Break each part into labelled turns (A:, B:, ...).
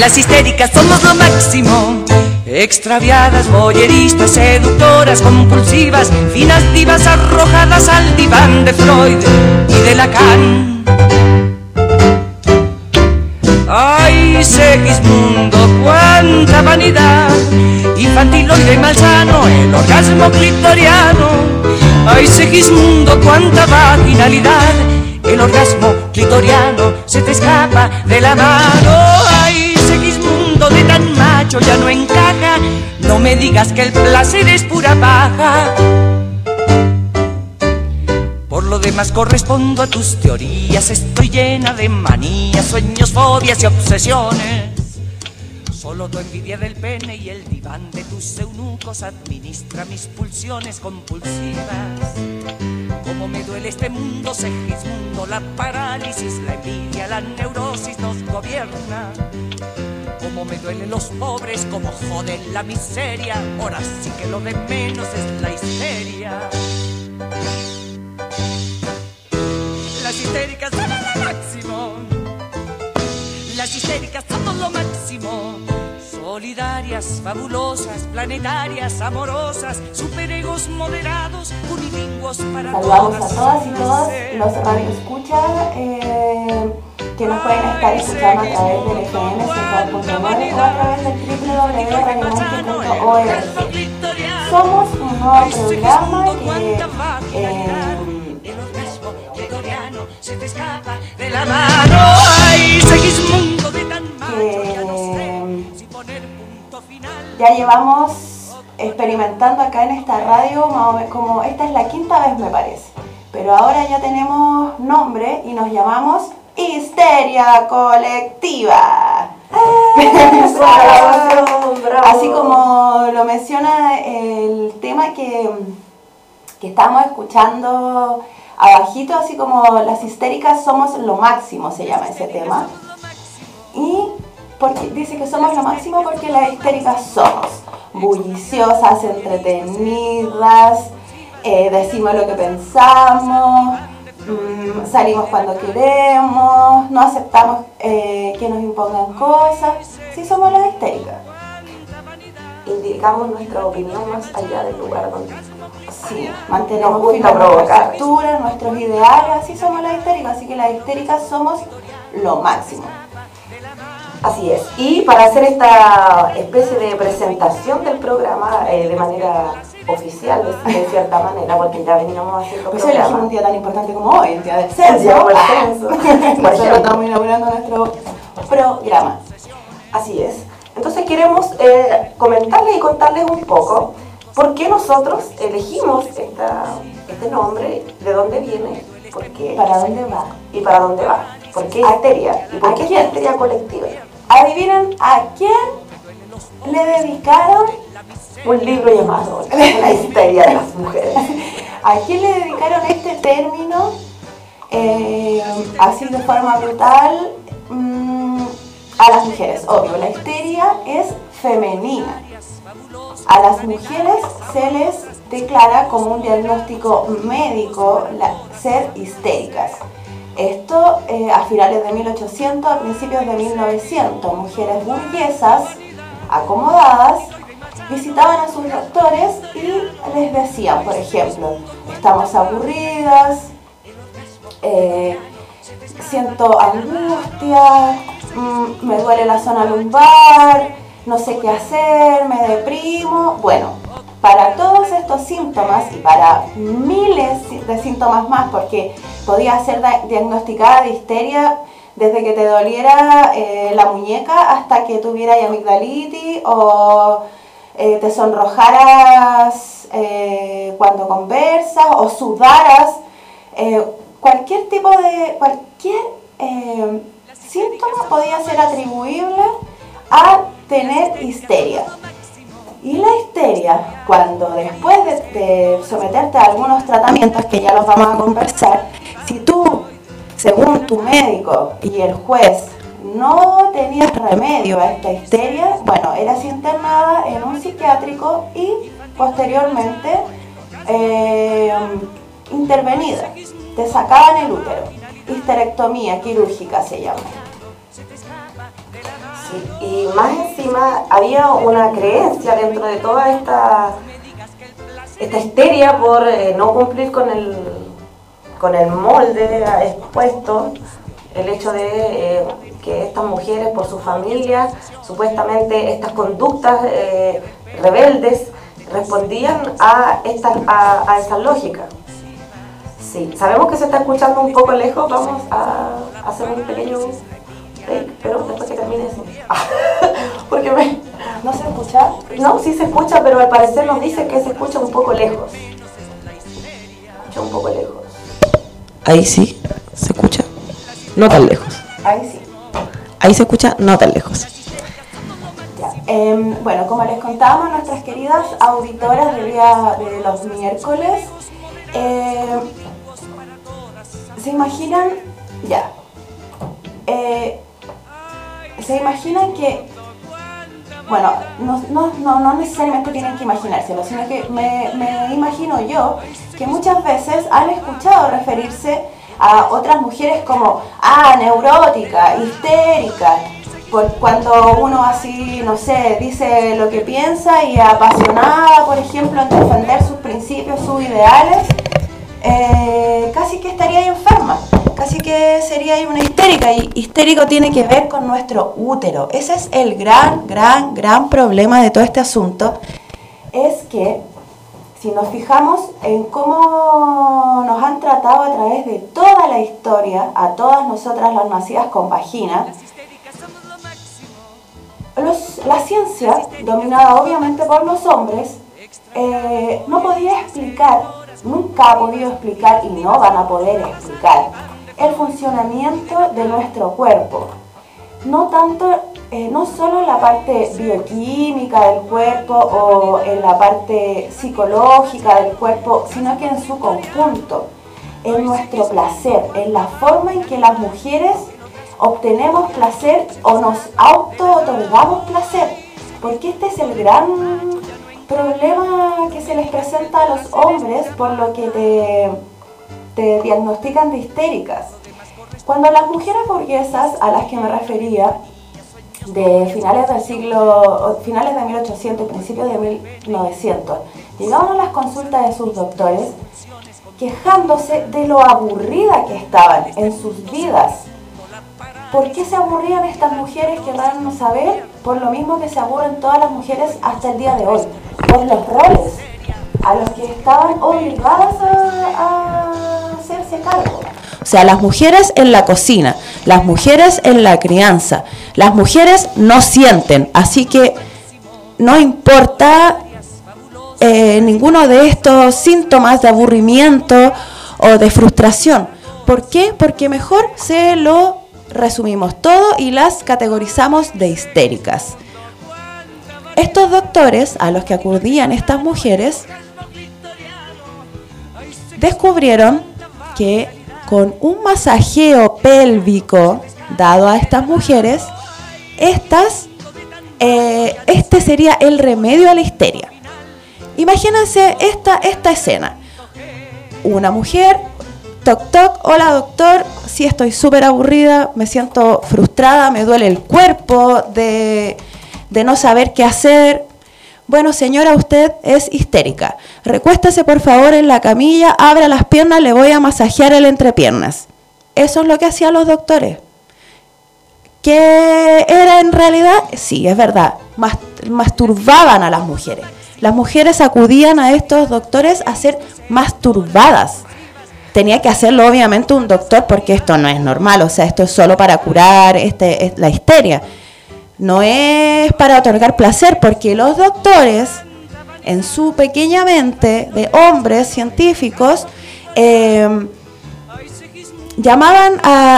A: Las histéricas somos lo máximo, extraviadas, voyeristas, seductoras, compulsivas, finas divas arrojadas al diván de Freud y de Lacan. Ay, Segismundo, cuánta vanidad, infantiloide y malsano, el orgasmo clitoriano. Ay, Segismundo, cuánta vaginalidad, el orgasmo clitoriano se te escapa de la mano. Ay, Segismundo, de tan macho ya no encaja, no me digas que el placer es pura paja. Por lo demás correspondo a tus teorías, estoy llena de manías, sueños, fobias y obsesiones. Solo tu envidia del pene y el diván de tus eunucos administra mis pulsiones compulsivas. Cómo me duele este mundo, Segismundo, la parálisis, la envidia, la neurosis nos gobierna. Cómo me duelen los pobres, cómo joden la miseria, ahora sí que lo de menos es la histeria. Las histéricas somos lo máximo, las histéricas somos lo máximo. Solidarias, fabulosas, planetarias, amorosas, superegos moderados, unilingüos para
B: saludamos a todas y todos los radioescuchas que nos pueden estar escuchando a través del FM 100.9 o a través del www.radiomonte.org. Somos un nuevo programa
A: se te escapa de la mano. Ay, Segismundo, de tan macho, ya no sé si poner punto final.
B: Ya llevamos experimentando acá en esta radio, como esta es la quinta vez me parece, pero ahora ya tenemos nombre y nos llamamos Histeria Colectiva. Así como lo menciona el tema que estamos escuchando abajito, así como las histéricas somos lo máximo, se llama ese tema. Y porque dice que somos lo máximo porque las histéricas somos bulliciosas, entretenidas, decimos lo que pensamos, salimos cuando queremos, no aceptamos que nos impongan cosas. Sí, somos las histéricas.
C: Indicamos nuestra opinión más allá del lugar donde
B: sí, mantenemos firmes nuestras posturas, nuestros ideales, así somos las histéricas, así que las histéricas somos lo máximo.
C: Así es, y para hacer esta especie de presentación del programa de manera oficial, de cierta manera, porque ya veníamos haciendo
B: pues elegimos un día tan importante como hoy, el día del censo. Nosotros estamos inaugurando nuestro programa.
C: Así es. Entonces queremos comentarles y contarles un poco por qué nosotros elegimos este nombre, de dónde viene, por qué,
B: para dónde va
C: y para dónde va, por qué histeria y por qué histeria colectiva.
B: Adivinen a quién le dedicaron
C: un libro llamado La histeria de las mujeres.
B: ¿A quién le dedicaron este término así de forma brutal? A las mujeres, obvio, la histeria es femenina. A las mujeres se les declara como un diagnóstico médico ser histéricas. Esto a finales de 1800, a principios de 1900, mujeres burguesas, acomodadas, visitaban a sus doctores y les decían, por ejemplo, estamos aburridas, siento angustia, me duele la zona lumbar, no sé qué hacer, me deprimo. Bueno, para todos estos síntomas y para miles de síntomas más, porque podía ser diagnosticada de histeria desde que te doliera la muñeca hasta que tuvieras amigdalitis o te sonrojaras cuando conversas o sudaras, cualquier tipo de síntoma podía ser atribuible a tener histeria. Y la histeria, cuando después de someterte a algunos tratamientos que ya los vamos a conversar, si tú, según tu médico y el juez, no tenías remedio a esta histeria, bueno, eras internada en un psiquiátrico y posteriormente intervenida. Te sacaban el útero. Histerectomía quirúrgica se llama.
C: Sí, Y más encima había una creencia dentro de toda esta histeria por no cumplir con el molde expuesto, el hecho de que estas mujeres por su familia, supuestamente estas conductas rebeldes, respondían a esa lógica. Sí, sabemos que se está escuchando un poco lejos, vamos a hacer un pequeño break, pero después que termine eso. Porque
B: ¿No se escucha?
C: No, sí se escucha, pero al parecer nos dice que se escucha un poco lejos. Se escucha un poco lejos.
D: Ahí sí, se escucha. No tan lejos.
B: Ahí sí.
D: Ahí se escucha no tan lejos.
B: Ya. Bueno, como les contábamos, nuestras queridas auditoras del día de los miércoles, ¿se imaginan? Ya. ¿Se imaginan que, bueno, no necesariamente tienen que imaginárselo, sino que me imagino yo que muchas veces han escuchado referirse a otras mujeres como, neurótica, histérica, cuando uno así, no sé, dice lo que piensa y apasionada, por ejemplo, en defender sus principios, sus ideales, casi que estaría enferma, casi que sería una histérica, y histérico tiene que ver con nuestro útero. Ese es el gran problema de todo este asunto, es que si nos fijamos en cómo nos han tratado a través de toda la historia, a todas nosotras las nacidas con vagina, la ciencia, dominada obviamente por los hombres, no podía explicar, nunca ha podido explicar y no van a poder explicar el funcionamiento de nuestro cuerpo. No solo en la parte bioquímica del cuerpo o en la parte psicológica del cuerpo, sino que en su conjunto, en nuestro placer, en la forma en que las mujeres obtenemos placer o nos auto-otorgamos placer, porque este es el gran problema que se les presenta a los hombres, por lo que te diagnostican de histéricas. Cuando las mujeres burguesas a las que me refería, de finales de 1800 y principios de 1900, llegaban a las consultas de sus doctores quejándose de lo aburrida que estaban en sus vidas. ¿Por qué se aburrían estas mujeres? Querrán saber. Por lo mismo que se aburren todas las mujeres hasta el día de hoy, por los roles a los que estaban obligadas a hacerse cargo.
D: O sea, las mujeres en la cocina, las mujeres en la crianza, las mujeres no sienten, así que no importa ninguno de estos síntomas de aburrimiento o de frustración. ¿Por qué? Porque mejor se lo resumimos todo y las categorizamos de histéricas. Estos doctores a los que acudían estas mujeres descubrieron que con un masajeo pélvico dado a estas mujeres, este sería el remedio a la histeria. Imagínense esta escena. Una mujer, toc toc, hola doctor, sí estoy súper aburrida, me siento frustrada, me duele el cuerpo de no saber qué hacer. Bueno, señora, usted es histérica. Recuéstese por favor en la camilla, abra las piernas, le voy a masajear el entrepiernas. Eso es lo que hacían los doctores. ¿Qué era en realidad? Sí, es verdad, masturbaban a las mujeres. Las mujeres acudían a estos doctores a ser masturbadas. Tenía que hacerlo obviamente un doctor porque esto no es normal, o sea, esto es solo para curar la histeria. No es para otorgar placer, porque los doctores, en su pequeña mente de hombres científicos, llamaban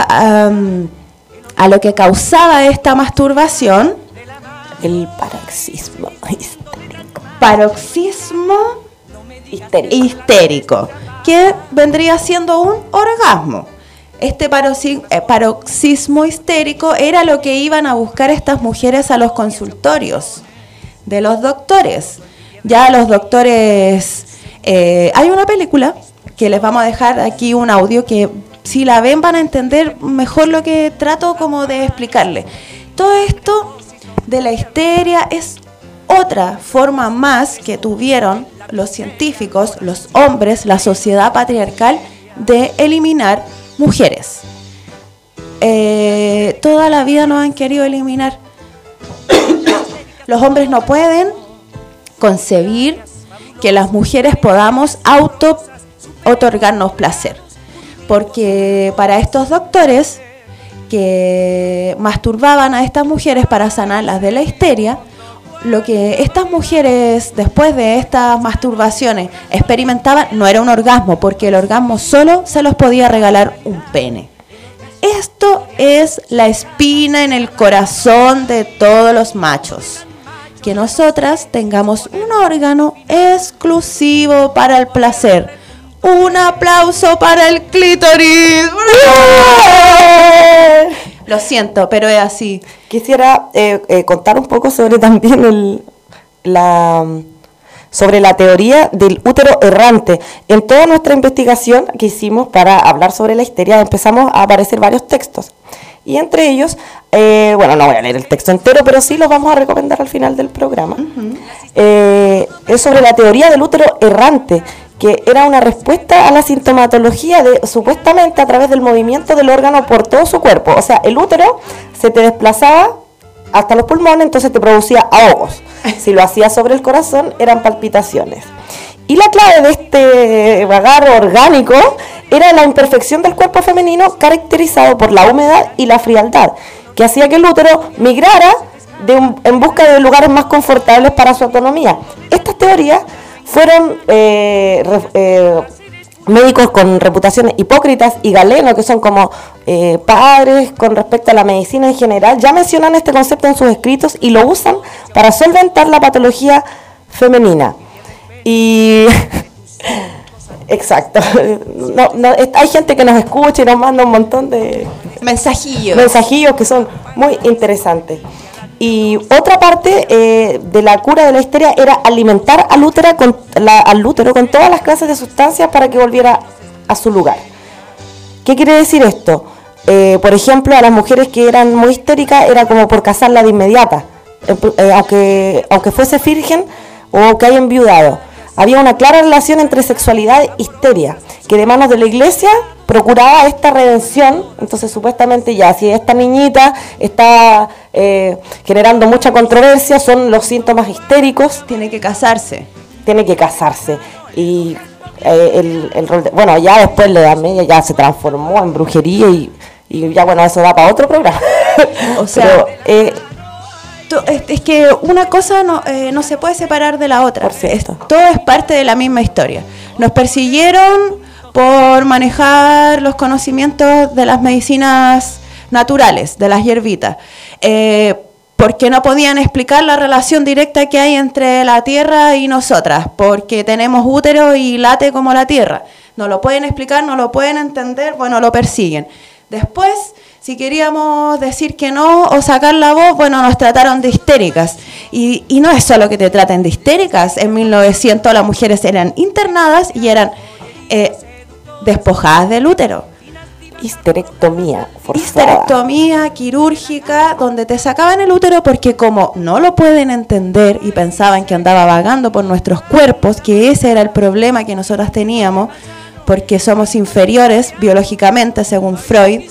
D: a lo que causaba esta masturbación el paroxismo histérico. Paroxismo histérico, que vendría siendo un orgasmo. Este paroxismo histérico era lo que iban a buscar estas mujeres a los consultorios de los doctores. Ya los doctores... hay una película que les vamos a dejar aquí un audio que si la ven van a entender mejor lo que trato como de explicarles. Todo esto de la histeria es otra forma más que tuvieron los científicos, los hombres, la sociedad patriarcal de eliminar mujeres. Toda la vida nos han querido eliminar. Los hombres no pueden concebir que las mujeres podamos otorgarnos placer, porque para estos doctores que masturbaban a estas mujeres para sanarlas de la histeria, lo que estas mujeres después de estas masturbaciones experimentaban no era un orgasmo, porque el orgasmo solo se los podía regalar un pene. Esto es la espina en el corazón de todos los machos, que nosotras tengamos un órgano exclusivo para el placer. Un aplauso para el clítoris. Lo siento, pero es así.
C: Quisiera contar un poco sobre también sobre la teoría del útero errante. En toda nuestra investigación que hicimos para hablar sobre la histeria, empezamos a aparecer varios textos. Y entre ellos, bueno, no voy a leer el texto entero, pero sí los vamos a recomendar al final del programa. Es sobre la teoría del útero errante, que era una respuesta a la sintomatología supuestamente a través del movimiento del órgano por todo su cuerpo. O sea, el útero se te desplazaba hasta los pulmones, entonces te producía ahogos. Si lo hacía sobre el corazón, eran palpitaciones. Y la clave de este vagar orgánico era la imperfección del cuerpo femenino, caracterizado por la humedad y la frialdad, que hacía que el útero migrara en busca de lugares más confortables para su autonomía. Estas teorías fueron médicos con reputaciones hipócritas y Galeno, que son como padres con respecto a la medicina en general, ya mencionan este concepto en sus escritos y lo usan para solventar la patología femenina. Y exacto, hay gente que nos escucha y nos manda un montón de mensajillos que son muy interesantes. Y otra parte de la cura de la histeria era alimentar al útero con todas las clases de sustancias para que volviera a su lugar. ¿Qué quiere decir esto? Por ejemplo, a las mujeres que eran muy histéricas era como por casarla de inmediata, aunque fuese virgen o que haya enviudado. Había una clara relación entre sexualidad e histeria, que de manos de la iglesia procuraba esta redención. Entonces supuestamente ya, si esta niñita está generando mucha controversia, son los síntomas histéricos.
D: Tiene que casarse.
C: Y el rol de, bueno, ya después la Edad Media ya se transformó en brujería y ya, bueno, eso da para otro programa.
D: O sea, es que una cosa no se puede separar de la otra. Todo es parte de la misma historia. Nos persiguieron por manejar los conocimientos de las medicinas naturales, de las hierbitas, porque no podían explicar la relación directa que hay entre la tierra y nosotras, porque tenemos útero y late como la tierra. No lo pueden explicar, no lo pueden entender, bueno, lo persiguen. Después, si queríamos decir que no o sacar la voz, bueno, nos trataron de histéricas. Y no es solo que te traten de histéricas. En 1900 las mujeres eran internadas y eran despojadas del útero.
C: Histerectomía forzada.
D: Histerectomía quirúrgica, donde te sacaban el útero porque como no lo pueden entender y pensaban que andaba vagando por nuestros cuerpos, que ese era el problema que nosotras teníamos, porque somos inferiores biológicamente, según Freud,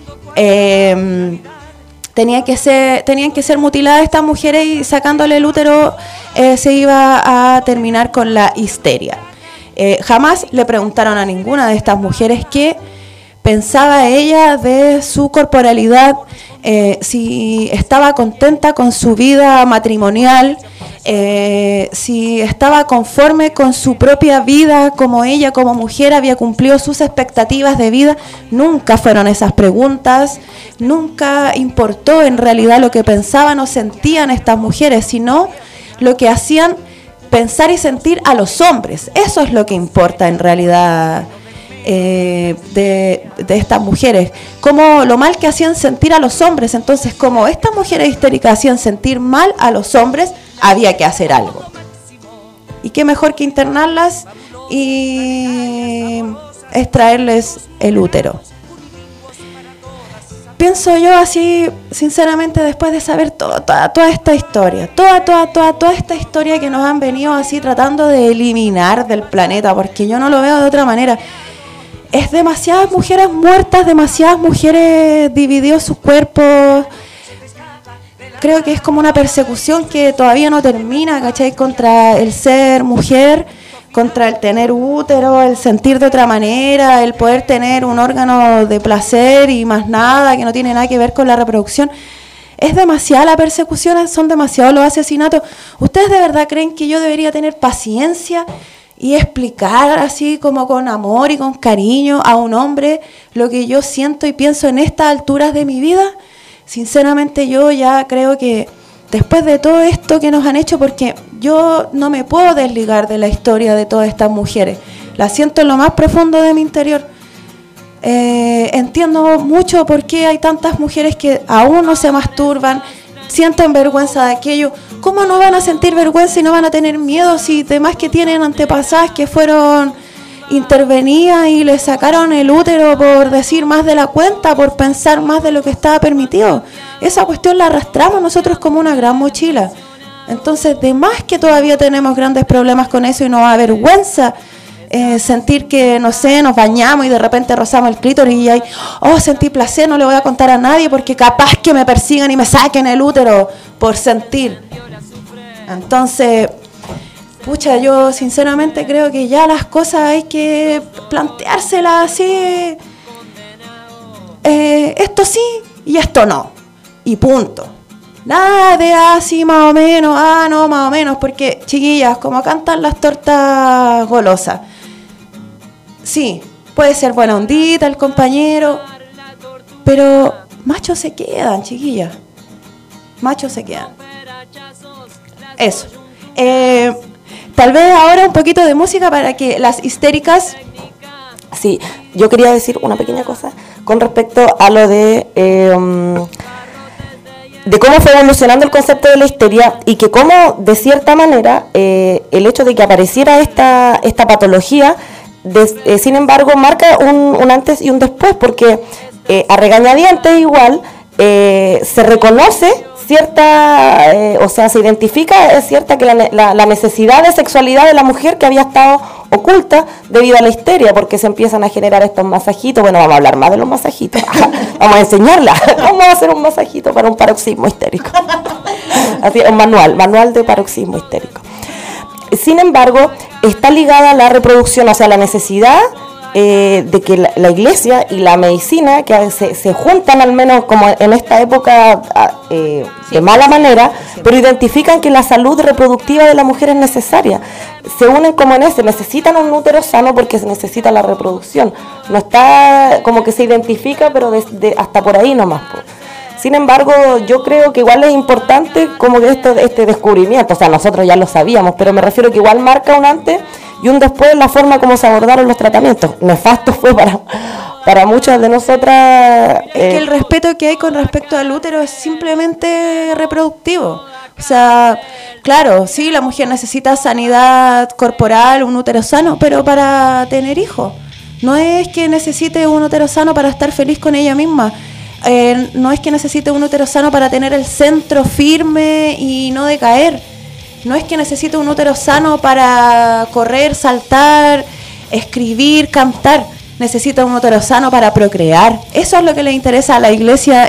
D: tenían que ser mutiladas estas mujeres y sacándole el útero se iba a terminar con la histeria. Jamás le preguntaron a ninguna de estas mujeres qué pensaba ella de su corporalidad, si estaba contenta con su vida matrimonial, si estaba conforme con su propia vida, como ella como mujer había cumplido sus expectativas de vida. Nunca fueron esas preguntas, nunca importó en realidad lo que pensaban o sentían estas mujeres, sino lo que hacían pensar y sentir a los hombres. Eso es lo que importa en realidad de estas mujeres, como lo mal que hacían sentir a los hombres. Entonces, como estas mujeres histéricas hacían sentir mal a los hombres, había que hacer algo. Y qué mejor que internarlas y extraerles el útero. pienso yo así, sinceramente, después de saber toda esta historia, toda esta historia que nos han venido así tratando de eliminar del planeta, porque yo no lo veo de otra manera. Es demasiadas mujeres muertas, demasiadas mujeres divididos sus cuerpos. Creo que es como una persecución que todavía no termina, ¿cachai? Contra el ser mujer, contra el tener útero, el sentir de otra manera, el poder tener un órgano de placer y más nada, que no tiene nada que ver con la reproducción. Es demasiada la persecución, son demasiados los asesinatos. ¿Ustedes de verdad creen que yo debería tener paciencia y explicar así como con amor y con cariño a un hombre lo que yo siento y pienso en estas alturas de mi vida? Sinceramente yo ya creo que después de todo esto que nos han hecho, porque yo no me puedo desligar de la historia de todas estas mujeres, la siento en lo más profundo de mi interior. Entiendo mucho por qué hay tantas mujeres que aún no se masturban, sienten vergüenza de aquello. ¿Cómo no van a sentir vergüenza y no van a tener miedo si demás que tienen antepasadas que fueron intervenidas y les sacaron el útero por decir más de la cuenta, por pensar más de lo que estaba permitido? Esa cuestión la arrastramos nosotros como una gran mochila. Entonces, de más que todavía tenemos grandes problemas con eso y nos da vergüenza sentir que, no sé, nos bañamos y de repente rozamos el clítoris y hay, sentí placer, no le voy a contar a nadie porque capaz que me persigan y me saquen el útero por sentir. Entonces, pucha, yo sinceramente creo que ya las cosas hay que planteárselas así, esto sí y esto no, y punto. Nada de así más o menos, no, más o menos, porque chiquillas, como cantan las tortas golosas, sí, puede ser buena ondita el compañero, pero machos se quedan, chiquillas, machos se quedan. Eso. Tal vez ahora un poquito de música para que las histéricas...
C: Sí, yo quería decir una pequeña cosa con respecto a lo de cómo fue evolucionando el concepto de la histeria y que cómo, de cierta manera, el hecho de que apareciera esta patología, sin embargo, marca un antes y un después, porque a regañadientes igual se reconoce cierta, se identifica, es cierta que la necesidad de sexualidad de la mujer que había estado oculta debido a la histeria, porque se empiezan a generar estos masajitos. Bueno, vamos a hablar más de los masajitos, vamos a enseñarla cómo hacer un masajito para un paroxismo histérico. Así, un manual de paroxismo histérico. Sin embargo, está ligada a la reproducción, o sea, la necesidad de que la iglesia y la medicina que se juntan, al menos como en esta época de mala manera, pero identifican que la salud reproductiva de la mujer es necesaria. Se unen como en ese, necesitan un útero sano porque se necesita la reproducción. No está como que se identifica, pero hasta por ahí nomás. Sin embargo, yo creo que igual es importante como que este descubrimiento, o sea, nosotros ya lo sabíamos, pero me refiero que igual marca un antes y un después en la forma como se abordaron los tratamientos. Nefasto fue para muchas de nosotras.
D: Es que el respeto que hay con respecto al útero es simplemente reproductivo. O sea, claro, sí, la mujer necesita sanidad corporal, un útero sano, pero para tener hijos. No es que necesite un útero sano para estar feliz con ella misma. No es que necesite un útero sano para tener el centro firme y no decaer. No es que necesite un útero sano para correr, saltar, escribir, cantar. Necesita un útero sano para procrear. Eso es lo que le interesa a la iglesia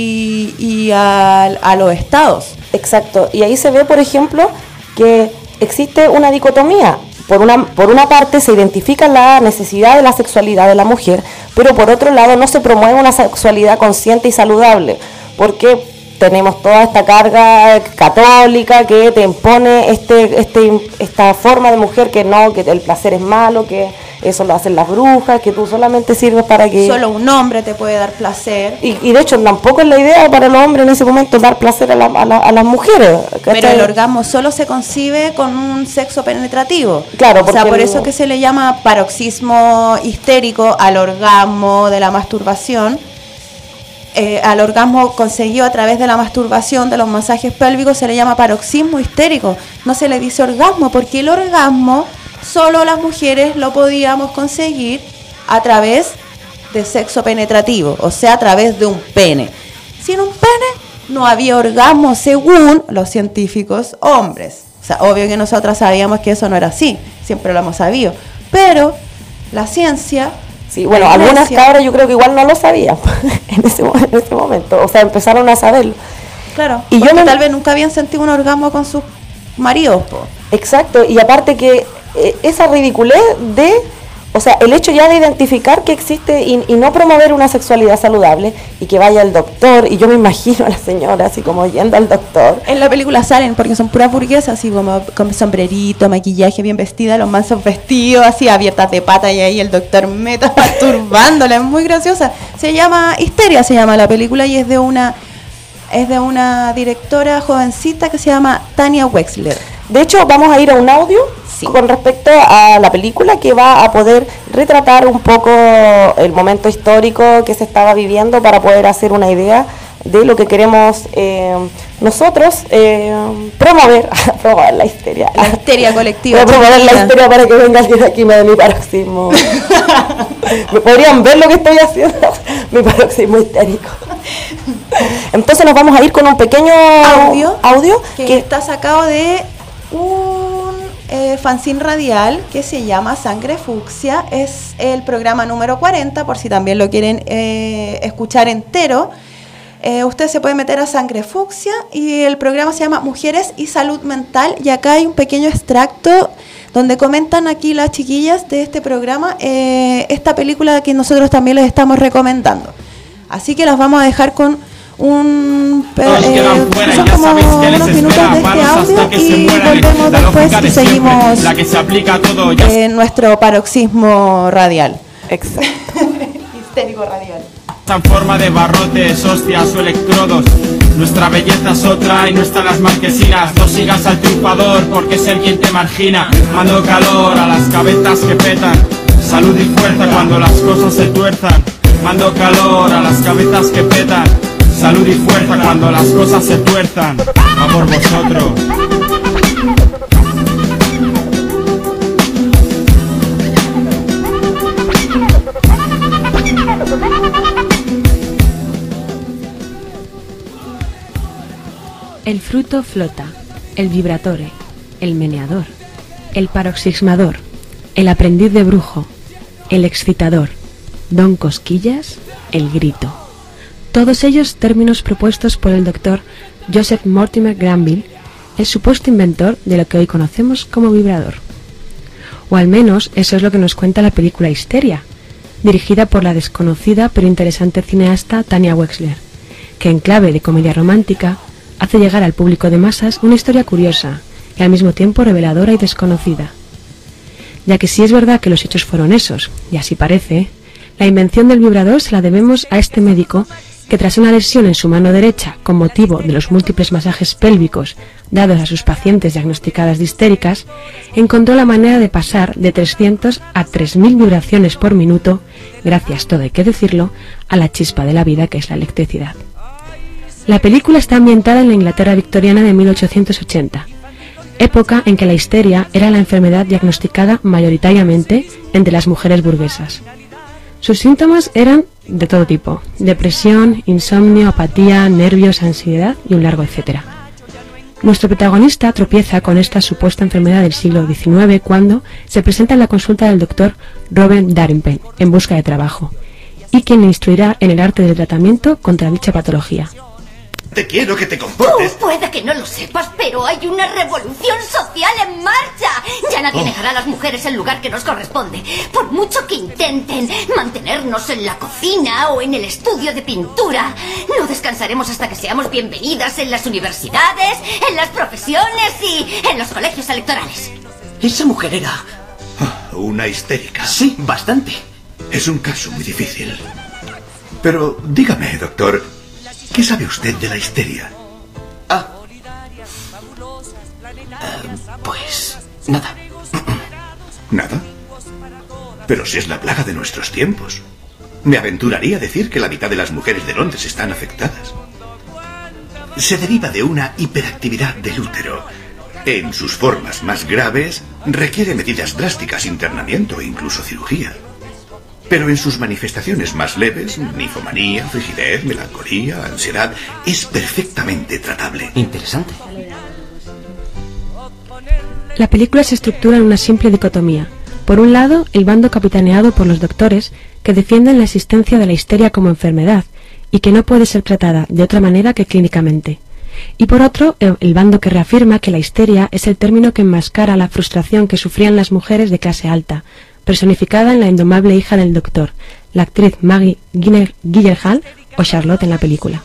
D: y a los estados.
C: Exacto. Y ahí se ve, por ejemplo, que existe una dicotomía. Por una parte se identifica la necesidad de la sexualidad de la mujer, pero por otro lado no se promueve una sexualidad consciente y saludable, porque tenemos toda esta carga católica que te impone esta forma de mujer que el placer es malo, que eso lo hacen las brujas, que tú solamente sirves para que...
D: Solo un hombre te puede dar placer.
C: Y de hecho tampoco es la idea para los hombres en ese momento dar placer a las mujeres. ¿Cachai?
D: Pero el orgasmo solo se concibe con un sexo penetrativo.
C: Claro,
D: o sea, por eso que se le llama paroxismo histérico al orgasmo de la masturbación. Al orgasmo conseguido a través de la masturbación, de los masajes pélvicos, se le llama paroxismo histérico. No se le dice orgasmo, porque el orgasmo solo las mujeres lo podíamos conseguir a través de sexo penetrativo, o sea, a través de un pene. Sin un pene no había orgasmo según los científicos hombres. O sea, obvio que nosotras sabíamos que eso no era así, siempre lo hemos sabido. Pero la ciencia...
C: Sí, bueno, algunas cabras yo creo que igual no lo sabían en ese momento, o sea, empezaron a saberlo.
D: Claro, y tal vez nunca habían sentido un orgasmo con sus maridos, po.
C: Exacto, y aparte que esa ridiculez de, o sea, el hecho ya de identificar que existe y no promover una sexualidad saludable y que vaya el doctor, y yo me imagino a la señora así como yendo al doctor.
D: En la película salen porque son puras burguesas, así como con sombrerito, maquillaje, bien vestida, los mansos vestidos, así abiertas de pata, y ahí el doctor meta masturbándola, es muy graciosa. Se llama Histeria, se llama la película, y es de una directora jovencita que se llama Tania Wexler.
C: De hecho, vamos a ir a un audio con respecto a la película que va a poder retratar un poco el momento histórico que se estaba viviendo para poder hacer una idea de lo que queremos nosotros promover la histeria.
D: La histeria colectiva.
C: Voy a promover la histeria para que venga alguien aquí y me dé mi paroxismo. ¿Me podrían ver lo que estoy haciendo? Mi paroxismo histérico. Entonces nos vamos a ir con un pequeño audio
D: que está sacado de un fanzine radial que se llama Sangre Fucsia. Es el programa número 40, por si también lo quieren escuchar entero. Usted se puede meter a Sangre Fucsia y el programa se llama Mujeres y Salud Mental, y acá hay un pequeño extracto donde comentan aquí las chiquillas de este programa esta película que nosotros también les estamos recomendando. Así que las vamos a dejar con son como unos minutos de este audio y volvemos después y seguimos nuestro paroxismo radial.
C: Exacto.
D: Histérico radial.
E: En forma de barrotes, hostias o electrodos. Nuestra belleza es otra y no están las marquesinas. No sigas al triunfador porque es el quien te margina. Mando calor a las cabezas que petan. Salud y fuerza cuando las cosas se tuerzan. Mando calor a las cabezas que petan. Salud y fuerza cuando las cosas se tuerzan. A por vosotros.
F: El fruto flota, el vibratore, el meneador, el paroxismador, el aprendiz de brujo, el excitador, don Cosquillas, el grito. Todos ellos términos propuestos por el doctor Joseph Mortimer Granville, el supuesto inventor de lo que hoy conocemos como vibrador. O al menos eso es lo que nos cuenta la película Histeria, dirigida por la desconocida pero interesante cineasta Tania Wexler, que en clave de comedia romántica hace llegar al público de masas una historia curiosa y al mismo tiempo reveladora y desconocida. Ya que sí es verdad que los hechos fueron esos, y así parece, la invención del vibrador se la debemos a este médico que tras una lesión en su mano derecha con motivo de los múltiples masajes pélvicos dados a sus pacientes diagnosticadas de histéricas, encontró la manera de pasar de 300 a 3000 vibraciones por minuto, gracias, todo hay que decirlo, a la chispa de la vida que es la electricidad. La película está ambientada en la Inglaterra victoriana de 1880, época en que la histeria era la enfermedad diagnosticada mayoritariamente entre las mujeres burguesas. Sus síntomas eran de todo tipo: depresión, insomnio, apatía, nervios, ansiedad y un largo etcétera. Nuestro protagonista tropieza con esta supuesta enfermedad del siglo XIX cuando se presenta en la consulta del doctor Robert Darrington en busca de trabajo, y quien le instruirá en el arte del tratamiento contra dicha patología.
G: Te quiero que te comportes.
H: Puede que no lo sepas, pero hay una revolución social en marcha. Ya nadie dejará a las mujeres el lugar que nos corresponde. Por mucho que intenten mantenernos en la cocina o en el estudio de pintura, no descansaremos hasta que seamos bienvenidas en las universidades, en las profesiones y en los colegios electorales.
G: Esa mujer era... una histérica. Sí, bastante. Es un caso muy difícil. Pero dígame, doctor, ¿qué sabe usted de la histeria?
I: Pues nada.
G: ¿Nada? Pero si es la plaga de nuestros tiempos. Me aventuraría a decir que la mitad de las mujeres de Londres están afectadas. Se deriva de una hiperactividad del útero. En sus formas más graves, requiere medidas drásticas, internamiento e incluso cirugía. Pero en sus manifestaciones más leves, ninfomanía, frigidez, melancolía, ansiedad, es perfectamente tratable.
I: Interesante.
F: La película se estructura en una simple dicotomía. Por un lado, el bando capitaneado por los doctores que defienden la existencia de la histeria como enfermedad y que no puede ser tratada de otra manera que clínicamente. Y por otro, el bando que reafirma que la histeria es el término que enmascara la frustración que sufrían las mujeres de clase alta, personificada en la indomable hija del doctor, la actriz Maggie Gyllenhaal o Charlotte en la película.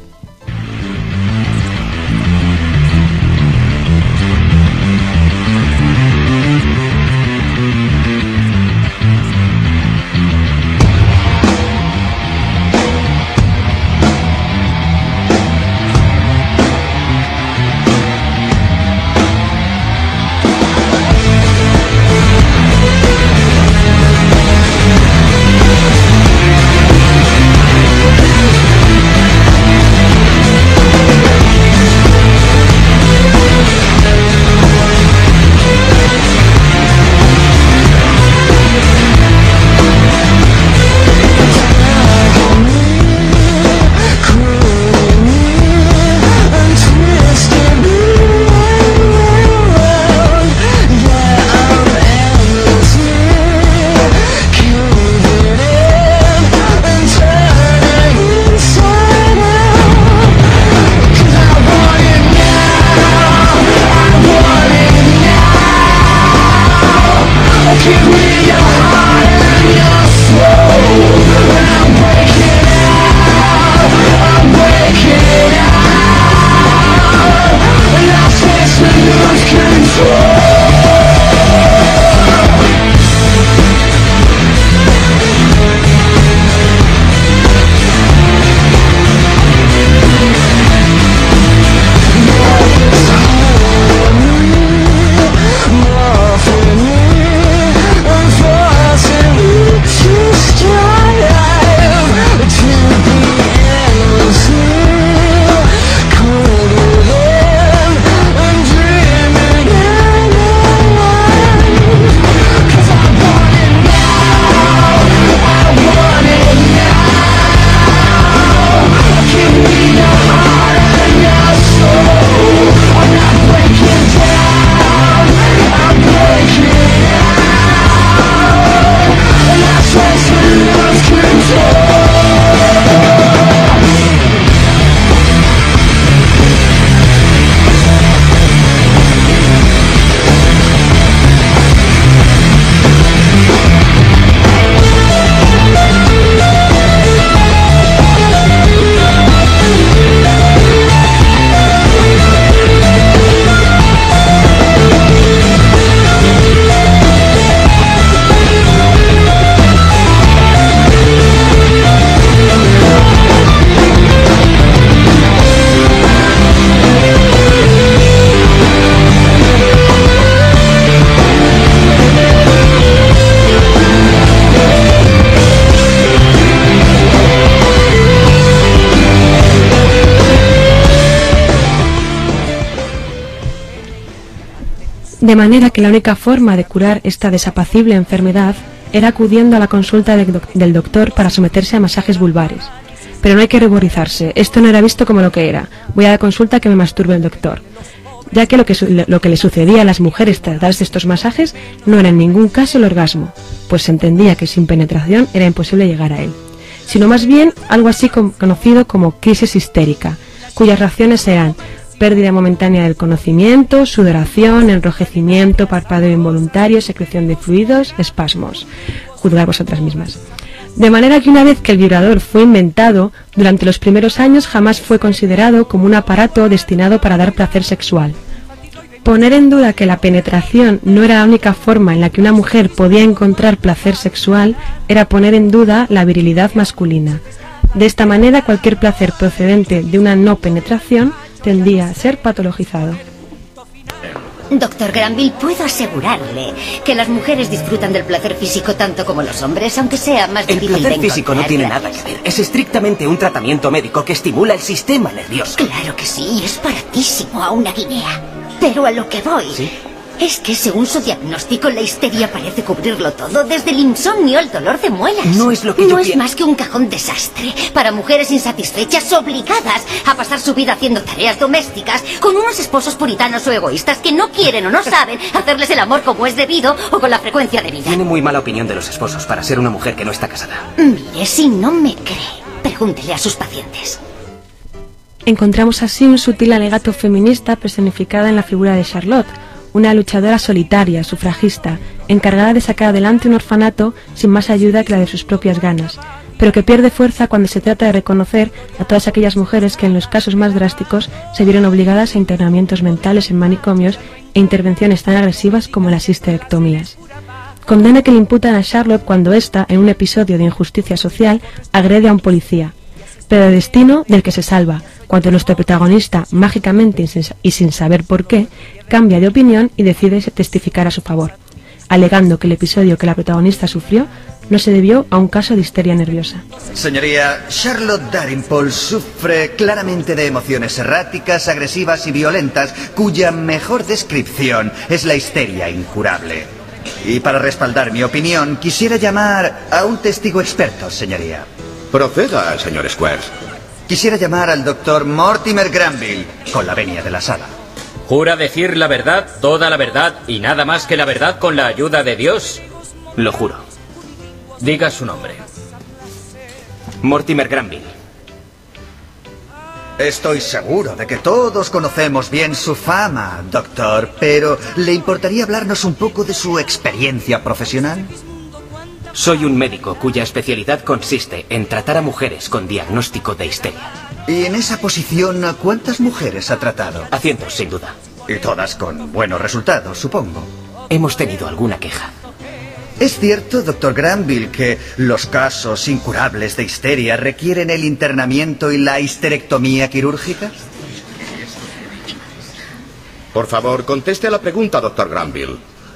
F: De manera que la única forma de curar esta desapacible enfermedad era acudiendo a la consulta del doctor para someterse a masajes vulvares. Pero no hay que ruborizarse, esto no era visto como lo que era. Voy a la consulta que me masturbe el doctor. Ya que lo que le sucedía a las mujeres tras darse estos masajes no era en ningún caso el orgasmo, pues se entendía que sin penetración era imposible llegar a él, sino más bien algo así conocido como crisis histérica, cuyas reacciones eran pérdida momentánea del conocimiento, sudoración, enrojecimiento, parpadeo involuntario, secreción de fluidos, espasmos. Juzgar vosotras mismas. De manera que una vez que el vibrador fue inventado, durante los primeros años jamás fue considerado como un aparato destinado para dar placer sexual. Poner en duda que la penetración no era la única forma en la que una mujer podía encontrar placer sexual era poner en duda la virilidad masculina. De esta manera, cualquier placer procedente de una no penetración tendía a ser patologizado.
H: Doctor Granville, puedo asegurarle que las mujeres disfrutan del placer físico tanto como los hombres, aunque sea más difícil de encontrar.
I: El placer físico no tiene nada que ver. Es estrictamente un tratamiento médico que estimula el sistema nervioso.
H: Claro que sí, es baratísimo a una guinea. Pero a lo que voy...
I: ¿Sí?
H: Es que según su diagnóstico, la histeria parece cubrirlo todo, desde el insomnio al dolor de muelas.
I: No es lo que yo
H: No es
I: quiero.
H: más que un cajón desastre para mujeres insatisfechas obligadas a pasar su vida haciendo tareas domésticas con unos esposos puritanos o egoístas que no quieren o no saben hacerles el amor como es debido o con la frecuencia debida.
I: Tiene muy mala opinión de los esposos para ser una mujer que no está casada.
H: Mire, si no me cree, pregúntele a sus pacientes.
F: Encontramos así un sutil alegato feminista personificada en la figura de Charlotte, una luchadora solitaria, sufragista, encargada de sacar adelante un orfanato sin más ayuda que la de sus propias ganas, pero que pierde fuerza cuando se trata de reconocer a todas aquellas mujeres que en los casos más drásticos se vieron obligadas a internamientos mentales en manicomios e intervenciones tan agresivas como las histerectomías. Condena que le imputan a Charlotte cuando ésta, en un episodio de injusticia social, agrede a un policía, pero el destino del que se salva, cuando nuestro protagonista, mágicamente y sin saber por qué, cambia de opinión y decide testificar a su favor, alegando que el episodio que la protagonista sufrió no se debió a un caso de histeria nerviosa.
J: Señoría, Charlotte Dalrymple sufre claramente de emociones erráticas, agresivas y violentas, cuya mejor descripción es la histeria incurable. Y para respaldar mi opinión, quisiera llamar a un testigo experto, señoría.
G: Proceda, señor Squares.
J: Quisiera llamar al doctor Mortimer Granville, con la venia de la sala.
K: ¿Jura decir la verdad, toda la verdad y nada más que la verdad con la ayuda de Dios?
I: Lo juro.
K: Diga su nombre.
I: Mortimer Granville.
J: Estoy seguro de que todos conocemos bien su fama, doctor, pero ¿le importaría hablarnos un poco de su experiencia profesional?
I: Soy un médico cuya especialidad consiste en tratar a mujeres con diagnóstico de histeria.
J: Y en esa posición, ¿a cuántas mujeres ha tratado?
I: A cientos, sin duda.
J: Y todas con buenos resultados, supongo.
I: Hemos tenido alguna queja.
J: ¿Es cierto, doctor Granville, que los casos incurables de histeria requieren el internamiento y la histerectomía quirúrgica?
G: Por favor, conteste a la pregunta, doctor Granville.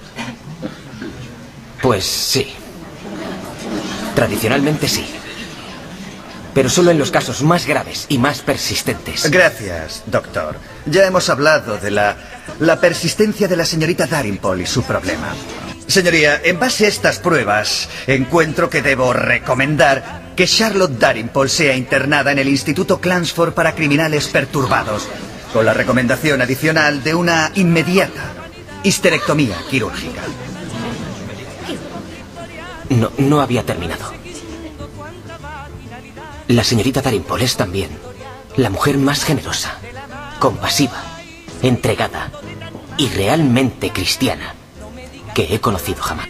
I: Pues sí. Tradicionalmente sí. Pero solo en los casos más graves y más persistentes.
J: Gracias, doctor. Ya hemos hablado de la persistencia de la señorita Dalrymple y su problema. Señoría, en base a estas pruebas, encuentro que debo recomendar que Charlotte Dalrymple sea internada en el Instituto Clansford para criminales perturbados, con la recomendación adicional de una inmediata histerectomía quirúrgica.
I: No había terminado. La señorita Dalrymple es también la mujer más generosa, compasiva, entregada y realmente cristiana que he conocido jamás.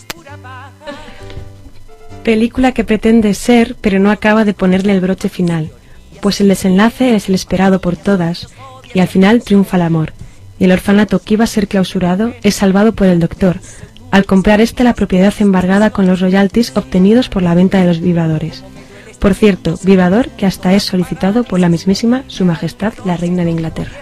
F: Película que pretende ser, pero no acaba de ponerle el broche final, pues el desenlace es el esperado por todas, y al final triunfa el amor, y el orfanato que iba a ser clausurado es salvado por el doctor, al comprar la propiedad embargada con los royalties obtenidos por la venta de los vibradores. Por cierto, vibrador que hasta es solicitado por la mismísima Su Majestad la Reina de Inglaterra.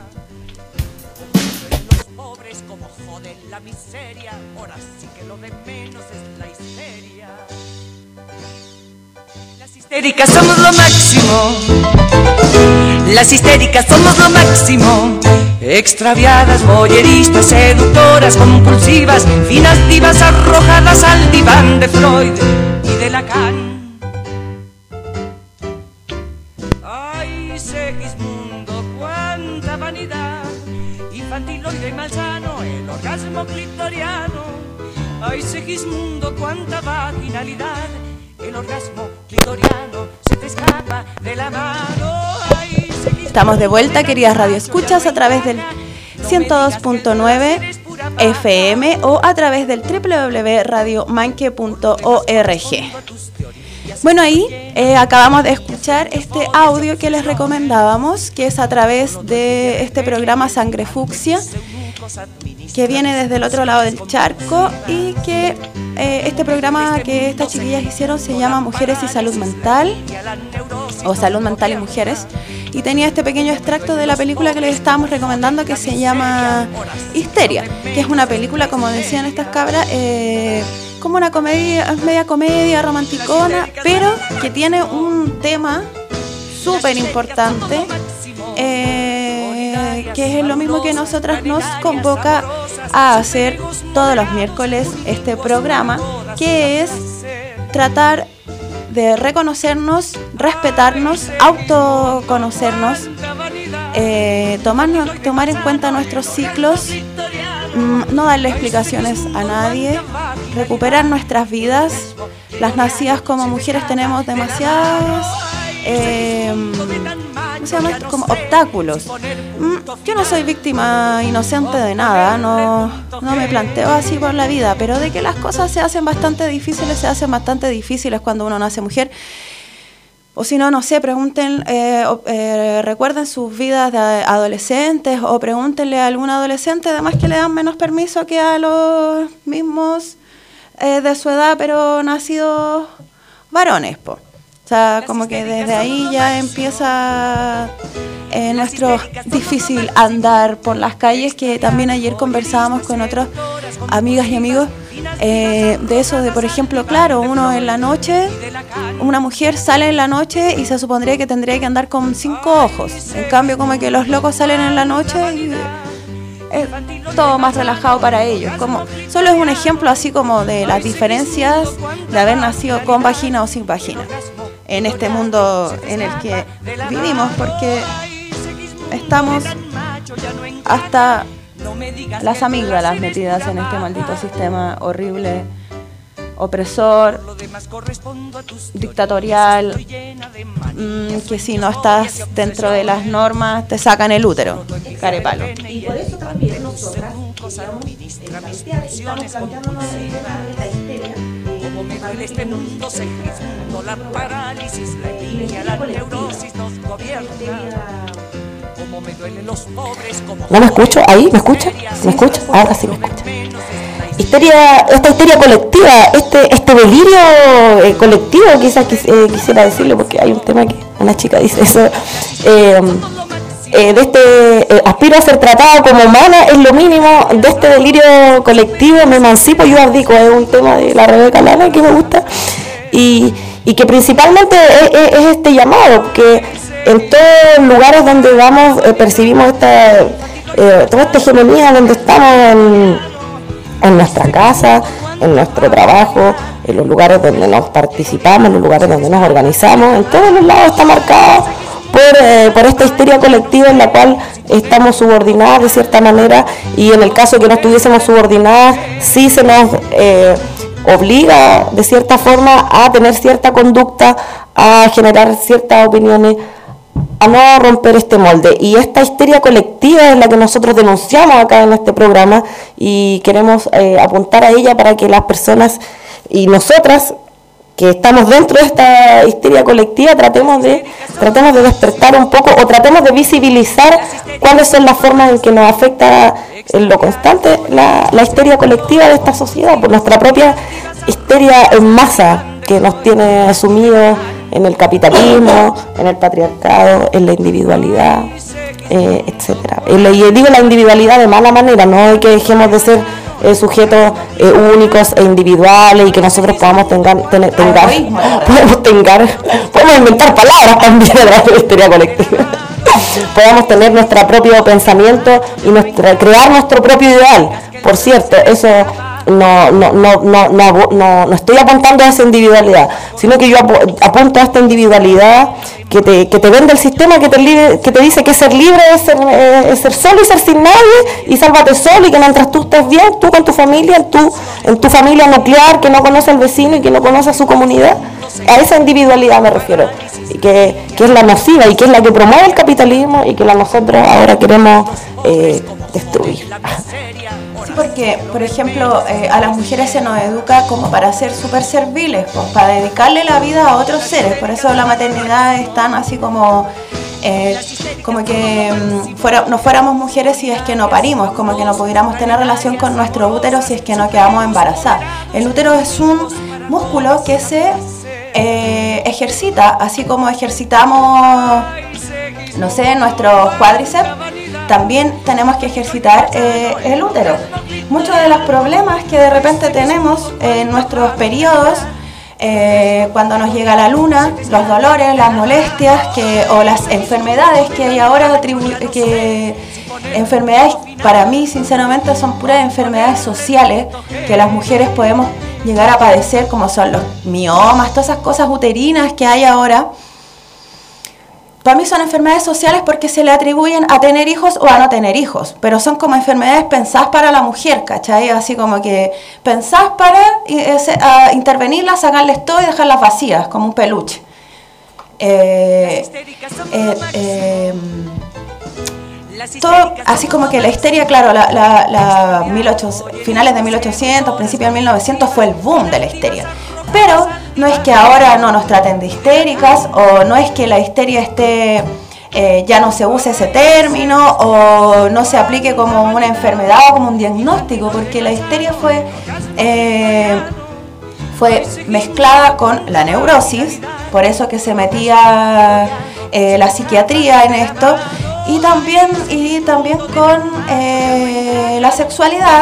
A: Histéricas somos lo máximo, las histéricas somos lo máximo, extraviadas, voyeristas, seductoras, compulsivas, finas divas arrojadas al diván de Freud y de Lacan. Ay, Segismundo, cuánta vanidad, infantiloide y malsano, el orgasmo clitoriano. Ay, Segismundo, cuánta vaginalidad, el orgasmo clitoriano se te escapa de la mano. Ay,
D: Estamos de vuelta, queridas radioescuchas, a través del 102.9 FM o a través del www.radiomanque.org. Bueno, ahí acabamos de escuchar este audio que les recomendábamos, que es a través de este programa Sangre Fucsia, que viene desde el otro lado del charco, y que este programa que estas chiquillas hicieron se llama Mujeres y Salud Mental, o Salud Mental y Mujeres, y tenía este pequeño extracto de la película que les estábamos recomendando, que se llama Histeria, que es una película, como decían estas cabras, como una comedia, media comedia romanticona, pero que tiene un tema súper importante, que es lo mismo que nosotras nos convoca a hacer todos los miércoles este programa, que es tratar de reconocernos, respetarnos, autoconocernos, tomar en cuenta nuestros ciclos, no darle explicaciones a nadie, recuperar nuestras vidas. Las nacidas como mujeres tenemos demasiadas como obstáculos. Yo no soy víctima inocente de nada, no me planteo así por la vida, pero de que las cosas se hacen bastante difíciles cuando uno nace mujer. O si no, no sé, pregunten, recuerden sus vidas de adolescentes, o pregúntenle a algún adolescente, además que le dan menos permiso que a los mismos de su edad, pero nacidos varones, po. O sea, como que desde ahí ya empieza nuestro difícil andar por las calles, que también ayer conversábamos con otras amigas y amigos de eso, de por ejemplo, claro, uno en la noche, una mujer sale en la noche y se supondría que tendría que andar con 5 ojos. En cambio, como que los locos salen en la noche y es todo más relajado para ellos. Como, solo es un ejemplo así como de las diferencias de haber nacido con vagina o sin vagina en este mundo en el que vivimos, porque estamos hasta las amígdalas metidas en este maldito sistema horrible, opresor, dictatorial, que si no estás dentro de las normas te sacan el útero, carepalo.
C: Y por eso también nosotras estamos planteándonos la histeria.
A: Como me duele este mundo, Segismundo, la parálisis, la epidemia, la neurosis nos gobierna. Como me duelen los pobres, como...
C: ¿No me escucho? ¿Ahí? ¿Me escucha? ¿Me escucha? Ahora sí me escucha. Esta histeria colectiva, este delirio colectivo, quizás quisiera decirlo, porque hay un tema que una chica dice eso, aspiro a ser tratada como humana, es lo mínimo. De este delirio colectivo me emancipo, yo abdico. Es un tema de la Rebeca Lana que me gusta, y que principalmente es este llamado, que en todos los lugares donde vamos percibimos toda esta hegemonía, donde estamos en nuestra casa, en nuestro trabajo, en los lugares donde nos participamos, en los lugares donde nos organizamos, en todos los lados está marcado por esta histeria colectiva en la cual estamos subordinadas de cierta manera, y en el caso de que no estuviésemos subordinadas, sí se nos obliga de cierta forma a tener cierta conducta, a generar ciertas opiniones, a no romper este molde. Y esta histeria colectiva es la que nosotros denunciamos acá en este programa, y queremos apuntar a ella para que las personas y nosotras que estamos dentro de esta histeria colectiva tratemos de despertar un poco, o tratemos de visibilizar cuáles son las formas en que nos afecta en lo constante la histeria colectiva de esta sociedad, por nuestra propia histeria en masa que nos tiene sumidos en el capitalismo, en el patriarcado, en la individualidad, etcétera. Y digo la individualidad de mala manera, no es que dejemos de ser sujetos únicos e individuales, y que nosotros podamos podemos inventar palabras también de la histeria colectiva. Podamos tener nuestro propio pensamiento y crear nuestro propio ideal. Por cierto, eso no estoy apuntando a esa individualidad, sino que yo apunto a esta individualidad que te vende el sistema, que te dice que ser libre es ser solo y ser sin nadie, y sálvate solo, y que mientras tú estés bien, tú con tu familia, en tu familia nuclear, que no conoce al vecino y que no conoce a su comunidad, a esa individualidad me refiero, y que es la nociva y que es la que promueve el capitalismo, y que nosotros ahora queremos destruir.
D: Sí, porque, por ejemplo, a las mujeres se nos educa como para ser súper serviles, pues, para dedicarle la vida a otros seres. Por eso la maternidad es tan así como que no fuéramos mujeres si es que no parimos, como que no pudiéramos tener relación con nuestro útero si es que no quedamos embarazadas. El útero es un músculo que se ejercita, así como ejercitamos, no sé, nuestros cuádriceps. También tenemos que ejercitar el útero. Muchos de los problemas que de repente tenemos en nuestros periodos, cuando nos llega la luna, los dolores, las molestias o las enfermedades que hay ahora, enfermedades para mí sinceramente son puras enfermedades sociales que las mujeres podemos llegar a padecer, como son los miomas, todas esas cosas uterinas que hay ahora. Para mí son enfermedades sociales porque se le atribuyen a tener hijos o a no tener hijos, pero son como enfermedades pensadas para la mujer, ¿cachai? Así como que pensadas para intervenirlas, sacarles todo y dejarlas vacías, como un peluche. Todo, así como que la histeria, claro, finales de 1800, principios de 1900 fue el boom de la histeria. Pero no es que ahora no nos traten de histéricas, o no es que la histeria esté, ya no se use ese término, o no se aplique como una enfermedad o como un diagnóstico, porque la histeria fue mezclada con la neurosis, por eso que se metía la psiquiatría en esto, y también con la sexualidad,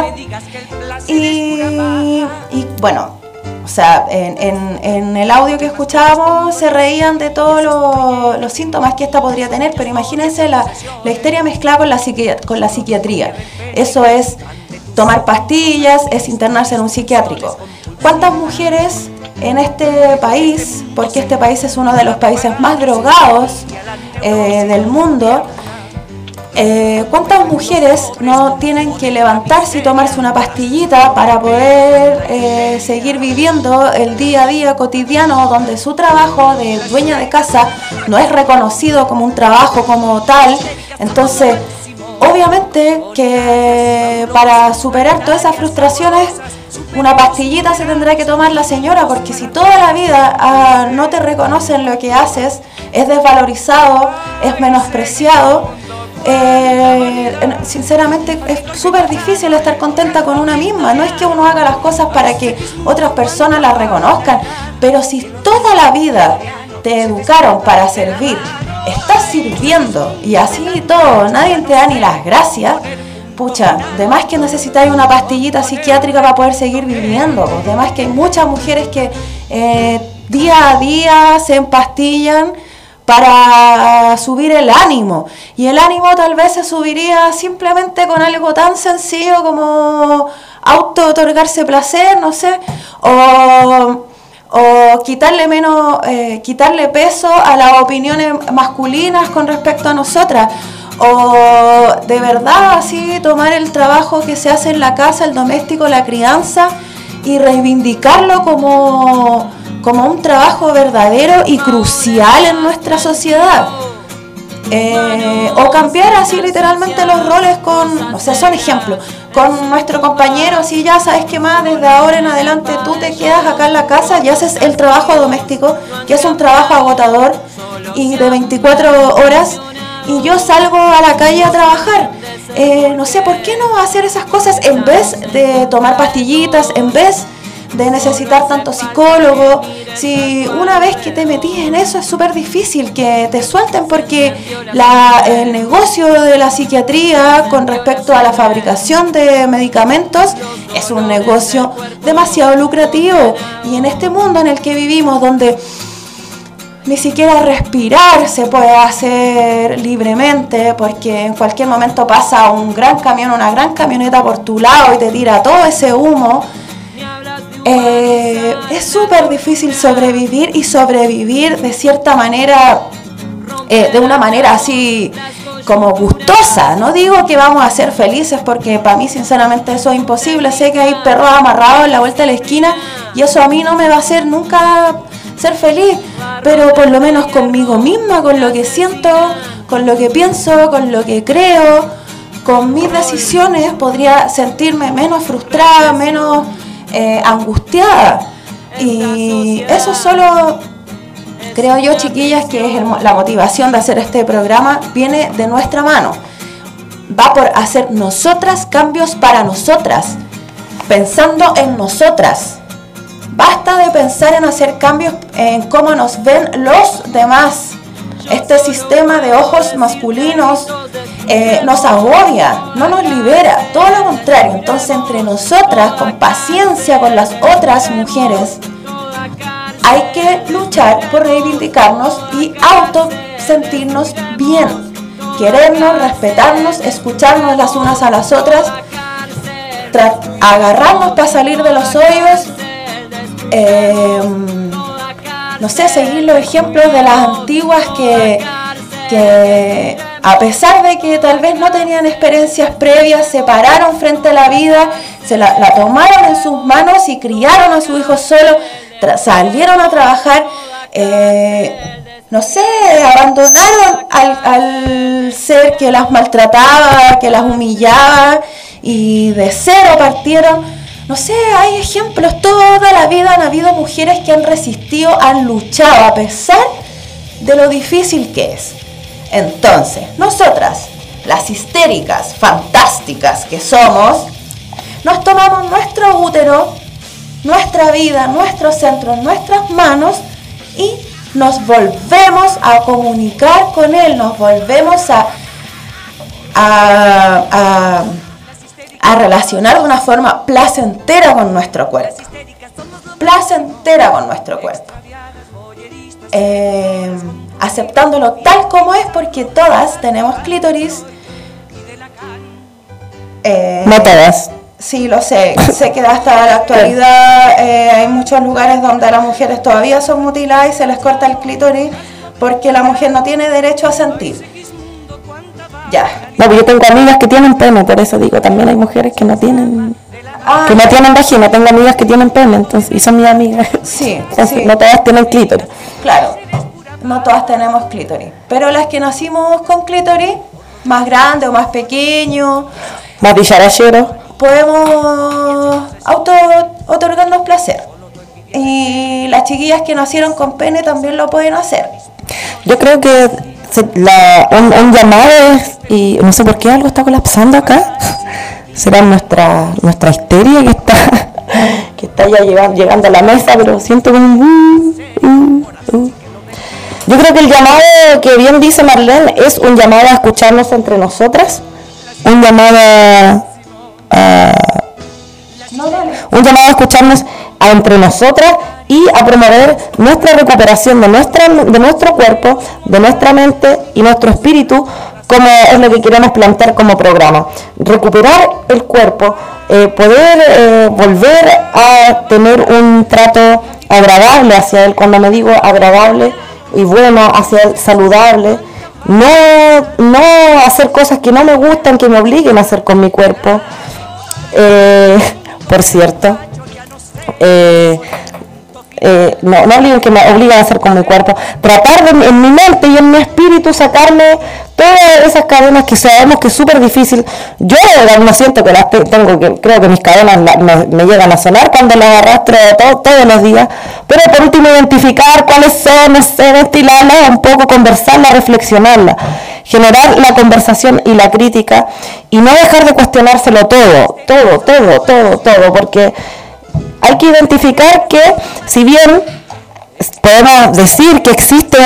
D: y bueno, o sea, en el audio que escuchábamos se reían de todos los síntomas que esta podría tener, pero imagínense la histeria mezclada con la psiquiatría. Eso es tomar pastillas, es internarse en un psiquiátrico. ¿Cuántas mujeres en este país, porque este país es uno de los países más drogados del mundo, cuántas mujeres no tienen que levantarse y tomarse una pastillita para poder seguir viviendo el día a día cotidiano, donde su trabajo de dueña de casa no es reconocido como un trabajo como tal? Entonces, obviamente que para superar todas esas frustraciones, una pastillita se tendrá que tomar la señora, porque si toda la vida no te reconocen lo que haces, es desvalorizado, es menospreciado, sinceramente es súper difícil estar contenta con una misma. No es que uno haga las cosas para que otras personas las reconozcan, pero si toda la vida te educaron para servir, estás sirviendo y así y todo, nadie te da ni las gracias, pucha, de más que necesitáis una pastillita psiquiátrica para poder seguir viviendo, pues, de más que hay muchas mujeres que día a día se empastillan para subir el ánimo, y el ánimo tal vez se subiría simplemente con algo tan sencillo como auto-otorgarse placer, no sé, o quitarle peso a las opiniones masculinas con respecto a nosotras, o de verdad así tomar el trabajo que se hace en la casa, el doméstico, la crianza, y reivindicarlo como un trabajo verdadero y crucial en nuestra sociedad. O cambiar así literalmente los roles con, o sea, son ejemplos, con nuestro compañero, si ya sabes que más, desde ahora en adelante tú te quedas acá en la casa y haces el trabajo doméstico, que es un trabajo agotador y de 24 horas, y yo salgo a la calle a trabajar. No sé, ¿por qué no hacer esas cosas en vez de tomar pastillitas, en vez de necesitar tanto psicólogo? Si una vez que te metís en eso es súper difícil que te suelten, porque el negocio de la psiquiatría con respecto a la fabricación de medicamentos es un negocio demasiado lucrativo, y en este mundo en el que vivimos, donde ni siquiera respirar se puede hacer libremente, porque en cualquier momento pasa un gran camión, una gran camioneta por tu lado y te tira todo ese humo, es súper difícil sobrevivir, y sobrevivir de cierta manera, de una manera así como gustosa. No digo que vamos a ser felices, porque para mí sinceramente eso es imposible. Sé que hay perros amarrados en la vuelta de la esquina y eso a mí no me va a hacer nunca ser feliz, pero por lo menos conmigo misma, con lo que siento, con lo que pienso, con lo que creo, con mis decisiones, podría sentirme menos frustrada, menos angustiada. Y eso solo, creo yo, chiquillas, que es la motivación de hacer este programa, viene de nuestra mano. Va por hacer nosotras cambios para nosotras, pensando en nosotras. Basta de pensar en hacer cambios en cómo nos ven los demás. Este sistema de ojos masculinos nos agobia, no nos libera, todo lo contrario. Entonces, entre nosotras, con paciencia con las otras mujeres, hay que luchar por reivindicarnos y sentirnos bien. querernos, respetarnos, escucharnos las unas a las otras, agarrarnos para salir de los hoyos, no sé, seguir los ejemplos de las antiguas que a pesar de que tal vez no tenían experiencias previas, se pararon frente a la vida, la tomaron en sus manos y criaron a su hijo solo, salieron a trabajar, no sé, abandonaron al ser que las maltrataba, que las humillaba, y de cero partieron. No sé, hay ejemplos, toda la vida han habido mujeres que han resistido, han luchado a pesar de lo difícil que es. Entonces, nosotras, las histéricas, fantásticas que somos, nos tomamos nuestro útero, nuestra vida, nuestro centro en nuestras manos y nos volvemos a comunicar con él, nos volvemos a relacionar de una forma placentera con nuestro cuerpo. Placentera con nuestro cuerpo. Aceptándolo tal como es, porque todas tenemos clítoris.
C: No todas.
D: Sí, lo sé. Sé que hasta la actualidad hay muchos lugares donde las mujeres todavía son mutiladas y se les corta el clítoris porque la mujer no tiene derecho a sentir. Ya.
C: No, yo tengo amigas que tienen pene, por eso digo, también hay mujeres que no tienen vagina, tengo amigas que tienen pene, entonces, y son mis amigas.
D: Sí,
C: entonces,
D: sí.
C: No todas tienen clítoris.
D: Claro, no todas tenemos clítoris, pero las que nacimos con clítoris, más grande o más pequeño,
C: más dicharachero,
D: podemos otorgarnos placer. Y las chiquillas que nacieron con pene también lo pueden hacer.
C: Yo creo que un llamado es, y no sé por qué algo está colapsando acá, será nuestra histeria que está ya llegando a la mesa, pero siento como Yo creo que el llamado que bien dice Marlene es un llamado a escucharnos entre nosotras, un llamado a escucharnos entre nosotras y a promover nuestra recuperación de nuestro cuerpo, de nuestra mente y nuestro espíritu, como es lo que queremos plantear como programa. Recuperar el cuerpo, poder volver a tener un trato agradable hacia él. Cuando me digo agradable y bueno, hacia él, saludable, no hacer cosas que no me gustan, que me obliguen a hacer con mi cuerpo. Por cierto, no obliguen que me obligan a hacer con mi cuerpo, tratar de en mi mente y en mi espíritu sacarme todas esas cadenas que sabemos que es súper difícil. Yo de verdad no siento que las tengo, creo que mis cadenas me llegan a sonar cuando las arrastro todos los días, pero por último identificar cuáles son, ventilarlas un poco, conversarlas, reflexionarlas, generar la conversación y la crítica y no dejar de cuestionárselo todo, porque hay que identificar que, si bien podemos decir que existe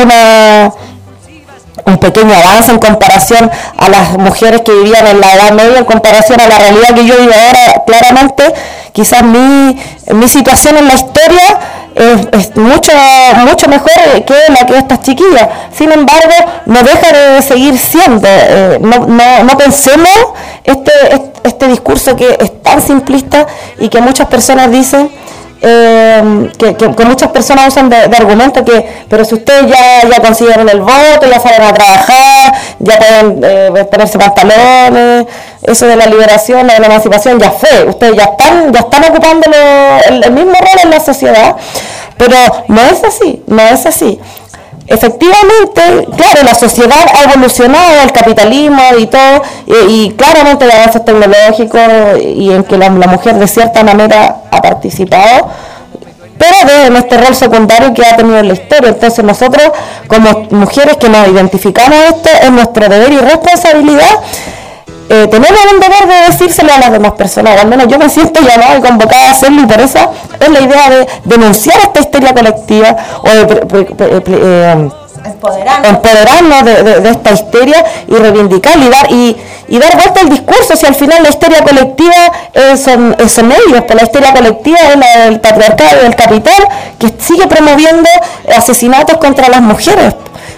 C: un pequeño avance en comparación a las mujeres que vivían en la Edad Media, en comparación a la realidad que yo vivo ahora, claramente, quizás mi situación en la historia es mucho mejor que la que estas chiquillas. Sin embargo, no deja de seguir siendo. No pensemos este discurso que es tan simplista y que muchas personas dicen, que muchas personas usan de argumento que, pero si ustedes ya consiguieron el voto, ya salen a trabajar, ya pueden ponerse pantalones, eso de la liberación, de la emancipación ya fue, ustedes ya están ocupando el mismo rol en la sociedad, pero no es así. Efectivamente, claro, la sociedad ha evolucionado, el capitalismo y todo, y claramente hay avances tecnológicos y en que la mujer de cierta manera ha participado, pero en este rol secundario que ha tenido en la historia. Entonces nosotros, como mujeres que nos identificamos esto, es nuestro deber y responsabilidad. Tenemos un deber de decírselo a las demás personas, o al menos yo me siento llamada y convocada a hacerlo, y por eso es la idea de denunciar esta histeria colectiva o de empoderarnos de esta histeria y reivindicarla y dar vuelta al discurso. Si al final la histeria colectiva son ellos, pues la histeria colectiva es la del patriarcado y del capital que sigue promoviendo asesinatos contra las mujeres.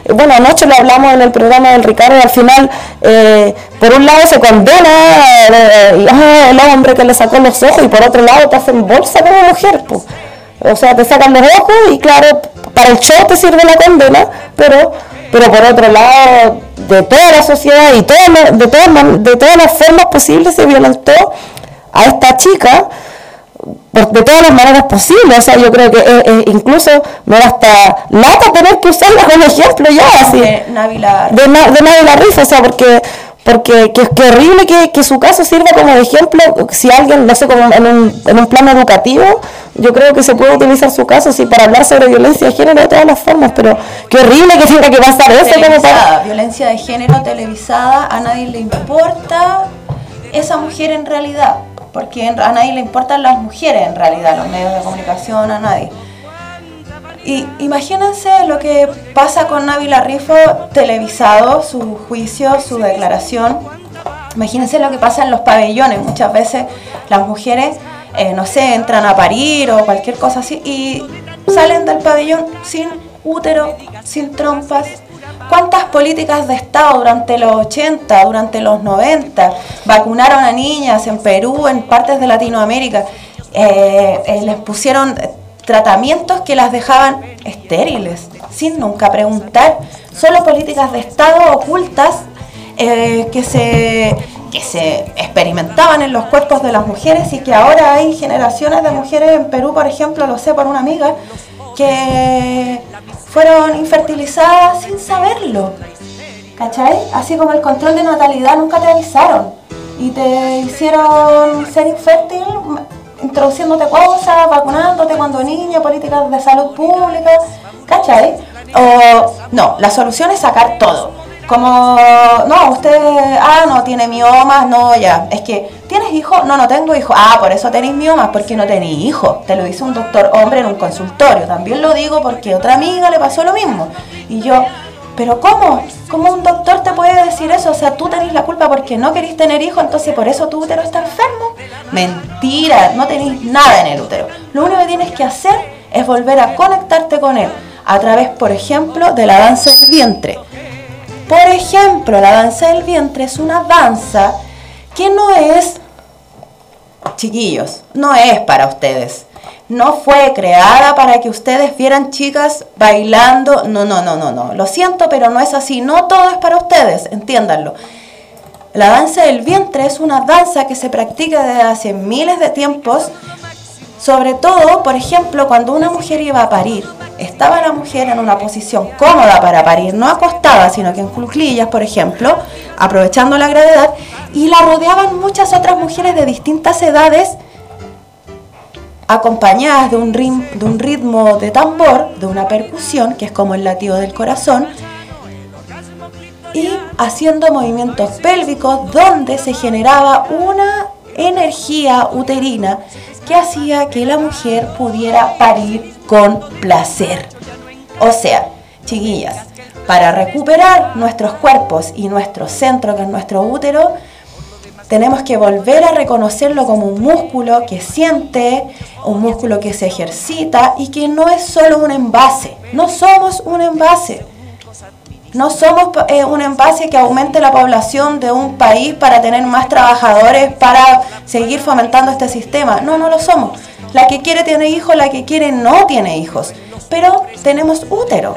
L: bueno, anoche lo hablamos en el programa del Ricardo, al final, por un lado se condena el hombre que le sacó los ojos, y por otro lado te hacen bolsa como mujer, pues. O sea, te sacan los ojos y claro, para el show te sirve la condena, pero por otro lado, de toda la sociedad y de todas las formas posibles se violentó a esta chica de todas las maneras posibles. O sea, yo creo que incluso me da hasta lata tener que usarla como ejemplo ya, así.
D: De Nabila
L: Rifo, o sea, porque que horrible que su caso sirva como ejemplo. Si alguien, no sé, como en un plano educativo, yo creo que se puede utilizar su caso sí para hablar sobre violencia de género de todas las formas, pero qué horrible que tenga que pasar eso. Como para...
D: Violencia de género televisada, a nadie le importa esa mujer en realidad, porque a nadie le importan las mujeres en realidad, los medios de comunicación, a nadie. Y imagínense lo que pasa con Nabila Rifo televisado, su juicio, su declaración. Imagínense lo que pasa en los pabellones. Muchas veces las mujeres, no sé, entran a parir o cualquier cosa así y salen del pabellón sin útero, sin trompas. ¿Cuántas políticas de Estado durante los 80, durante los 90 vacunaron a niñas en Perú, en partes de Latinoamérica? Les pusieron tratamientos que las dejaban estériles, sin nunca preguntar. Solo políticas de Estado ocultas que se experimentaban en los cuerpos de las mujeres, y que ahora hay generaciones de mujeres en Perú, por ejemplo, lo sé por una amiga, que fueron infertilizadas sin saberlo, ¿cachai? Así como el control de natalidad, nunca te avisaron y te hicieron ser infértil, introduciéndote cosas, vacunándote cuando niña, políticas de salud pública, ¿cachai? O no, la solución es sacar todo. Como, no, usted, no, tiene miomas, no, ya, es que, ¿tienes hijos? No, no tengo hijos. Por eso tenéis miomas, porque no tenéis hijos. Te lo dice un doctor hombre en un consultorio. También lo digo porque a otra amiga le pasó lo mismo. Y yo, ¿pero cómo? ¿Cómo un doctor te puede decir eso? O sea, tú tenés la culpa porque no querís tener hijos, entonces por eso tu útero está enfermo. Mentira, no tenéis nada en el útero. Lo único que tienes que hacer es volver a conectarte con él a través, por ejemplo, de la danza del vientre. Por ejemplo, la danza del vientre es una danza que no es, chiquillos, no es para ustedes. No fue creada para que ustedes vieran chicas bailando. No. Lo siento, pero no es así. No todo es para ustedes, entiéndanlo. La danza del vientre es una danza que se practica desde hace miles de tiempos. Sobre todo, por ejemplo, cuando una mujer iba a parir, estaba la mujer en una posición cómoda para parir, no acostada, sino que en cuclillas, por ejemplo, aprovechando la gravedad, y la rodeaban muchas otras mujeres de distintas edades, acompañadas de un ritmo de tambor, de una percusión, que es como el latido del corazón, y haciendo movimientos pélvicos donde se generaba una energía uterina que hacía que la mujer pudiera parir con placer. O sea, chiquillas, para recuperar nuestros cuerpos y nuestro centro, que es nuestro útero, tenemos que volver a reconocerlo como un músculo que siente, un músculo que se ejercita y que no es solo un envase. No somos un envase. No somos un envase que aumente la población de un país para tener más trabajadores, para seguir fomentando este sistema. No lo somos. La que quiere tiene hijos, la que quiere no tiene hijos. Pero tenemos útero.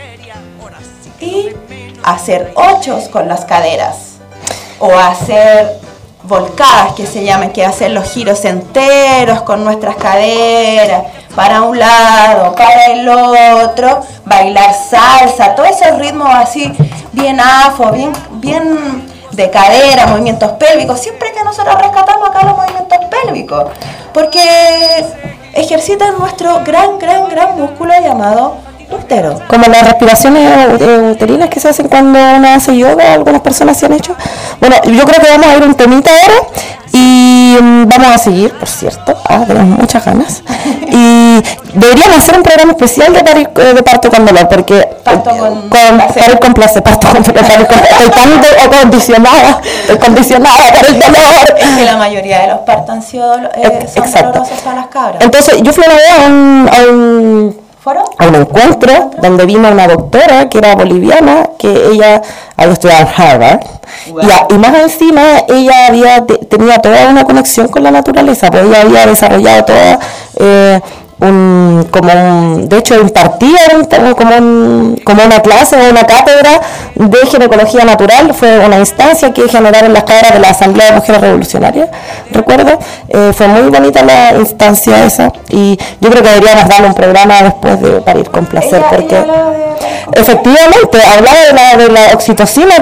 D: Y hacer ochos con las caderas. O hacer volcadas, que se llaman, que hacer los giros enteros con nuestras caderas, para un lado, para el otro, bailar salsa, todos esos ritmos así, bien afro, bien de cadera, movimientos pélvicos, siempre que nosotros rescatamos acá los movimientos pélvicos, porque ejercitan nuestro gran músculo llamado útero.
L: Como las respiraciones uterinas que se hacen cuando uno hace yoga, algunas personas se han hecho. Bueno, yo creo que vamos a ir un temita ahora y vamos a seguir, por cierto. Tenemos muchas ganas. Y deberíamos hacer un programa especial de parto con dolor, porque parto con placer. Estoy tan condicionada por el dolor.
D: Es que la mayoría de los partos han sido son dolorosos para las cabras.
L: Entonces, yo fui a un a un encuentro donde vino una doctora que era boliviana, que ella había estudiado en Harvard. Wow. Y más encima ella tenía toda una conexión con la naturaleza, pues ella había desarrollado toda de hecho impartía como una clase o una cátedra de ginecología natural. Fue una instancia que generaron las cadras de la Asamblea de Mujeres Revolucionarias, recuerdo. Fue muy bonita la instancia esa, y yo creo que deberíamos darle un programa después de Parir con Placer, porque efectivamente hablaba de la oxitocina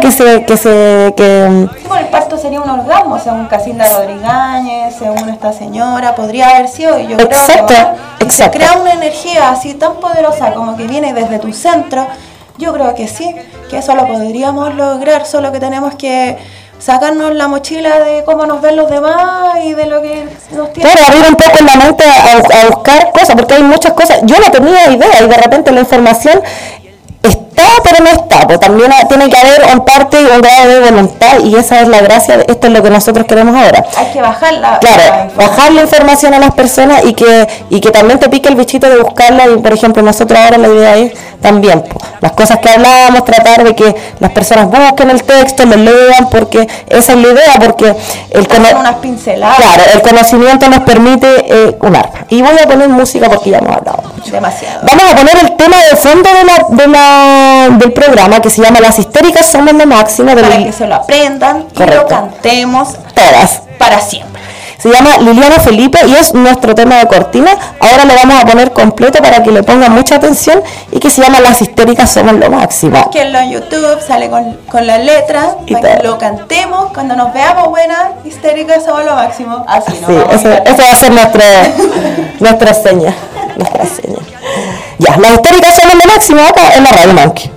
D: el parto sería un orgasmo, según Casilda Rodríguez, según esta señora, podría haber sido, y yo creo que se crea una energía así tan poderosa como que viene desde tu centro. Yo creo que sí, que eso lo podríamos lograr, solo que tenemos que sacarnos la mochila de cómo nos ven los demás y de lo que nos tiene.
L: Claro, abrir un poco la mente a buscar cosas, porque hay muchas cosas. Yo no tenía idea, y de repente la información está, pero no está, pues también tiene que haber un parte y un grado de voluntad, y esa es la gracia. Esto es lo que nosotros queremos ahora.
D: Hay que bajarla.
L: Claro, bajar la información a las personas, y que también te pique el bichito de buscarla. Y por ejemplo, nosotros ahora la idea es también, pues, las cosas que hablábamos, tratar de que las personas busquen el texto, lo lean, porque esa es la idea, porque
D: unas pinceladas.
L: Claro, el conocimiento nos permite un arma. Y voy a poner música porque ya hemos hablado mucho.
D: Demasiado.
L: Vamos a poner el tema de fondo del programa, que se llama Las Histéricas Somos lo Máximo.
D: Para que se lo aprendan. Correcto. Y lo cantemos
L: todas
D: para siempre.
L: Se llama Liliana Felipe y es nuestro tema de cortina. Ahora lo vamos a poner completo para que le pongan mucha atención, y que se llama Las Histéricas Somos lo Máximo.
D: Búsquenlo en YouTube, sale con la letra, para que lo cantemos. Cuando nos veamos buenas, histéricas somos lo máximo. Así, ¿no?
L: Sí, eso va a ser nuestra seña. Ya, Las Histéricas Somos lo Máximo, acá en la Radio Monkey.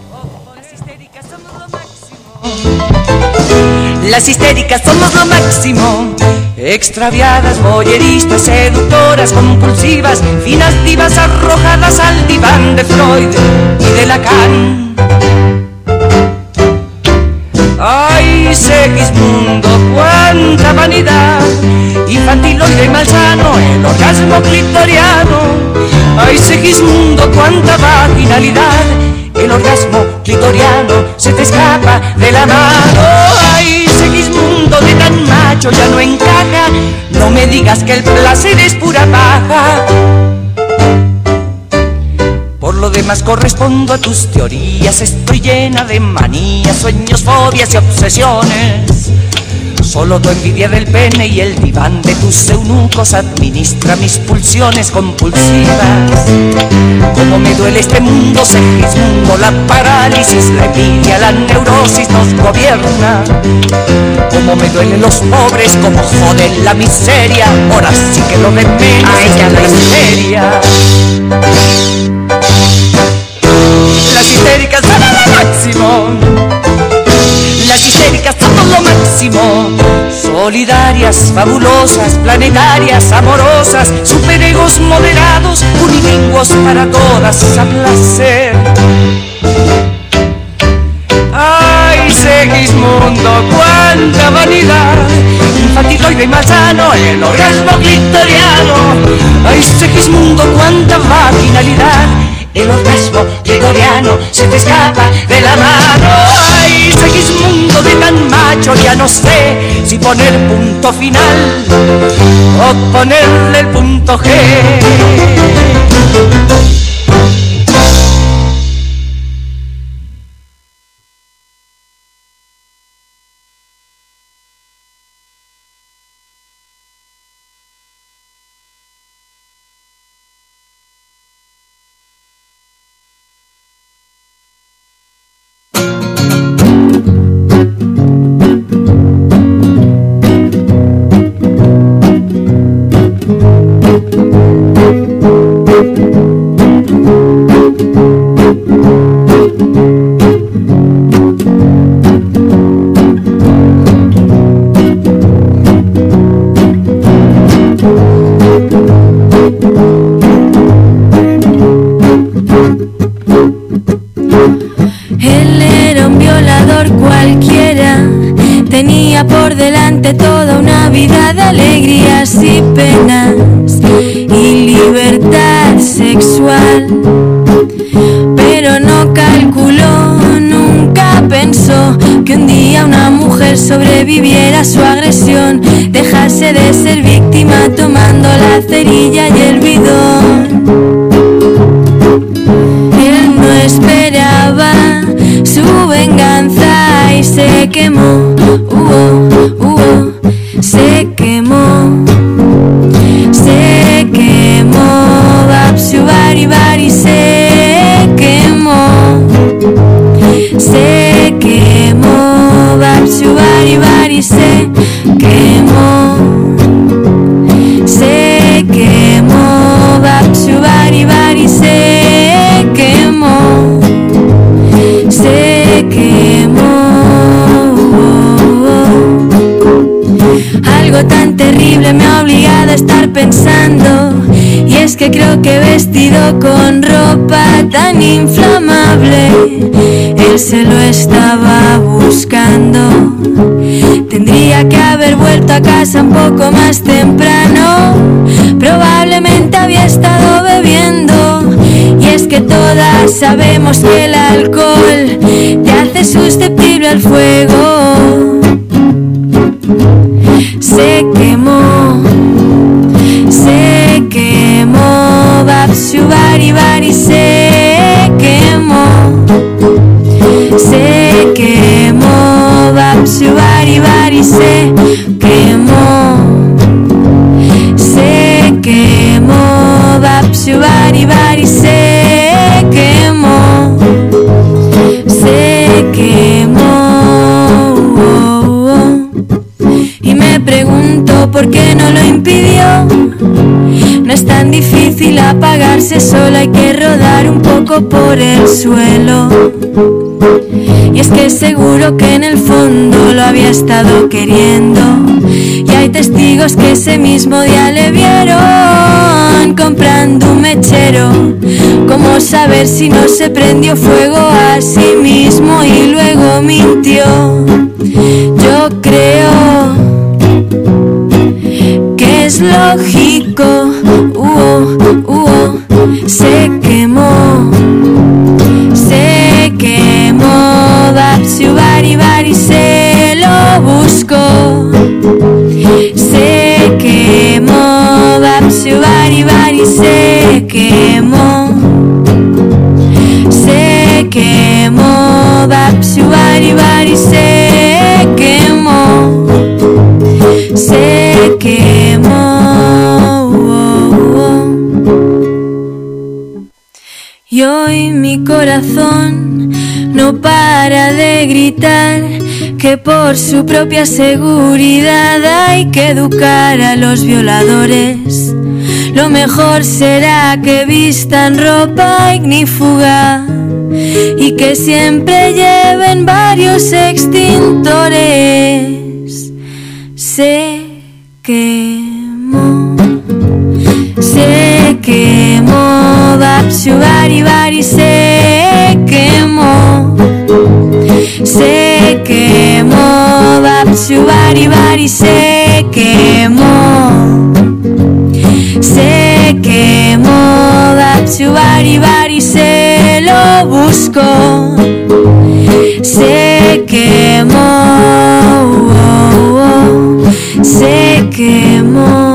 A: Las histéricas somos lo máximo, extraviadas, voyeristas, seductoras, compulsivas, finas divas arrojadas al diván de Freud y de Lacan. Ay, Segismundo, cuánta vanidad, infantiloide y malsano, el orgasmo clitoriano. Ay, Segismundo, cuánta vaginalidad, el orgasmo clitoriano se te escapa de la mano. Ay, Segismundo, de tan macho ya no encaja, no me digas que el placer es pura paja. Por lo demás correspondo a tus teorías, estoy llena de manías, sueños, fobias y obsesiones. Solo tu envidia del pene y el diván de tus eunucos administra mis pulsiones compulsivas. Como me duele este mundo, Segismundo, la parálisis, la envidia, la neurosis nos gobierna. Como me duelen los pobres, como joden la miseria, ahora sí que lo de menos es la histeria. Las histéricas son lo máximo. Las histéricas somos lo máximo, solidarias, fabulosas, planetarias, amorosas, superegos moderados, unilingüos para todas a placer. Ay, Segismundo, cuánta vanidad, infantiloide y malsano, el orgasmo clitoriano. Ay, Segismundo, cuánta vaginalidad, el orgasmo clitoriano se te escapa de la mano. Ay, Segismundo, de tan macho ya no sé si poner punto final o ponerle el punto G.
M: alegrías y penas y libertad sexual. mal, pero no calculó, nunca pensó que un día una mujer sobreviviera a su agresión, dejase de ser víctima tomando la cerilla y el bidón. Él no esperaba su venganza y se quemó, se quemó, se quemó, Babsu Bari Bari se quemó, se quemó, Babsu Bari Bari se quemó, se quemó, Babsu Bari Bari se quemó, se quemó. Algo tan terrible me ha obligado a estar pensando, y es que creo que vestido con ropa tan inflamable, él se lo estaba buscando. Tendría que haber vuelto a casa un poco más temprano, probablemente había estado bebiendo, y es que todas sabemos que el alcohol te hace susceptible al fuego. Se quemó, Babsu Bari Bari se quemó, se quemó, Babsu Bari Bari se quemó, se quemó, Babsu Bari Bari se quemó, se quemó. Y me pregunto por qué no lo impidió. No es tan difícil apagarse, solo hay que rodar un poco por el suelo. Y es que seguro que en el fondo lo había estado queriendo, y hay testigos que ese mismo día le vieron comprando un mechero. ¿Cómo saber si no se prendió fuego a sí mismo y luego mintió? Yo creo que es lógico. Se quemó, se quemó, Babsu Bari Bari se lo buscó, se quemó, Babsu Bari Bari se quemó, se quemó, Babsu Bari Bari se quemó, se quemó. Y hoy mi corazón no para de gritar que por su propia seguridad hay que educar a los violadores. Lo mejor será que vistan ropa ignífuga y que siempre lleven varios extintores. Se quemó, se quemó, Babsu Bari Bari se quemó, se quemó, Babsu Bari Bari se quemó, se quemó, Babsu Bari Bari se lo buscó, se quemó, se quemó.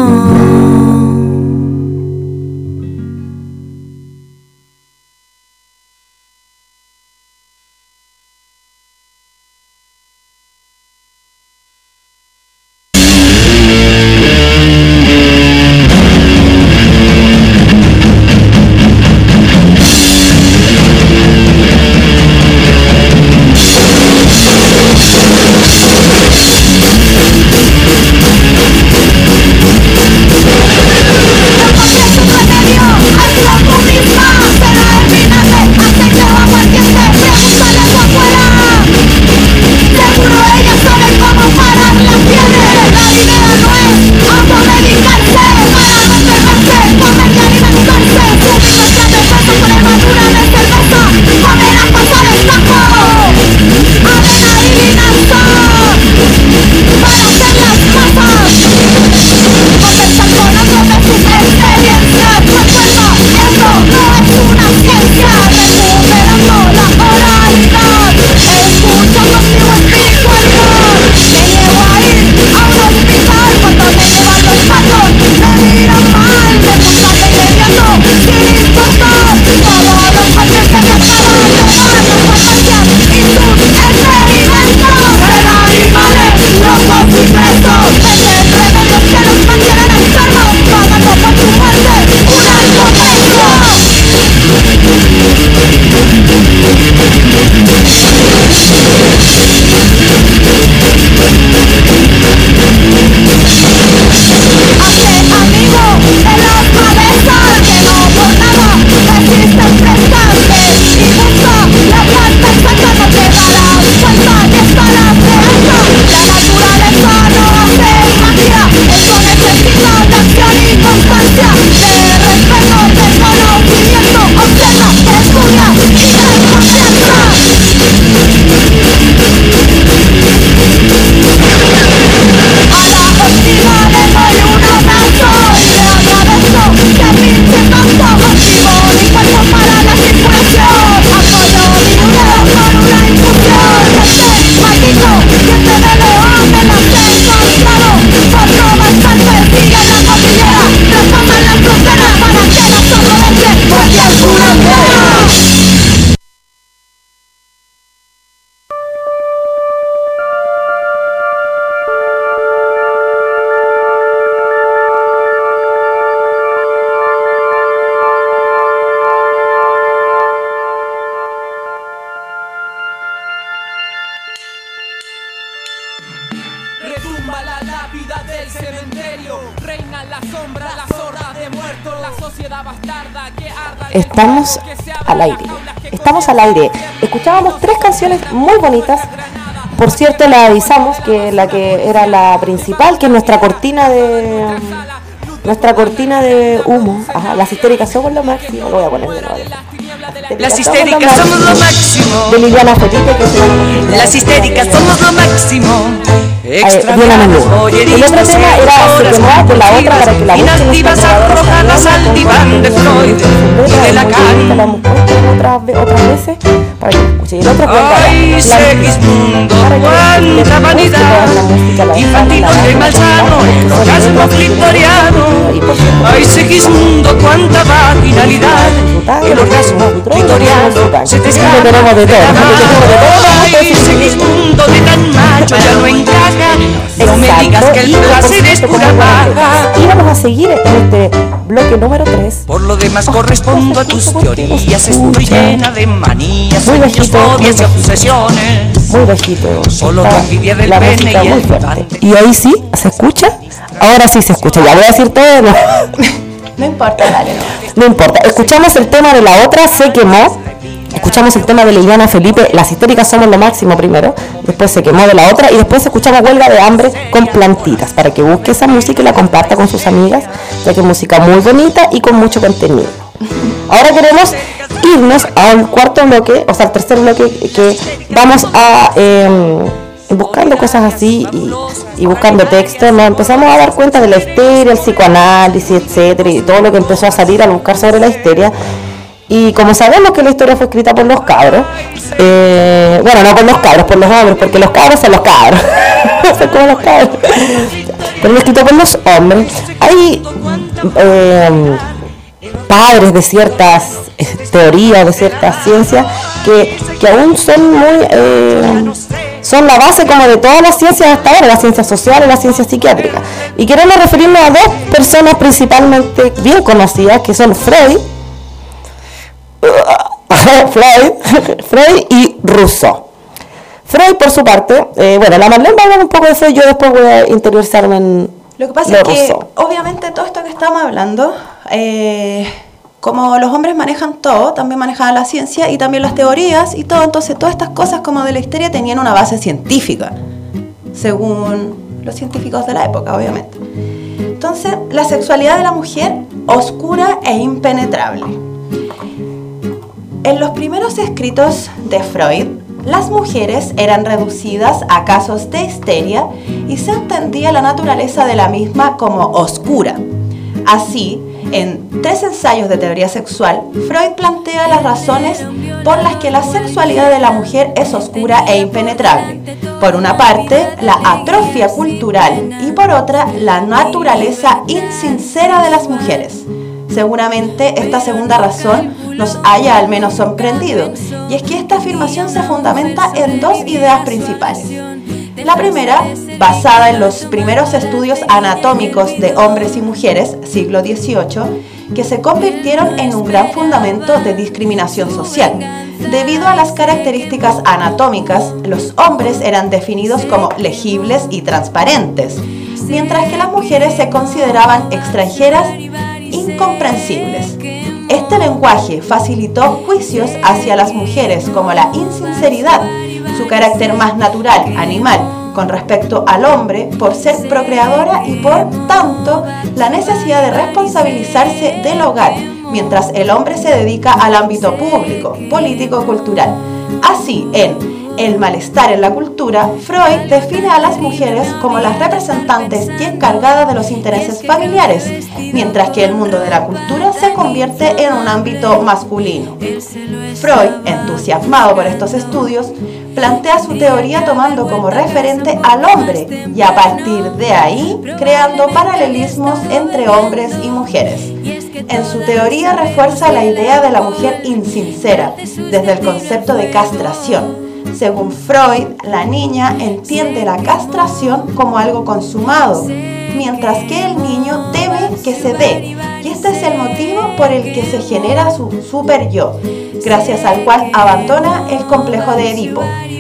L: Estamos al aire. Estamos al aire. Escuchábamos 3 canciones muy bonitas. Por cierto, le avisamos que la que era la principal, que es nuestra cortina de humo. Ajá, las histéricas somos lo máximo. Lo voy a poner de nuevo.
A: Las histéricas somos lo máximo.
L: De Liliana Felipe, que
A: las histéricas somos lo máximo.
L: Bien a menudo. El otro tema era Se quemó de la otra para que la
A: inactivas arrojadas al diván de Freud y de Lacan.
L: La hemos puesto otras veces para que escuche. Y el otro
A: ay, Segismundo, cuánta vanidad, infantil y malsano, el orgasmo clitoriano. Ay, Segismundo, cuánta vaginalidad, el orgasmo clitoriano se te escapa. Ay, Segismundo, de tan macho ya no encaja. No me digas que el placer es pura paja.
L: Y vamos a seguir en este bloque número 3.
A: Por lo demás correspondo a tus teorías. Estoy llena de manías, sueños, fobias y obsesiones.
L: Muy bajito.
A: Solo tu envidia del pene y el divante.
L: Y ahí sí, ¿se escucha? Ahora sí se escucha. Ya voy a decir todo.
B: No importa, dale.
L: No importa. Escuchamos el tema de la otra, Se quemó. Escuchamos el tema de Liliana Felipe, Las histéricas somos lo máximo primero, después Se quemó de la otra y después escuchamos Huelga de hambre con Plantitas, para que busque esa música y la comparta con sus amigas, ya que es música muy bonita y con mucho contenido. Ahora queremos irnos al cuarto bloque, o sea, al tercer bloque, que vamos a buscando cosas así y buscando textos, nos empezamos a dar cuenta de la histeria, el psicoanálisis, etcétera, y todo lo que empezó a salir al buscar sobre la histeria. Y como sabemos que la historia fue escrita por los cabros, bueno, no por los cabros, por los hombres, porque los cabros son los cabros, son como los cabros, pero escrito por los hombres. Hay padres de ciertas teorías, de ciertas ciencias, que aún son muy... son la base como de todas las ciencias hasta ahora, las ciencias sociales, las ciencias psiquiátricas. Y queremos referirnos a 2 personas principalmente bien conocidas, que son Freud y Rousseau. Freud, por su parte, bueno, la Marlene va a hablar un poco de Freud, yo después voy a interiorizarme en
D: lo que pasa es que, obviamente, todo esto que estamos hablando, como los hombres manejan todo, también manejaban la ciencia y también las teorías y todo, entonces todas estas cosas como de la histeria tenían una base científica, según los científicos de la época, obviamente. Entonces, la sexualidad de la mujer, oscura e impenetrable. En los primeros escritos de Freud, las mujeres eran reducidas a casos de histeria y se entendía la naturaleza de la misma como oscura. Así, en 3 ensayos de teoría sexual, Freud plantea las razones por las que la sexualidad de la mujer es oscura e impenetrable. Por una parte, la atrofia cultural y por otra, la naturaleza insincera de las mujeres. Seguramente esta segunda razón nos haya al menos sorprendido, y es que esta afirmación se fundamenta en 2 ideas principales. La primera, basada en los primeros estudios anatómicos de hombres y mujeres, siglo XVIII, que se convirtieron en un gran fundamento de discriminación social. Debido a las características anatómicas, los hombres eran definidos como legibles y transparentes, mientras que las mujeres se consideraban extranjeras, incomprensibles. Este lenguaje facilitó juicios hacia las mujeres como la insinceridad, su carácter más natural, animal, con respecto al hombre por ser procreadora y por tanto la necesidad de responsabilizarse del hogar, mientras el hombre se dedica al ámbito público, político, cultural. Así, en El malestar en la cultura, Freud define a las mujeres como las representantes y encargadas de los intereses familiares, mientras que el mundo de la cultura se convierte en un ámbito masculino. Freud, entusiasmado por estos estudios, plantea su teoría tomando como referente al hombre y a partir de ahí creando paralelismos entre hombres y mujeres. En su teoría refuerza la idea de la mujer insincera desde el concepto de castración. Según Freud, la niña entiende la castración como algo consumado, mientras que el niño teme que se dé, y este es el motivo por el que se genera su super yo, gracias al cual abandona el complejo de Edipo.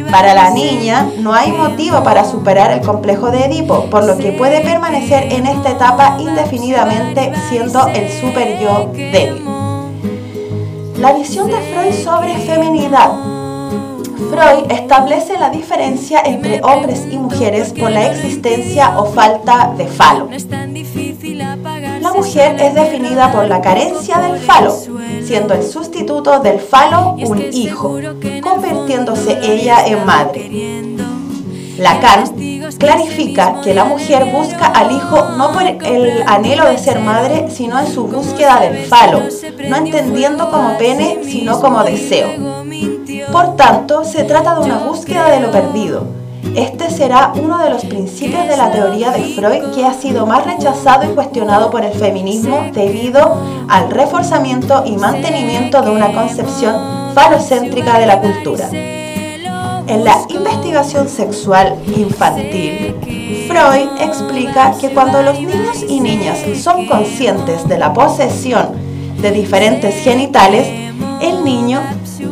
D: Para la niña no hay motivo para superar el complejo de Edipo, por lo que puede permanecer en esta etapa indefinidamente siendo el super yo débil. La visión de Freud sobre feminidad. Freud establece la diferencia entre hombres y mujeres por la existencia o falta de falo. La mujer es definida por la carencia del falo, siendo el sustituto del falo un hijo, convirtiéndose ella en madre. Lacan clarifica que la mujer busca al hijo no por el anhelo de ser madre, sino en su búsqueda del falo, no entendiendo como pene, sino como deseo. Por tanto, se trata de una búsqueda de lo perdido. Este será uno de los principios de la teoría de Freud que ha sido más rechazado y cuestionado por el feminismo debido al reforzamiento y mantenimiento de una concepción falocéntrica de la cultura. En la investigación sexual infantil, Freud explica que cuando los niños y niñas son conscientes de la posesión de diferentes genitales, en el niño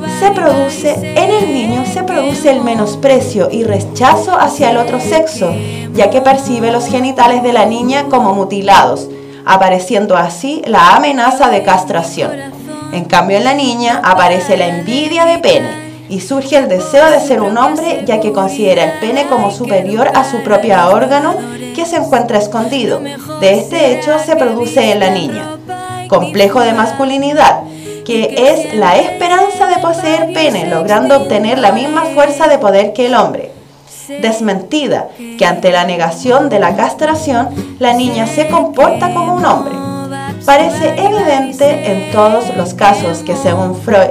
D: se produce el menosprecio y rechazo hacia el otro sexo, ya que percibe los genitales de la niña como mutilados, apareciendo así la amenaza de castración. En cambio, en la niña aparece la envidia de pene y surge el deseo de ser un hombre, ya que considera el pene como superior a su propio órgano que se encuentra escondido. De este hecho se produce en la niña. Complejo de masculinidad, que es la esperanza de poseer pene, logrando obtener la misma fuerza de poder que el hombre. Desmentida, que ante la negación de la castración, la niña se comporta como un hombre. Parece evidente en todos los casos que según Freud,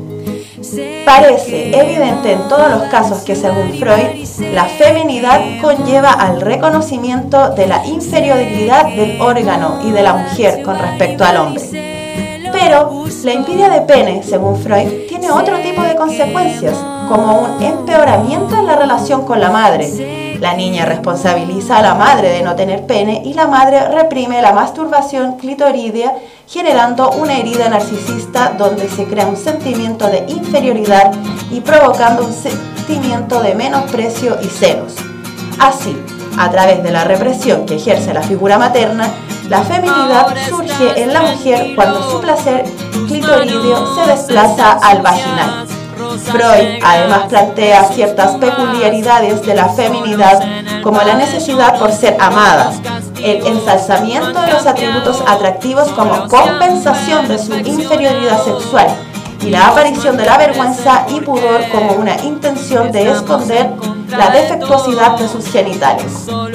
D: la feminidad conlleva al reconocimiento de la inferioridad del órgano y de la mujer con respecto al hombre. Pero la envidia de pene, según Freud, tiene otro tipo de consecuencias, como un empeoramiento en la relación con la madre. La niña responsabiliza a la madre de no tener pene y la madre reprime la masturbación clitoridea, generando una herida narcisista donde se crea un sentimiento de inferioridad y provocando un sentimiento de menosprecio y celos. Así, a través de la represión que ejerce la figura materna, la feminidad surge en la mujer cuando su placer clitorideo se desplaza al vaginal. Freud además plantea ciertas peculiaridades de la feminidad, como la necesidad por ser amada, el ensalzamiento de los atributos atractivos como compensación de su inferioridad sexual y la aparición de la vergüenza y pudor como una intención de esconder la defectuosidad de sus genitales.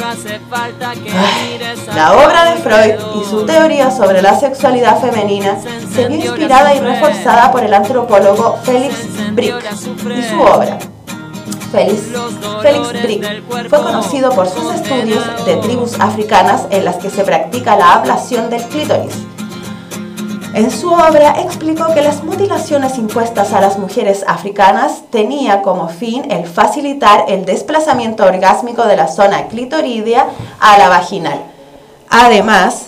D: La obra de Freud y su teoría sobre la sexualidad femenina se vio inspirada y reforzada por el antropólogo Felix Brig y su obra. Felix Brig fue conocido por sus estudios de tribus africanas en las que se practica la ablación del clítoris. En su obra explicó que las mutilaciones impuestas a las mujeres africanas tenía como fin el facilitar el desplazamiento orgásmico de la zona clitoridea a la vaginal. Además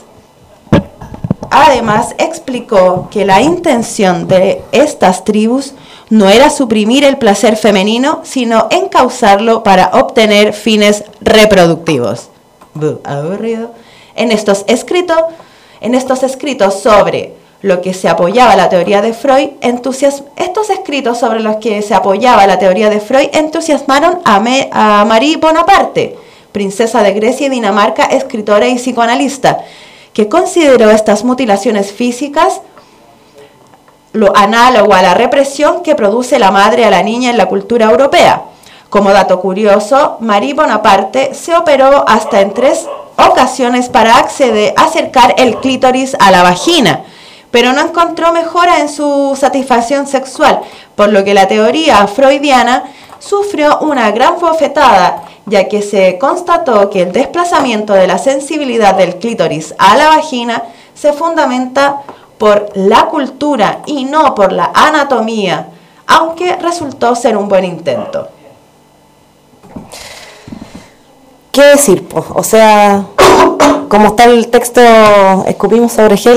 D: explicó que la intención de estas tribus no era suprimir el placer femenino, sino encauzarlo para obtener fines reproductivos. Aburrido. En estos escritos sobre lo que se apoyaba la teoría de Freud, estos escritos sobre los que se apoyaba la teoría de Freud entusiasmaron a Marie Bonaparte, princesa de Grecia y Dinamarca, escritora y psicoanalista, que consideró estas mutilaciones físicas lo análogo a la represión que produce la madre a la niña en la cultura europea. Como dato curioso, Marie Bonaparte se operó hasta en 3 ocasiones para acercar el clítoris a la vagina, pero no encontró mejora en su satisfacción sexual, por lo que la teoría freudiana sufrió una gran bofetada, ya que se constató que el desplazamiento de la sensibilidad del clítoris a la vagina se fundamenta por la cultura y no por la anatomía, aunque resultó ser un buen intento.
L: ¿Qué decir? O sea, como está el texto, escupimos sobre Freud,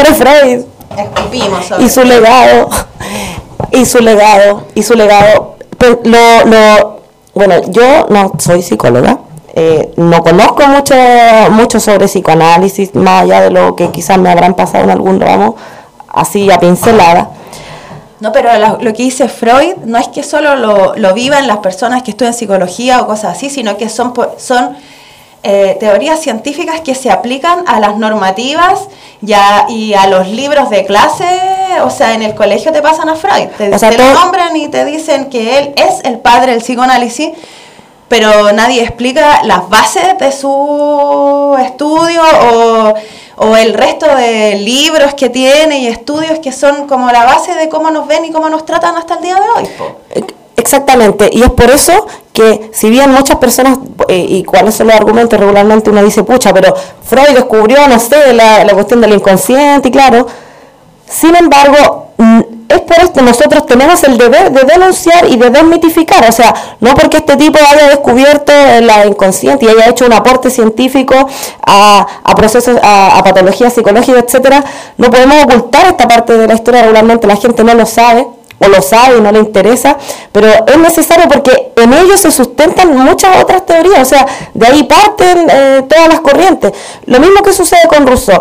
L: y su legado, Bueno, yo no soy psicóloga, no conozco mucho sobre psicoanálisis, más allá de lo que quizás me habrán pasado en algún ramo, así a pincelada.
D: No, pero lo que dice Freud no es que solo lo vivan las personas que estudian psicología o cosas así, sino que son teorías científicas que se aplican a las normativas y a los libros de clase. O sea, en el colegio te pasan a Freud, te lo nombran y te dicen que él es el padre del psicoanálisis, pero nadie explica las bases de su estudio o el resto de libros que tiene y estudios que son como la base de cómo nos ven y cómo nos tratan hasta el día de hoy.
L: Exactamente, y es por eso que si bien muchas personas, y cuáles son los argumentos, regularmente uno dice, pucha, pero Freud descubrió, no sé, la cuestión del inconsciente, y claro, sin embargo, es por esto nosotros tenemos el deber de denunciar y de desmitificar, o sea, no porque este tipo haya descubierto la inconsciente y haya hecho un aporte científico a procesos, a patologías psicológicas, etcétera, no podemos ocultar esta parte de la historia. Regularmente la gente no lo sabe, o lo sabe y no le interesa, pero es necesario porque en ellos se sustentan muchas otras teorías, o sea, de ahí parten todas las corrientes. Lo mismo que sucede con Rousseau.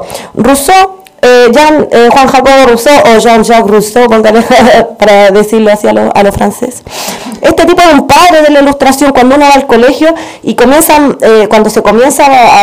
L: Juan Jacobo Rousseau o Jean-Jacques Rousseau, para decirlo así a lo francés. Este tipo de un padre de la Ilustración, cuando uno va al colegio y cuando se comienza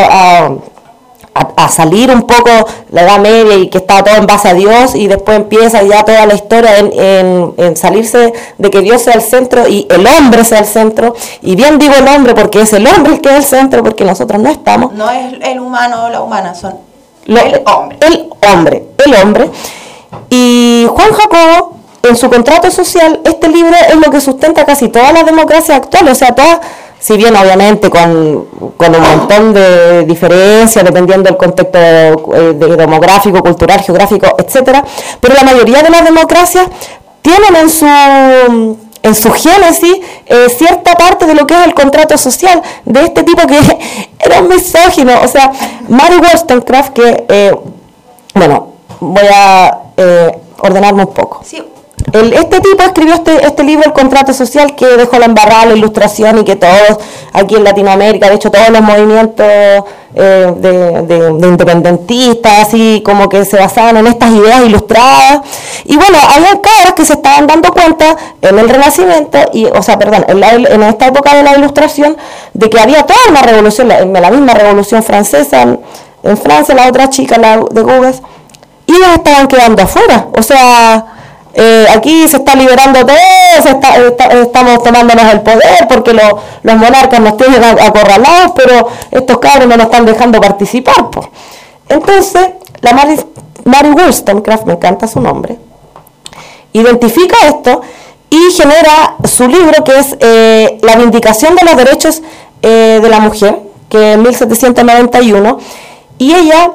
L: a salir un poco la Edad Media y que está todo en base a Dios, y después empieza ya toda la historia en salirse de que Dios sea el centro y el hombre sea el centro, y bien digo el hombre porque es el hombre el que es el centro, porque nosotros no estamos.
D: No es el humano o la humana, son
L: el hombre. Y Juan Jacobo, en su Contrato Social, este libro es lo que sustenta casi todas las democracias actuales, o sea, todas, si bien obviamente con un montón de diferencias dependiendo del contexto demográfico, cultural, geográfico, etcétera, pero la mayoría de las democracias tienen en su génesis cierta parte de lo que es el contrato social de este tipo que era un misógino. O sea, Mary Wollstonecraft, que voy a ordenarme un poco. Sí. Este tipo escribió este libro, El Contrato Social, que dejó la embarrada, la Ilustración, y que todos aquí en Latinoamérica, de hecho todos los movimientos de independentistas, así como que se basaban en estas ideas ilustradas. Y bueno, había cabras que se estaban dando cuenta en el Renacimiento, en esta época de la Ilustración, de que había toda una revolución, la misma Revolución Francesa en Francia, la otra chica, la de Gauguin, y ellos estaban quedando afuera. O sea, aquí se está liberando todo, estamos tomándonos el poder porque los monarcas nos tienen acorralados, pero estos cabros no nos están dejando participar. Pues. Entonces, la Mary Wollstonecraft, me encanta su nombre, identifica esto y genera su libro, que es La Vindicación de los Derechos de la Mujer, que en 1791, y ella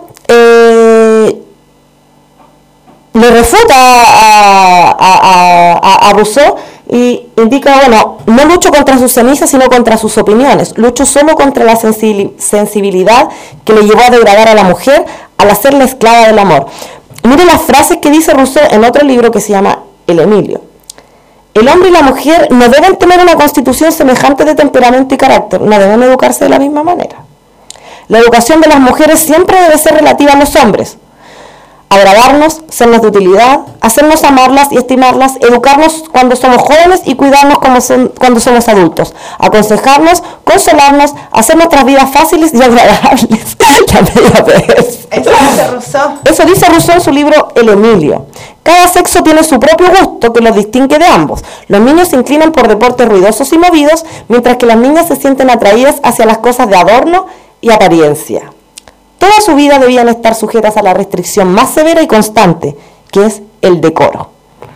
L: le refuta a Rousseau y indica, no lucho contra sus cenizas, sino contra sus opiniones. Lucho solo contra la sensibilidad que le llevó a degradar a la mujer al hacerla esclava del amor. Mire las frases que dice Rousseau en otro libro que se llama El Emilio. El hombre y la mujer no deben tener una constitución semejante de temperamento y carácter, no deben educarse de la misma manera. La educación de las mujeres siempre debe ser relativa a los hombres. Agradarnos, sernos de utilidad, hacernos amarlas y estimarlas, educarnos cuando somos jóvenes y cuidarnos cuando somos adultos, aconsejarnos, consolarnos, hacer nuestras vidas fáciles y agradables.
D: Eso dice Rousseau.
L: Eso dice Rousseau en su libro El Emilio. Cada sexo tiene su propio gusto que los distingue de ambos. Los niños se inclinan por deportes ruidosos y movidos, mientras que las niñas se sienten atraídas hacia las cosas de adorno y apariencia. Toda su vida debían estar sujetas a la restricción más severa y constante, que es el decoro.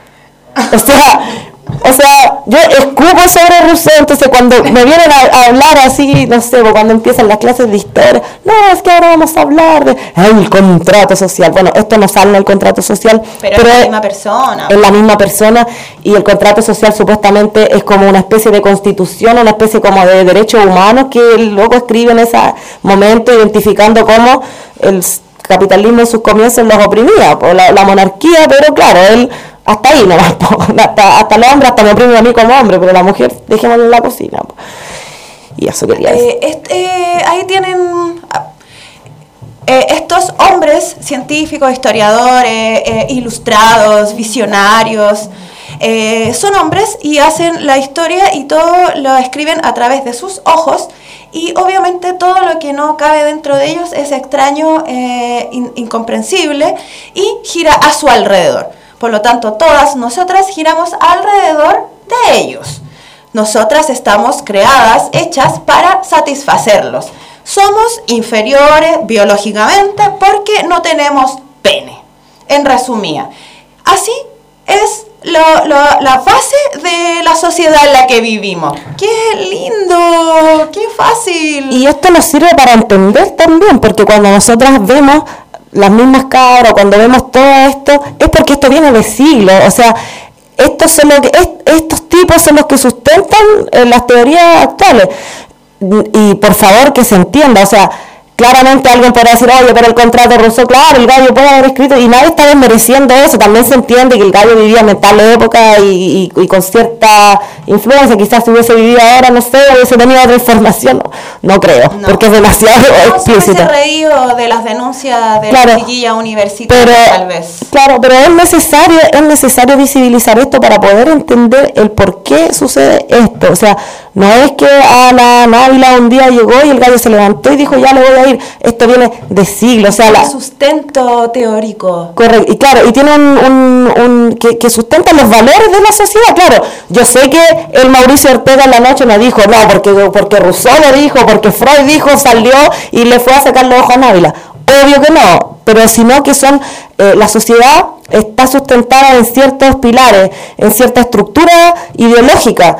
L: O sea, yo escupo sobre Rousseau, entonces cuando me vienen a hablar así, no sé, cuando empiezan las clases de historia, no, es que ahora vamos a hablar del contrato social. Bueno, esto no sale en el contrato social,
D: pero es la misma persona.
L: Es la misma persona, y el contrato social supuestamente es como una especie de constitución, una especie como de derechos humanos que el loco escribe en ese momento, identificando cómo capitalismo en sus comienzos los oprimía, por la monarquía, pero claro, él hasta ahí nomás, hasta los hombres, hasta me oprime a mí como hombre, pero la mujer dejémosla en la cocina. Y eso quería decir.
D: Ahí tienen estos hombres científicos, historiadores, ilustrados, visionarios, son hombres y hacen la historia y todo lo escriben a través de sus ojos, y obviamente todo lo que no cabe dentro de ellos es extraño, incomprensible, y gira a su alrededor. Por lo tanto, todas nosotras giramos alrededor de ellos. Nosotras estamos creadas, hechas para satisfacerlos. Somos inferiores biológicamente porque no tenemos pene. En resumida, así es la base de la sociedad en la que vivimos. ¡Qué lindo! ¡Qué fácil!
L: Y esto nos sirve para entender también, porque cuando nosotras vemos las mismas cabras, cuando vemos todo esto, es porque esto viene de siglos. O sea, estos tipos son los que sustentan las teorías actuales. Y por favor que se entienda, o sea, claramente alguien podrá decir, oye, pero el contrato ruso, claro, el gallo puede haber escrito, y nadie está desmereciendo eso. También se entiende que el gallo vivía en tal época y con cierta influencia. Quizás si hubiese vivido ahora, no sé, hubiese tenido otra información, no creo, porque es demasiado explícito.
D: Se reído de las denuncias de la chiquilla universitaria, tal vez.
L: Claro, pero es necesario visibilizar esto para poder entender el por qué sucede esto. O sea, no es que Ana Návila un día llegó y el gallo se levantó y dijo, ya le voy a ir. Esto viene de siglos. O sea,
D: el sustento teórico.
L: Correcto, y claro, y tiene que sustenta los valores de la sociedad. Claro, yo sé que el Mauricio Ortega en la noche no dijo, no, porque Rousseau lo dijo, porque Freud dijo, salió y le fue a sacar los ojos a Návila. Obvio que no, pero sino que son, la sociedad está sustentada en ciertos pilares, en cierta estructura ideológica,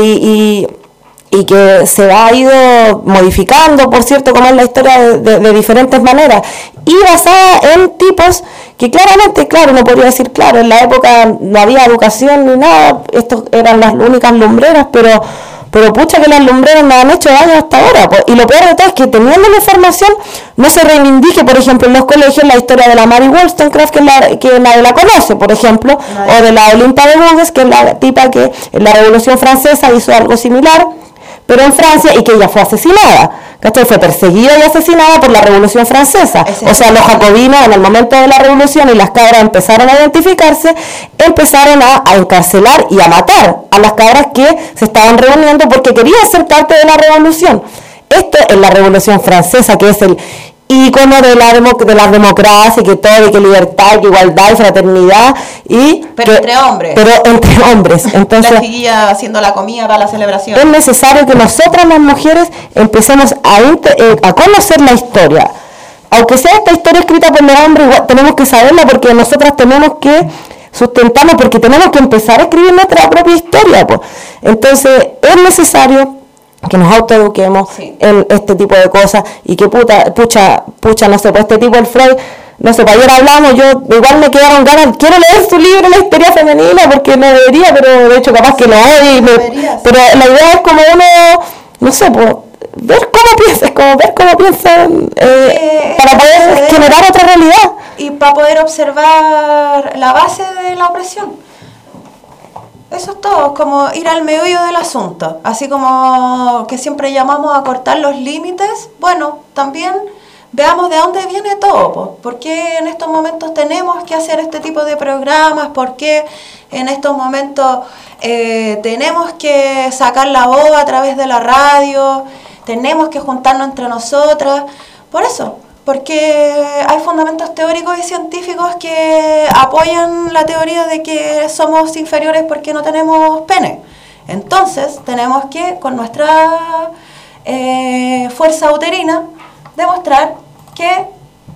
L: y que se ha ido modificando, por cierto, como es la historia de diferentes maneras, y basada en tipos que claramente, claro, uno podría decir, claro, en la época no había educación ni nada, estos eran las únicas lumbreras, pero pucha que las lumbreras nos han hecho daño hasta ahora, pues. Y lo peor de todo es que teniendo la información no se reivindique, por ejemplo, en los colegios la historia de la Mary Wollstonecraft, que nadie la conoce, por ejemplo, o de la Olinda de Gouges, que es la tipa que en la Revolución Francesa hizo algo similar, pero en Francia, y que ella fue asesinada, ¿cachai? Fue perseguida y asesinada por la Revolución Francesa. O sea, los jacobinos en el momento de la revolución, y las cabras empezaron a identificarse, empezaron a encarcelar y a matar a las cabras que se estaban reuniendo porque querían ser parte de la revolución. Esto es la Revolución Francesa, que es el ícono de la democracia, que todo, que libertad, que igualdad y fraternidad,
D: pero entre hombres.
L: Entonces,
D: la chiquilla haciendo la comida para la celebración.
L: Es necesario que nosotras las mujeres empecemos a conocer la historia, aunque sea esta historia escrita por los hombres, igual tenemos que saberla, porque nosotras tenemos que sustentarnos, porque tenemos que empezar a escribir nuestra propia historia, pues. Entonces es necesario que nos autoeduquemos en este tipo de cosas, y que pucha, no sé, pues este tipo, el Freud, no sé, ayer hablamos, yo igual me quedaron ganas, quiero leer su libro, La historia femenina, porque no debería, pero de hecho capaz que no odie, pero la idea es como uno, no sé, pues, ver cómo piensan, para poder generar otra realidad.
D: Y para poder observar la base de la opresión. Eso es todo, como ir al meollo del asunto, así como que siempre llamamos a cortar los límites. Bueno, también veamos de dónde viene todo, por qué en estos momentos tenemos que hacer este tipo de programas, por qué en estos momentos tenemos que sacar la voz a través de la radio, tenemos que juntarnos entre nosotras, por eso. Porque hay fundamentos teóricos y científicos que apoyan la teoría de que somos inferiores porque no tenemos pene. Entonces tenemos que, con nuestra fuerza uterina, demostrar que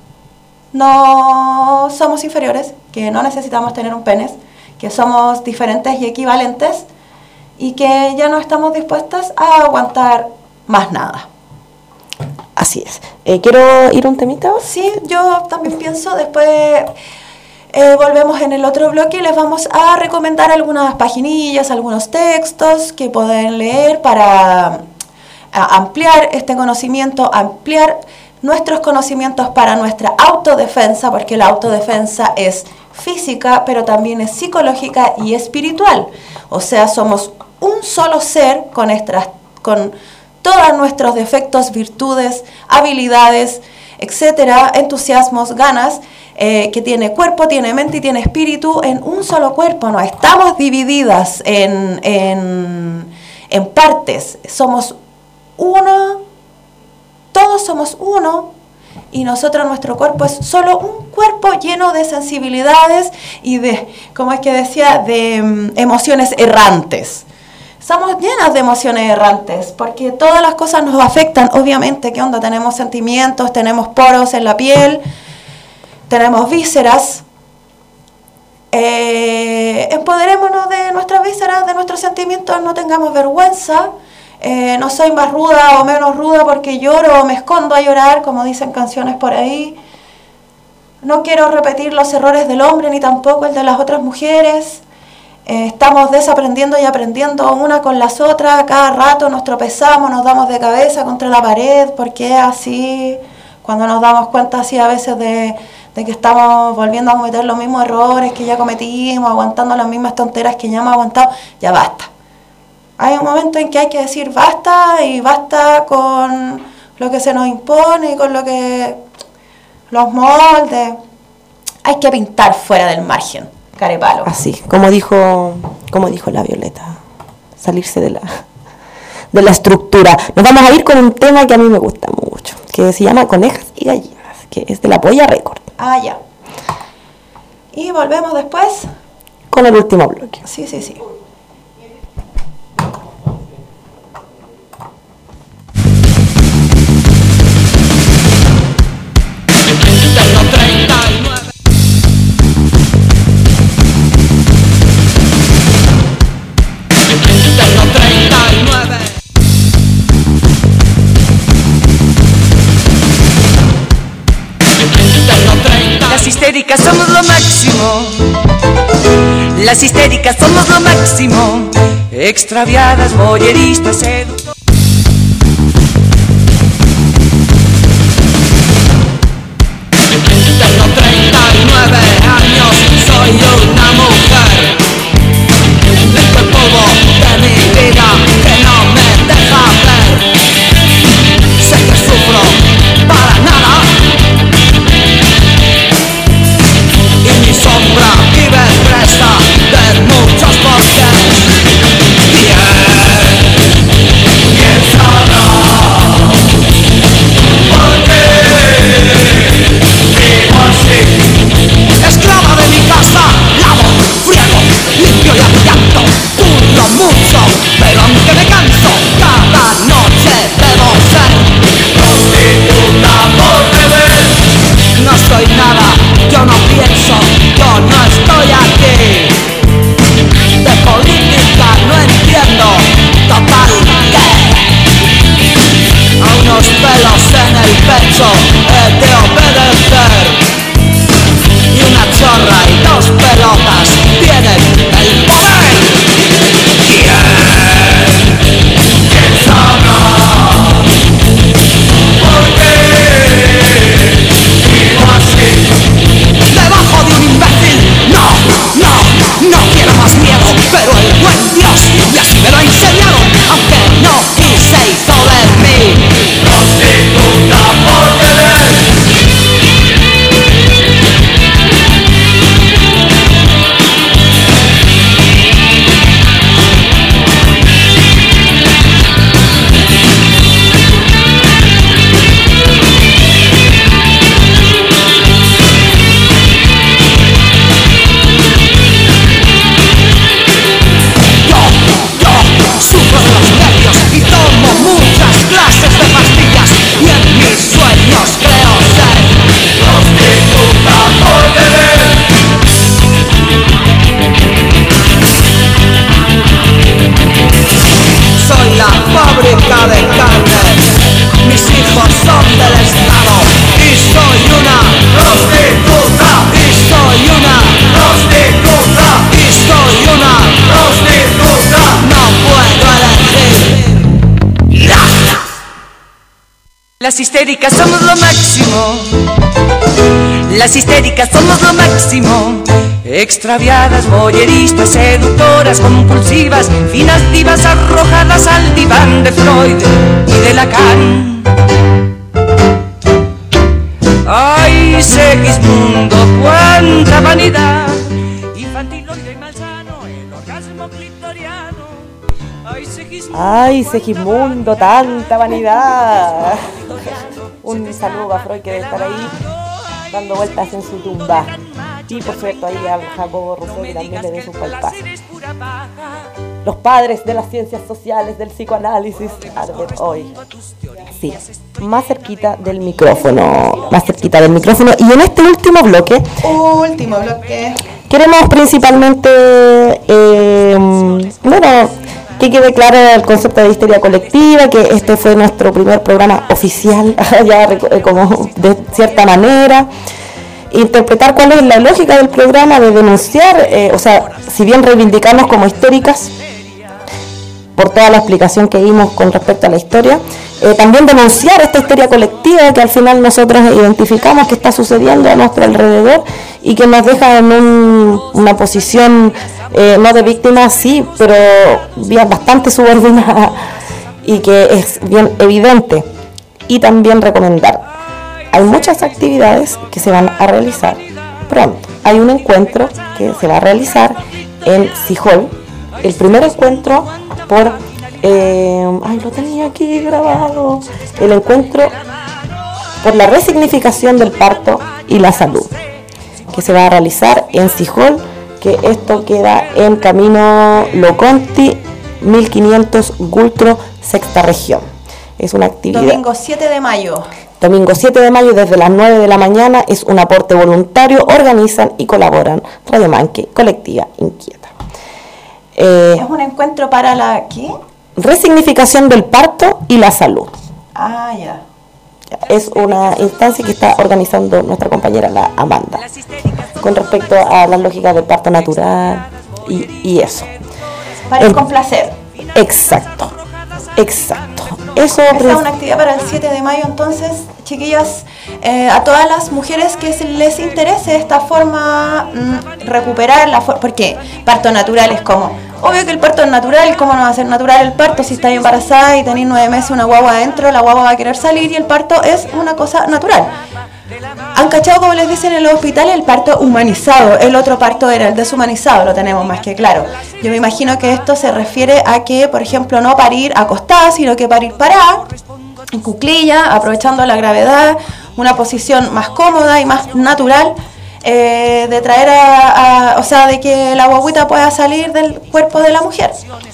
D: no somos inferiores, que no necesitamos tener un pene, que somos diferentes y equivalentes, y que ya no estamos dispuestas a aguantar más nada.
L: Así es. ¿Quiero ir un temita?
D: Sí, yo también pienso. Después volvemos en el otro bloque y les vamos a recomendar algunas paginillas, algunos textos que pueden leer para ampliar este conocimiento, ampliar nuestros conocimientos para nuestra autodefensa, porque la autodefensa es física, pero también es psicológica y espiritual. O sea, somos un solo ser con todos nuestros defectos, virtudes, habilidades, etcétera, entusiasmos, ganas, que tiene cuerpo, tiene mente y tiene espíritu en un solo cuerpo. No estamos divididas en partes. Somos uno, todos somos uno, y nosotros, nuestro cuerpo es solo un cuerpo lleno de sensibilidades y de, como es que decía, de emociones errantes. Estamos llenas de emociones errantes, porque todas las cosas nos afectan, obviamente. ¿Qué onda? Tenemos sentimientos, tenemos poros en la piel, tenemos vísceras. Empoderémonos de nuestras vísceras, de nuestros sentimientos, no tengamos vergüenza. No soy más ruda o menos ruda porque lloro o me escondo a llorar, como dicen canciones por ahí. No quiero repetir los errores del hombre ni tampoco el de las otras mujeres. Estamos desaprendiendo y aprendiendo una con las otras. Cada rato nos tropezamos, nos damos de cabeza contra la pared, porque es así. Cuando nos damos cuenta así a veces de que estamos volviendo a cometer los mismos errores que ya cometimos, aguantando las mismas tonteras que ya hemos aguantado, ya basta. Hay un momento en que hay que decir basta, y basta con lo que se nos impone y con lo que los moldes. Hay que pintar fuera del margen, carepalo.
L: Así, como dijo la Violeta, salirse de la estructura. Nos vamos a ir con un tema que a mí me gusta mucho, que se llama Conejas y Gallinas, que es de la Polla Record.
D: Ah, ya. Y volvemos después
L: con el último bloque.
D: Sí.
A: Las histéricas somos lo máximo. Las histéricas somos lo máximo. Extraviadas, voyeristas, seductoras.
N: Tengo 39 años, soy una mujer. Limpio el polvo de mi vida que no me deja ver. Sé que sufro para nada, y mi sombra vive presa de muchos porqués.
A: Las histéricas somos lo máximo. Las histéricas somos lo máximo. Extraviadas, voyeristas, seductoras, compulsivas, finas divas arrojadas al diván de Freud y de Lacan. Ay, Segismundo, cuánta vanidad, infantiloide y malsano, el orgasmo clitoriano.
L: Ay, Segismundo, tanta vanidad. Un saludo a Freud que debe estar ahí dando vueltas en su tumba. Y por cierto ahí a Jacobo Rousseau que también le dé su palpaz. Los padres de las ciencias sociales, del psicoanálisis, arden hoy. Sí, más cerquita del micrófono. Y en este último bloque, queremos principalmente, que quede claro el concepto de histeria colectiva, que este fue nuestro primer programa oficial, ya como de cierta manera. Interpretar cuál es la lógica del programa, de denunciar, si bien reivindicarnos como histéricas, por toda la explicación que dimos con respecto a la historia, también denunciar esta histeria colectiva que al final nosotros identificamos que está sucediendo a nuestro alrededor y que nos deja en una posición no de víctima, sí, pero bien bastante subordinada y que es bien evidente. Y también recomendar, hay muchas actividades que se van a realizar pronto. Hay un encuentro que se va a realizar en Sijol, el primer encuentro por lo tenía aquí grabado, el encuentro por la resignificación del parto y la salud, que se va a realizar en Sijol, que esto queda en Camino Loconti 1500 Gultro, sexta región. Es una actividad.
D: Domingo 7 de mayo.
L: Domingo 7 de mayo desde las 9 de la mañana, es un aporte voluntario, organizan y colaboran Radio Manque, Colectiva Inquieta.
D: Es un encuentro para la ¿qué?
L: Resignificación del parto y la salud.
D: Ah, ya.
L: Es una instancia que está organizando nuestra compañera la Amanda, con respecto a las lógicas del parto natural y eso.
D: Para complacer.
L: Exacto. Eso
D: es una actividad para el 7 de mayo, entonces, chiquillas, a todas las mujeres que les interese esta forma, recuperar la forma, porque parto natural es como, obvio que el parto es natural, ¿cómo no va a ser natural el parto? Si estás embarazada y tenés 9 meses una guagua adentro, la guagua va a querer salir y el parto es una cosa natural. ¿Han cachado como les dicen en los hospitales el parto humanizado? El otro parto era el deshumanizado, lo tenemos más que claro. Yo me imagino que esto se refiere a que, por ejemplo, no parir acostada, sino que parir parada, en cuclilla, aprovechando la gravedad, una posición más cómoda y más natural, de traer de que la guaguita pueda salir del cuerpo de la mujer.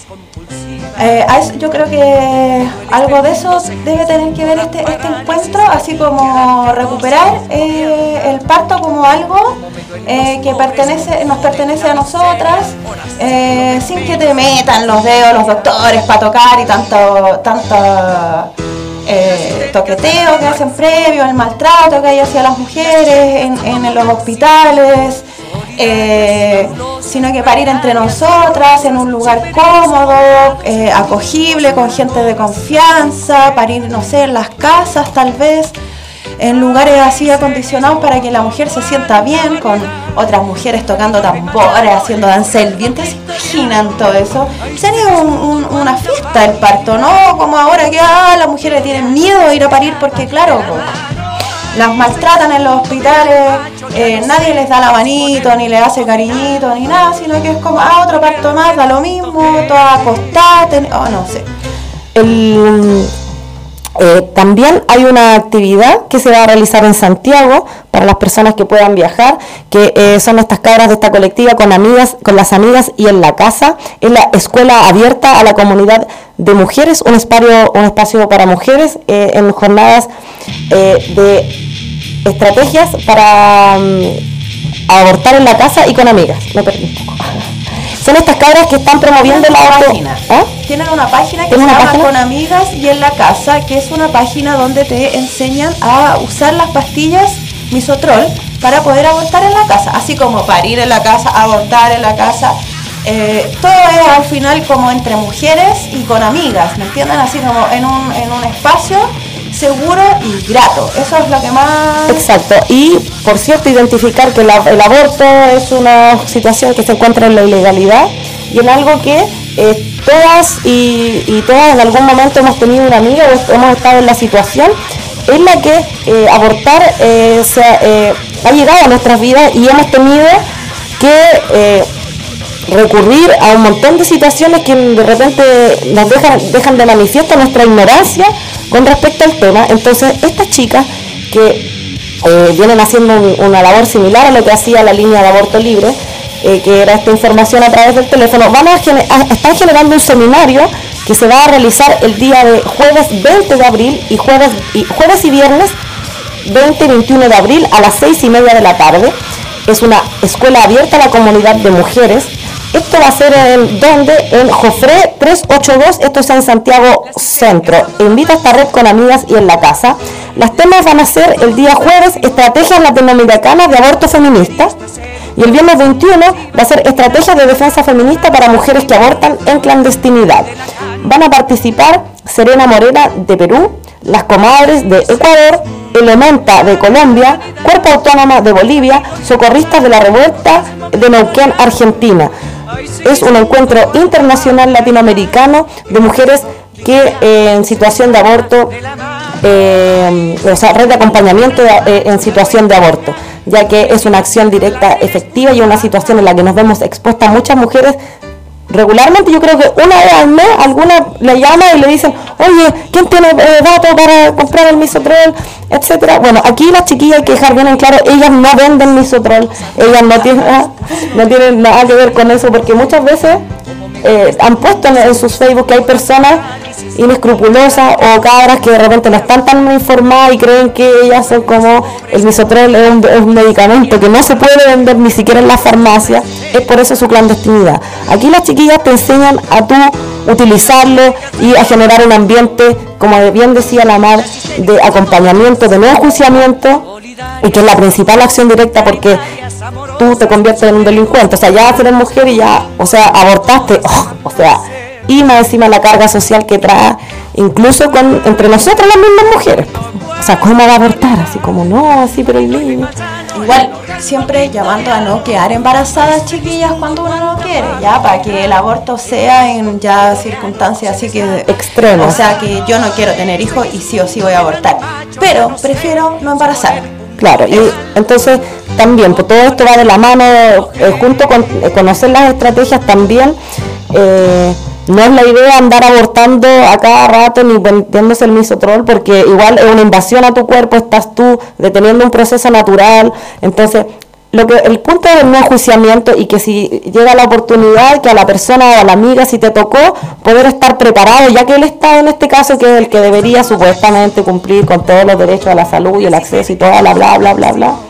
D: Yo creo que algo de eso debe tener que ver este encuentro, así como recuperar el parto como algo que nos pertenece a nosotras, sin que te metan los dedos los doctores para tocar y tanto toqueteo que hacen previo, el maltrato que hay hacia las mujeres en los hospitales. Sino que parir entre nosotras en un lugar cómodo, acogible, con gente de confianza, parir, no sé, en las casas tal vez, en lugares así acondicionados para que la mujer se sienta bien, con otras mujeres tocando tambores, haciendo danza del vientre. ¿Se imaginan todo eso? Sería una fiesta el parto, ¿no? Como ahora que las mujeres tienen miedo de ir a parir porque, claro, las maltratan en los hospitales, nadie les da la manito, ni le hace cariñito, ni nada, sino que es como, otro parto más, da lo mismo, toda acostada, no sé.
L: También hay una actividad que se va a realizar en Santiago para las personas que puedan viajar, que son estas cabras de esta colectiva con las amigas y en la casa. Es la escuela abierta a la comunidad de mujeres, un espacio para mujeres en jornadas de estrategias para abortar en la casa y con amigas. Me perdí un poco. Son estas cabras que están promoviendo la
D: página. Tienen una página que se llama Con Amigas y en la Casa, que es una página donde te enseñan a usar las pastillas Misotrol para poder abortar en la casa, así como parir en la casa, abortar en la casa. Todo es al final como entre mujeres y con amigas, ¿me entienden? Así como en un espacio seguro y grato. Eso es lo que más...
L: Exacto. Y, por cierto, identificar que el aborto es una situación que se encuentra en la ilegalidad y en algo que todas y todas en algún momento hemos tenido una amiga o hemos estado en la situación en la que abortar ha llegado a nuestras vidas y hemos tenido que recurrir a un montón de situaciones que de repente nos dejan de manifiesto nuestra ignorancia con respecto al tema. Entonces, estas chicas que vienen haciendo una labor similar a lo que hacía la línea de aborto libre, que era esta información a través del teléfono, están generando un seminario que se va a realizar el día de jueves 20 de abril y jueves y viernes 20 y 21 de abril a las 6:30 de la tarde. Es una escuela abierta a la comunidad de mujeres. Esto va a ser en Jofré 382, esto es en Santiago Centro. Invita a esta red con amigas y en la casa. Los temas van a ser el día jueves, estrategias latinoamericanas de aborto feminista. Y el viernes 21 va a ser estrategias de defensa feminista para mujeres que abortan en clandestinidad. Van a participar Serena Morena de Perú, las comadres de Ecuador, Elementa de Colombia, Cuerpo Autónoma de Bolivia, Socorristas de la Revuelta de Neuquén, Argentina. Es un encuentro internacional latinoamericano de mujeres que en situación de aborto, red de acompañamiento en situación de aborto, ya que es una acción directa, efectiva y una situación en la que nos vemos expuestas muchas mujeres. Regularmente, yo creo que una vez al mes alguna le llama y le dicen, oye, ¿quién tiene datos para comprar el misoprol? Etcétera. Bueno, aquí las chiquillas, hay que dejar bien en claro, ellas no venden misoprol, ellas no tienen nada que ver con eso, porque muchas veces han puesto en sus Facebook que hay personas inescrupulosas o cabras que de repente no están tan informadas y creen que ellas son como el misoprol es un medicamento que no se puede vender ni siquiera en la farmacia. Es por eso su clandestinidad. Aquí las chiquillas te enseñan a tú utilizarlo y a generar un ambiente, como bien decía la Mar, de acompañamiento, de no enjuiciamiento, y que es la principal acción directa, porque tú te conviertes en un delincuente. O sea, ya eres mujer y ya, o sea, abortaste, y más encima la carga social que trae, incluso entre nosotras las mismas mujeres. O sea, ¿cómo va a abortar? Así como, no, así, pero igual,
D: siempre llamando a no quedar embarazadas, chiquillas, cuando uno no quiere, ya, para que el aborto sea en ya circunstancias así que
L: extremas.
D: O sea, que yo no quiero tener hijos y sí o sí voy a abortar, pero prefiero no embarazarme.
L: Claro, y entonces también, pues todo esto va de la mano, junto con conocer las estrategias también. No es la idea andar abortando a cada rato ni vendiéndose el misoprol, porque igual es una invasión a tu cuerpo, estás tú deteniendo un proceso natural. Entonces, el punto del no enjuiciamiento, y que si llega la oportunidad, que a la persona o a la amiga, si te tocó, poder estar preparado, ya que él está en este caso, que es el que debería supuestamente cumplir con todos los derechos a la salud y el acceso y toda la bla, bla, bla, bla.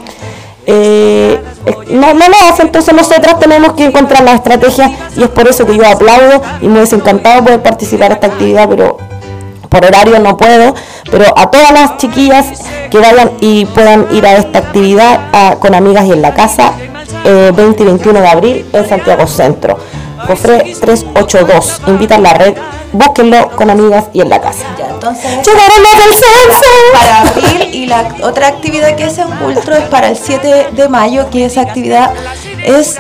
L: No lo hace. Entonces nosotras tenemos que encontrar las estrategias, y es por eso que yo aplaudo y me hubiese encantado poder participar en esta actividad, pero por horario no puedo. Pero a todas las chiquillas que vayan y puedan ir a esta actividad con amigas y en la casa, 20 y 21 de abril en Santiago Centro, Jofré 382. Invitan la red, búsquenlo con amigas y en la casa.
D: Ya, entonces
L: llegaremos del censo
D: para abril, y la otra actividad que es en Cultro es para el 7 de mayo, que esa actividad es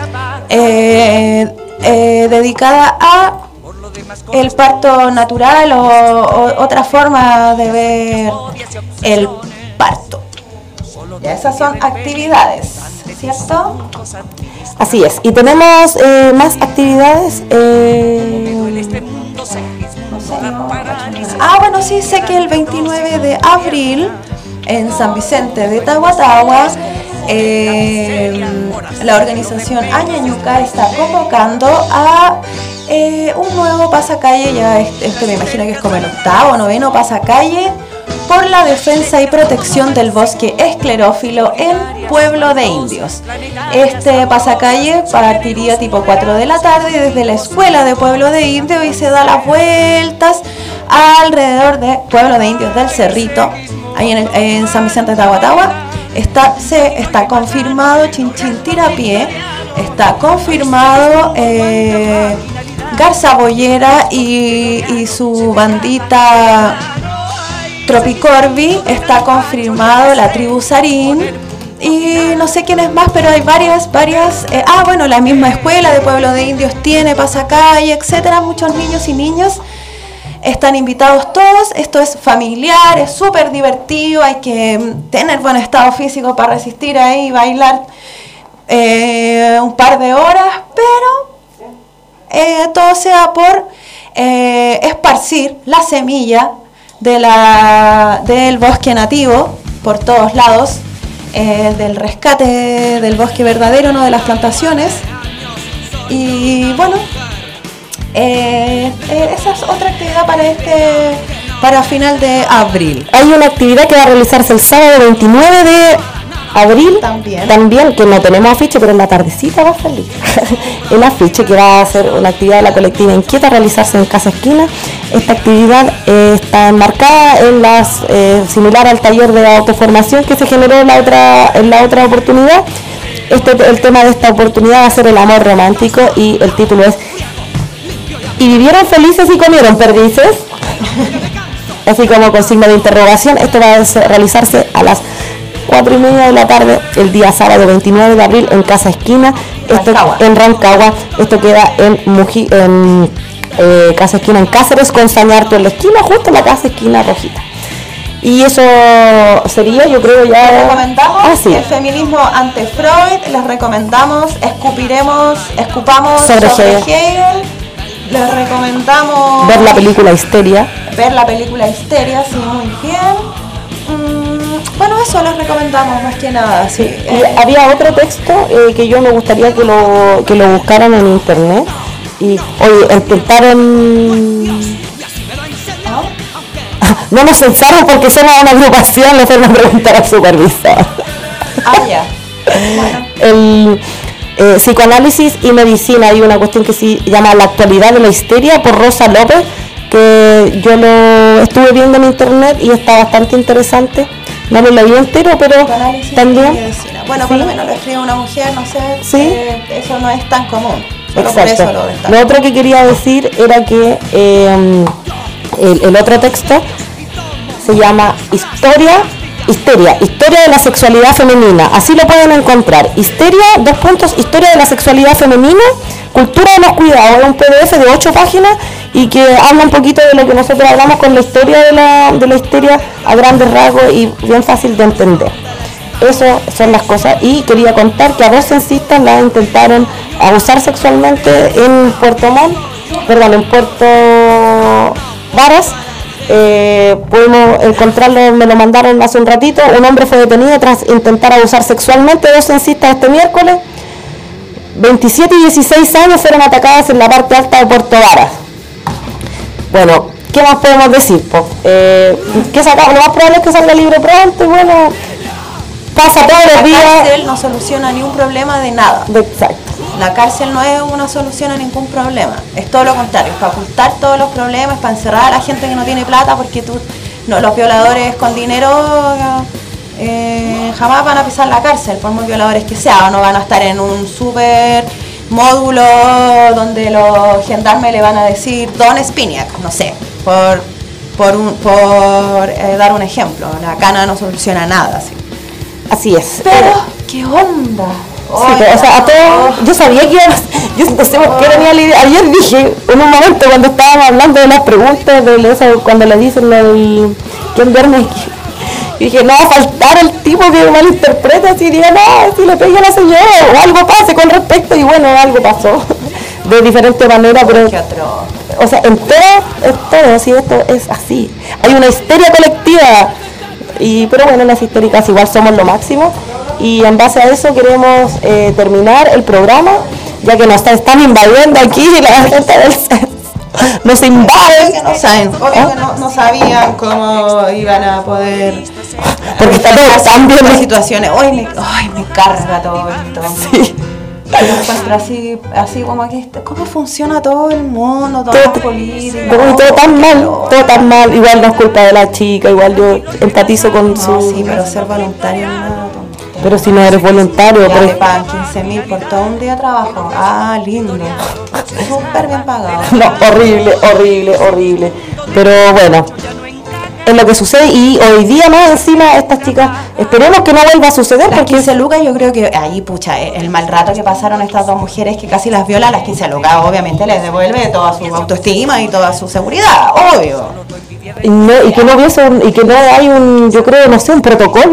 D: dedicada a el parto natural o otra forma de ver el parto. Ya, esas son actividades, ¿cierto?
L: Así es, y tenemos más actividades.
D: Bueno, sí, sé que el 29 de abril en San Vicente de Tahuatahua, la organización Añañuca está convocando a un nuevo pasacalle. Ya este me imagino que es como el 8º o 9º pasacalle por la defensa y protección del bosque esclerófilo en Pueblo de Indios. Este pasacalle partiría tipo 4 de la tarde desde la escuela de Pueblo de Indios y se da las vueltas alrededor de Pueblo de Indios del Cerrito, ahí en San Vicente de Tahuatahua. Está confirmado Chinchín Tirapié, está confirmado Garza Boyera y su bandita Tropicorvi, está confirmado la tribu Sarín y no sé quién es más, pero hay varias, bueno, la misma escuela de Pueblo de Indios tiene pasacalle, etcétera, muchos niños y niñas. Están invitados todos, esto es familiar, es súper divertido, hay que tener buen estado físico para resistir ahí y bailar un par de horas, pero todo sea por esparcir la semilla del bosque nativo por todos lados, del rescate del bosque verdadero, no de las plantaciones. Y bueno, esa es otra actividad para final de abril.
L: Hay una actividad que va a realizarse el sábado 29 de abril, también, que no tenemos afiche, pero en la tardecita va a salir el afiche, que va a ser una actividad de la colectiva Inquieta a realizarse en Casa Esquina. Esta actividad está enmarcada en similar al taller de autoformación que se generó en la otra oportunidad. El tema de esta oportunidad va a ser el amor romántico y el título es ¿Y vivieron felices y comieron perdices? Así como con signo de interrogación. Esto va a realizarse a las 4:30 de la tarde el día sábado 29 de abril en Casa Esquina, en Rancagua. Esto queda en Casa Esquina en Cáceres, con Sañarto en la esquina, justo en la Casa Esquina rojita. Y eso sería, yo creo, ya...
D: Les recomendamos el feminismo ante Freud, les recomendamos escupamos sobre Hegel. Les recomendamos
L: ver la película Histeria.
D: Sí, muy bien. Bueno, eso les recomendamos más que nada. Sí.
L: Y había otro texto que yo me gustaría que lo buscaran en internet. Y oye, intentaron... No nos censaron porque somos una agrupación, le fueron a preguntar al supervisor.
D: Ya. Bueno.
L: El psicoanálisis y medicina, hay una cuestión que se llama La actualidad de la histeria por Rosa López, que yo lo estuve viendo en internet y está bastante interesante. No lo leí entero, pero también...
D: Bueno, por lo menos lo escribe una mujer, no sé, eso no es tan común.
L: Exacto. Lo otro que quería decir era que el otro texto se llama Histeria de la sexualidad femenina. Así lo pueden encontrar. Histeria de la sexualidad femenina, cultura de los cuidados. Es un PDF de 8 páginas y que habla un poquito de lo que nosotros hablamos con la historia de la histeria a grandes rasgos y bien fácil de entender. Eso son las cosas. Y quería contar que a 2 censistas la intentaron abusar sexualmente en Puerto Varas. Pudimos encontrarlo, me lo mandaron hace un ratito. Un hombre fue detenido tras intentar abusar sexualmente 2 censistas este miércoles. 27 y 16 años fueron atacadas en la parte alta de Puerto Varas. Bueno, ¿qué más podemos decir? Lo más probable es que salga libre pronto y bueno, pasa todos los días.
D: La cárcel no soluciona ningún problema de nada.
L: Exacto.
D: La cárcel no es una solución a ningún problema, es todo lo contrario, es para ocultar todos los problemas, para encerrar a la gente que no tiene plata, porque los violadores con dinero jamás van a pisar la cárcel, por muy violadores que sean, no van a estar en un super módulo donde los gendarmes le van a decir Don Spiniak, no sé, por dar un ejemplo. La cana no soluciona nada,
L: así es.
D: Pero, ¿qué onda?
L: Sí, o sea, a todos, yo sabía que yo no sé por qué tenía la idea. Ayer dije, en un momento cuando estábamos hablando de las preguntas, cuando le dicen ¿quién duerme? Yo dije, no va a faltar el tipo que malinterpreta, así diga, no, si le pegué a la señora, o algo pase con respecto, y bueno, algo pasó, de diferente manera, pero, o sea, en todo, si esto es así, hay una histeria colectiva, pero bueno, las histéricas igual somos lo máximo. Y en base a eso queremos terminar el programa, ya que nos están invadiendo aquí la gente del censo. Nos invaden.
D: No saben, no sabían cómo iban a poder.
L: Porque está todo tan bien
D: las situaciones. Hoy me carga todo esto.
L: Sí.
D: Yo encuentro así como que cómo funciona todo el mundo, todo político.
L: Todo tan mal. Igual no es culpa de la chica, igual yo empatizo con su.
D: Sí, pero ser voluntario no es nada.
L: Pero si no eres voluntario,
D: ya te pagan 15.000 por todo un día de trabajo. Ah, lindo. Súper bien pagado.
L: No, horrible. Pero bueno, es lo que sucede, y hoy día más encima estas chicas, esperemos que no vuelva a suceder.
D: Las 15 lucas, yo creo que ahí, pucha, el mal rato que pasaron estas dos mujeres que casi las viola, las 15 lucas obviamente les devuelve toda su autoestima y toda su seguridad, obvio.
L: Y que no hubiese hay un, yo creo, no sé, un protocolo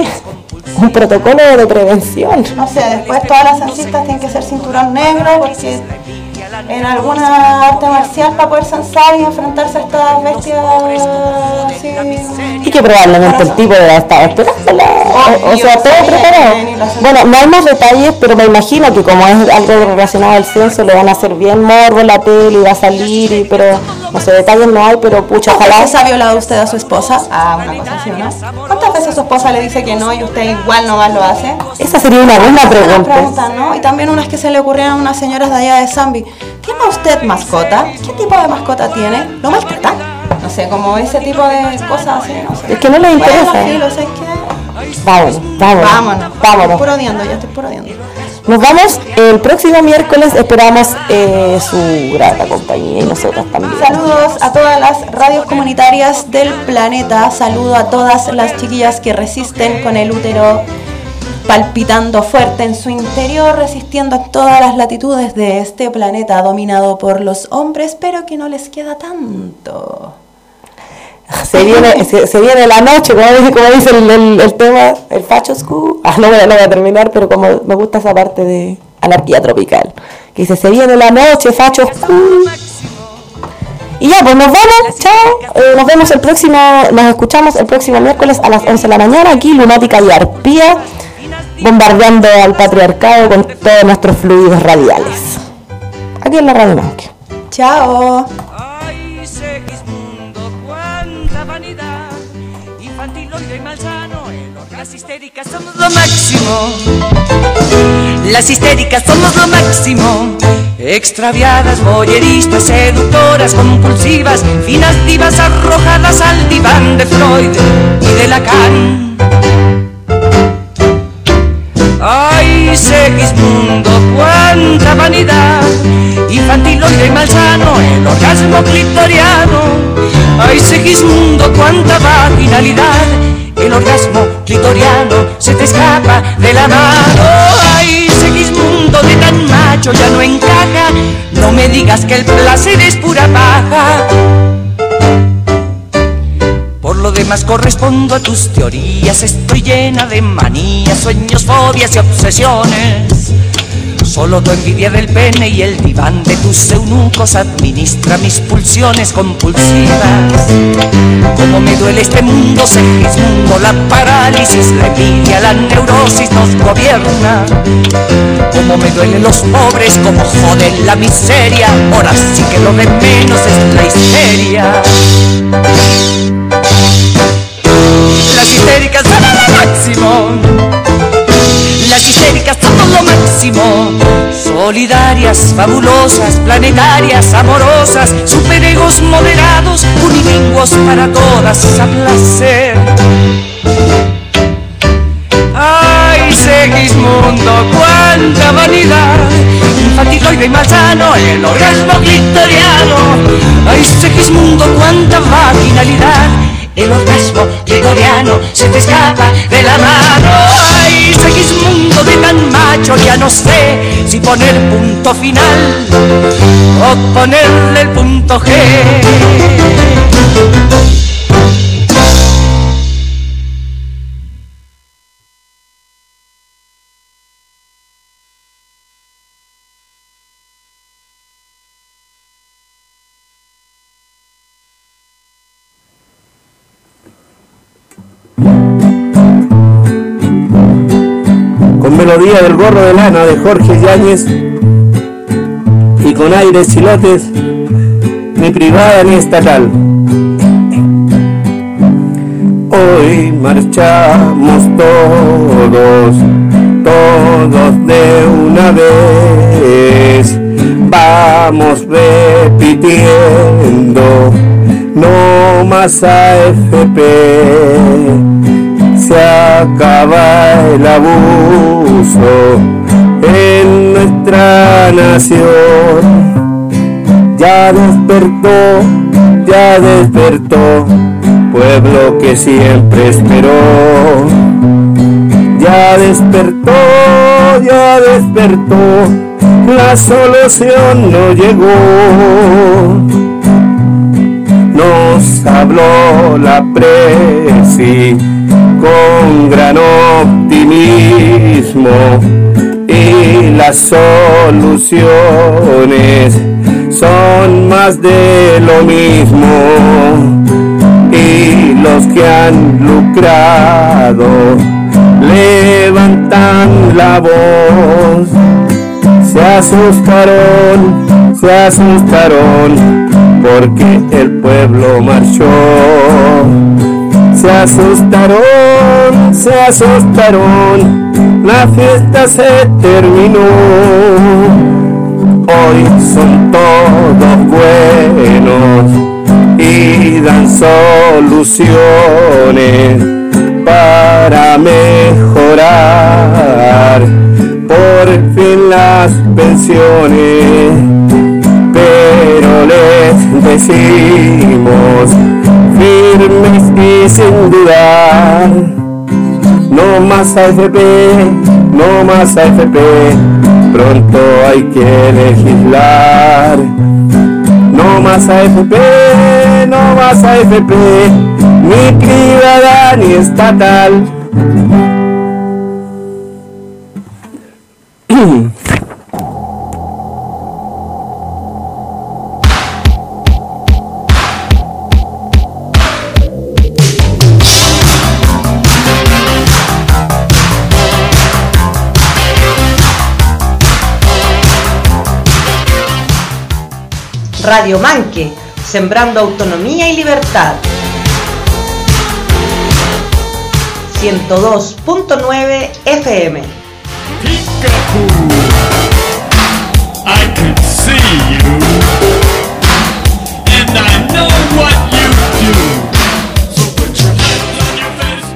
L: de prevención.
D: No sé, después todas las censistas tienen que ser cinturón negro, porque en alguna arte marcial para poder censar y enfrentarse a estas bestias así.
L: Y que probablemente el tipo debe estar esperándola, o sea, todo preparado. Bueno, no hay más detalles, pero me imagino que como es algo relacionado al censo, le van a hacer bien morbo en la tele y va a salir, pero no sé, detalles no hay, pero pucha, ojalá.
D: ¿Cuántas veces ha violado usted a su esposa? Una cosa así, ¿no? ¿Cuántas veces su esposa le dice que no y usted igual nomás lo hace?
L: Esa sería una buena pregunta.
D: ¿No? Y también unas que se le ocurrieron a unas señoras de allá de Zambi. ¿Tiene usted mascota? ¿Qué tipo de mascota tiene? ¿Lo maltrata? No sé, como ese tipo de cosas así, no sé.
L: Es que no le interesa. Vámonos.
D: Estoy puro odiando, ya estoy puro odiando.
L: Nos vamos el próximo miércoles, esperamos su grata compañía y nosotras también.
D: Saludos a todas las radios comunitarias del planeta, saludo a todas las chiquillas que resisten con el útero palpitando fuerte en su interior, resistiendo a todas las latitudes de este planeta dominado por los hombres, pero que no les queda tanto.
L: Se viene la noche, como dice el tema, el facho school. No voy a terminar, pero como me gusta esa parte de Anarquía Tropical, que dice, se viene la noche, facho school. Y ya, pues nos vamos, chao. Nos escuchamos el próximo miércoles a las 11 de la mañana, aquí Lunática y Arpía, bombardeando al patriarcado con todos nuestros fluidos radiales. Aquí en la Radio Manque.
D: Chao.
A: Ay, Segismundo, cuánta vanidad. Infantiloide y malsano, las histéricas somos lo máximo. Las histéricas somos lo máximo. Extraviadas, voyeristas, seductoras, compulsivas, finas divas arrojadas al diván de Freud y de Lacan. Ay, Segismundo, cuánta vanidad. Infantiloide y malsano, el orgasmo clitoriano. Ay, Segismundo, cuánta vaginalidad. El orgasmo clitoriano se te escapa de la mano. Ay, Segismundo, de tan macho ya no encaja. No me digas que el placer es pura paja. Por lo demás correspondo a tus teorías. Estoy llena de manías, sueños, fobias y obsesiones. Solo tu envidia del pene y el diván de tus eunucos administra mis pulsiones compulsivas. Como me duele este mundo, Segismundo, la parálisis, la envidia, la neurosis nos gobierna. Como me duelen los pobres, como joden la miseria. Ahora sí que lo de menos es la histeria. Las histéricas son lo máximo. Las histéricas somos lo máximo. Solidarias, fabulosas, planetarias, amorosas, superegos moderados, unilingüos para todas a placer. Ay, Segismundo, cuánta vanidad. Infantiloide y malsano, el orgasmo clitoriano. Ay, Segismundo, cuánta vaginalidad. El orgasmo clitoriano se te escapa de la mano. Ay, Segismundo, de tan macho ya no sé si poner punto final o ponerle el punto G.
O: Melodía del gorro de lana de Jorge Yáñez y con aires chilotes, ni privada ni estatal. Hoy marchamos todos de una vez, vamos repitiendo, no más AFP. Se acaba el abuso en nuestra nación. Ya despertó, pueblo que siempre esperó. Ya despertó, la solución no llegó. Nos habló la presi con gran optimismo y las soluciones son más de lo mismo. Y los que han lucrado levantan la voz. Se asustaron porque el pueblo marchó. Se asustaron, la fiesta se terminó. Hoy son todos buenos y dan soluciones para mejorar por fin las pensiones. Pero les decimos firmes y sin dudar: no más AFP, no más AFP, pronto hay que legislar. No más AFP, no más AFP, ni privada ni estatal.
P: Radio Manque, sembrando autonomía y libertad. 102.9 FM.
N: I can see you, and I know what you do. So put your hands on your face.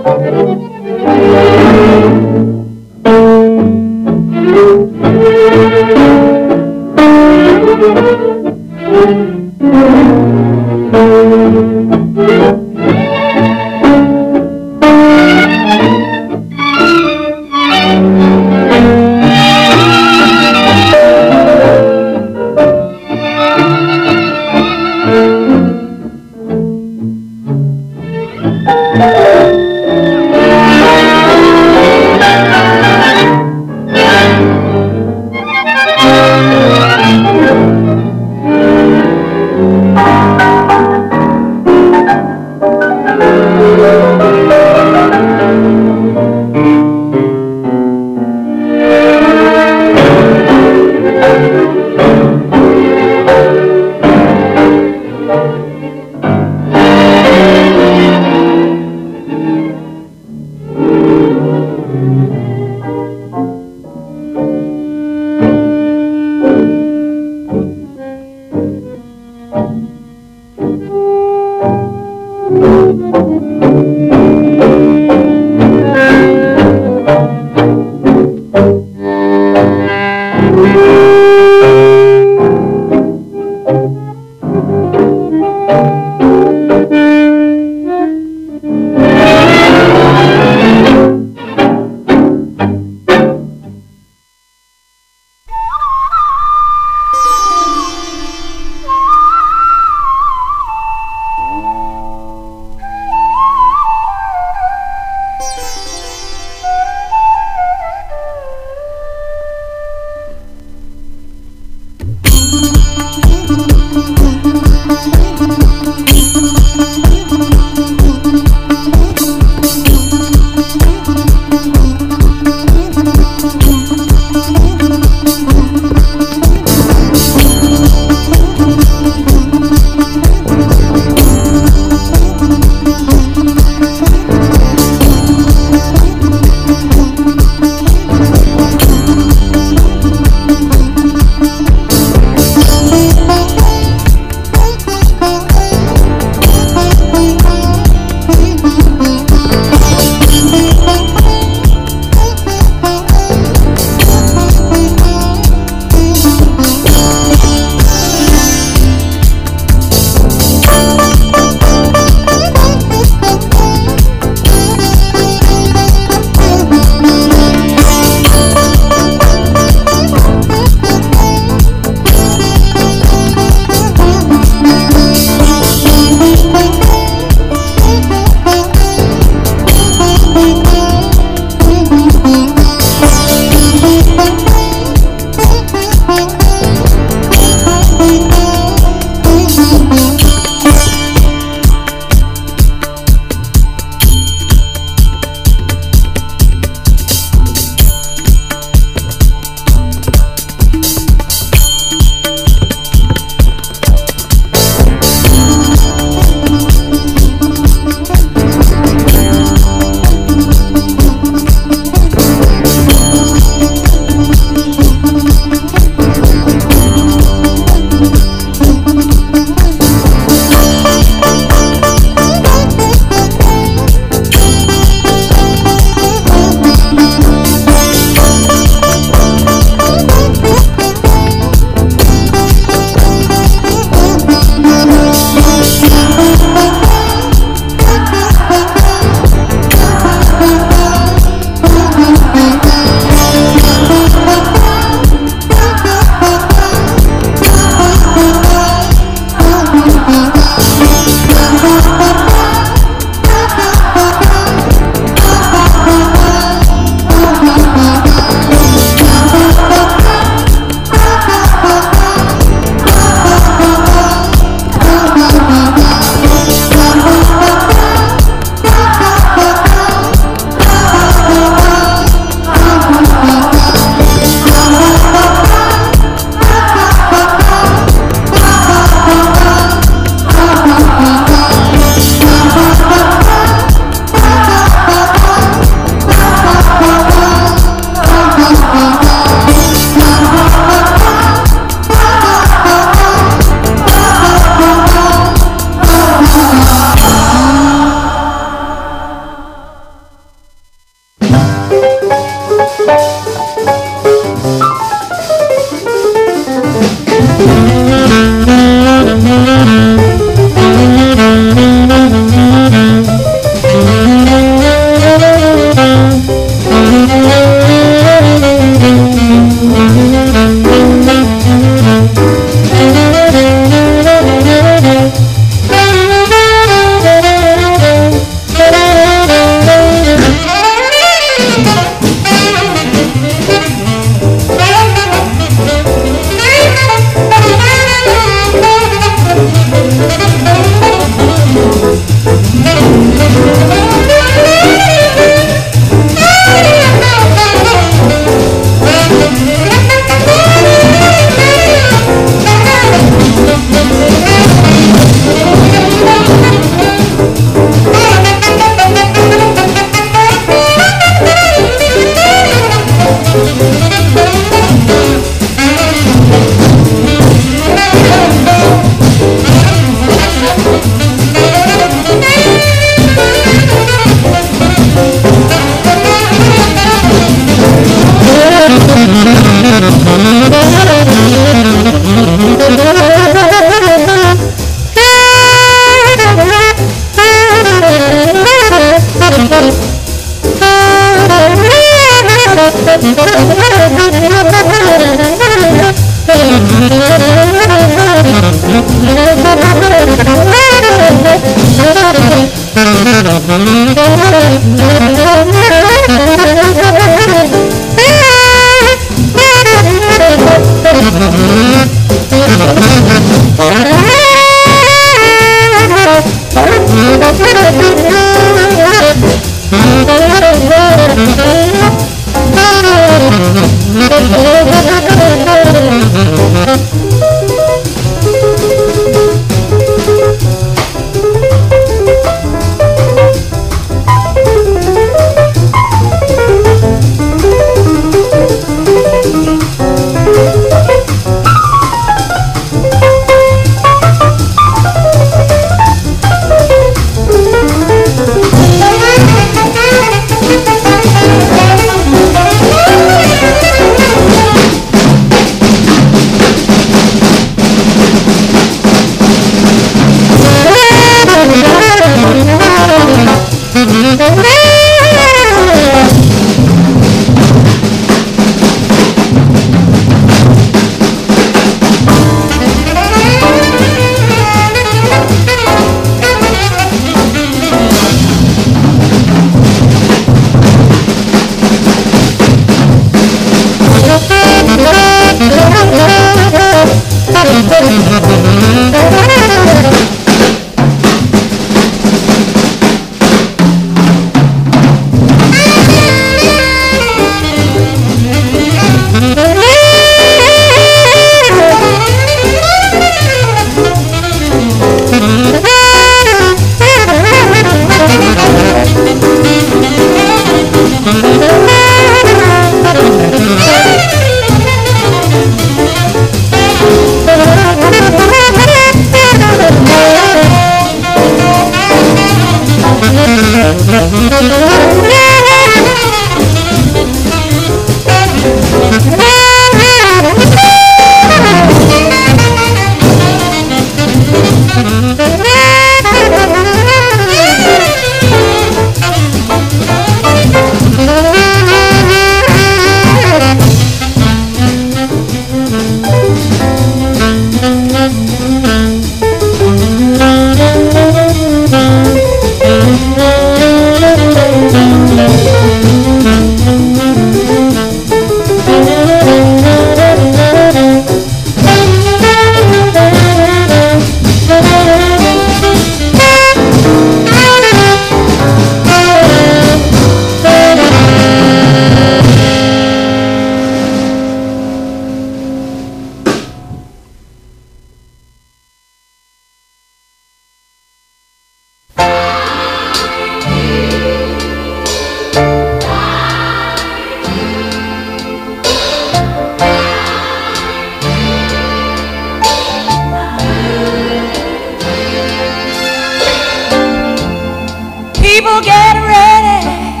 Q: People get ready,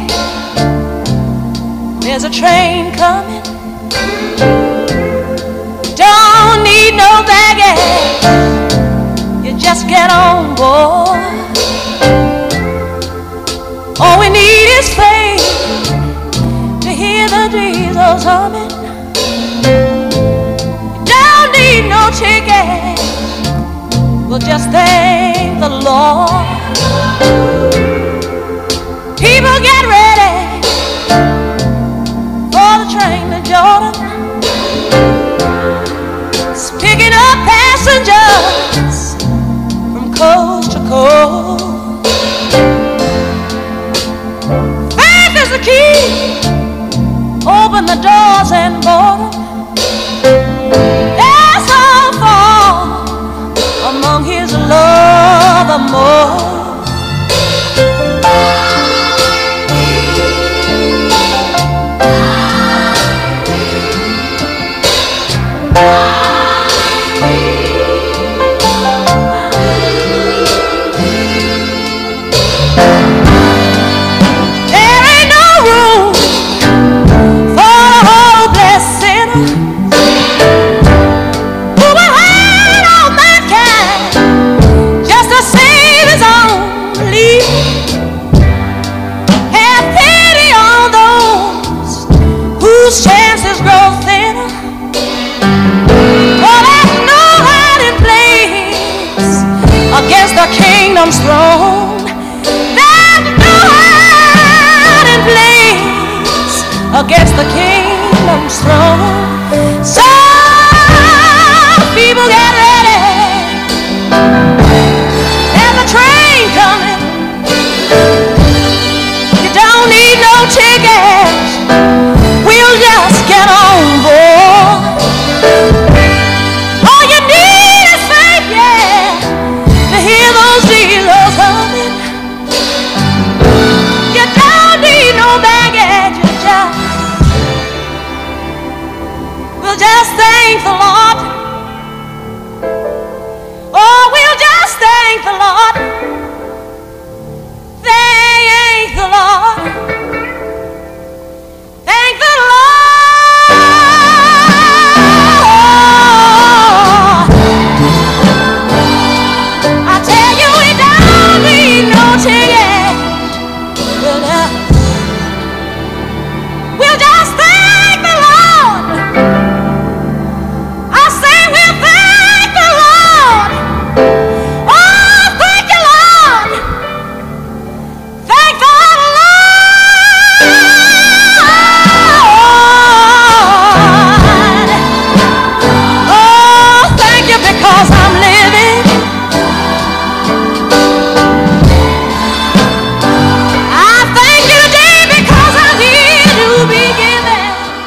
Q: there's a train coming. Don't need no baggage, you just get on board. All we need is faith to hear the diesels humming. Don't need no ticket, we'll just thank the Lord. People get ready for the train to Jordan. It's picking up passengers from coast to coast. Faith is the key, open the doors and board them. There's so far among his love the most. against the kingdom's throne. So people get ready, there's a train coming. You don't need no tickets, we'll just get on board. All you need is faith, yeah, to hear those dealers humming. You don't need no baggage, you we'll just thank the Lord. Oh, we'll just thank the Lord. Thank the Lord. Thank the Lord. I tell you, we don't need no ticket. We'll just thank the Lord. I say we'll thank the Lord. Oh, thank you, Lord. Thank the Lord. Oh, thank you because I'm living. I thank you today because I'm here to be given.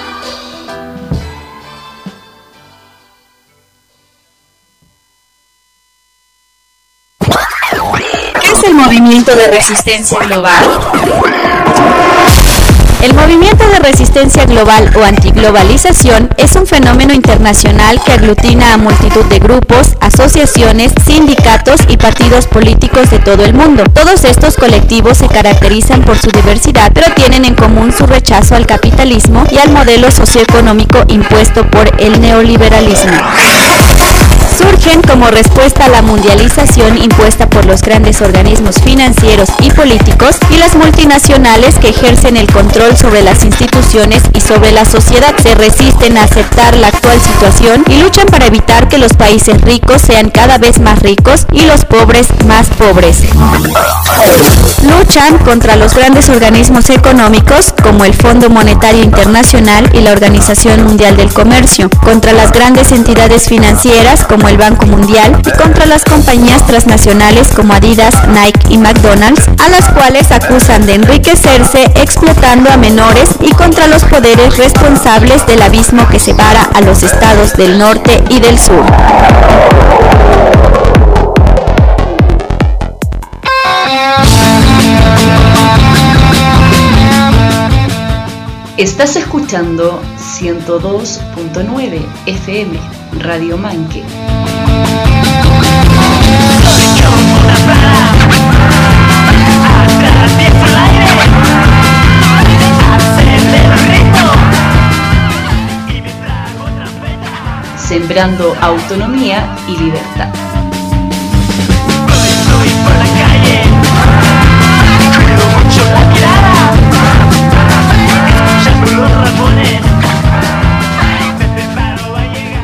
R: ¿Qué es el movimiento de resistencia global? El movimiento de resistencia global o antiglobalización es un fenómeno internacional que aglutina a multitud de grupos, asociaciones, sindicatos y partidos políticos de todo el mundo. Todos estos colectivos se caracterizan por su diversidad, pero tienen en común su rechazo al capitalismo y al modelo socioeconómico impuesto por el neoliberalismo. Surgen como respuesta a la mundialización impuesta por los grandes organismos financieros y políticos y las multinacionales que ejercen el control sobre las instituciones y sobre la sociedad. Se resisten a aceptar la actual situación y luchan para evitar que los países ricos sean cada vez más ricos y los pobres más pobres. Luchan contra los grandes organismos económicos como el Fondo Monetario Internacional y la Organización Mundial del Comercio, contra las grandes entidades financieras como el Banco Mundial y contra las compañías transnacionales como Adidas, Nike y McDonald's, a las cuales acusan de enriquecerse explotando a menores, y contra los poderes responsables del abismo que separa a los estados del norte y del sur.
S: Estás escuchando 102.9 FM, Radio Manque. Sembrando autonomía y libertad. Voy por la calle, cuido mucho la mirada, escuchando los Ramones, me preparo a llegar.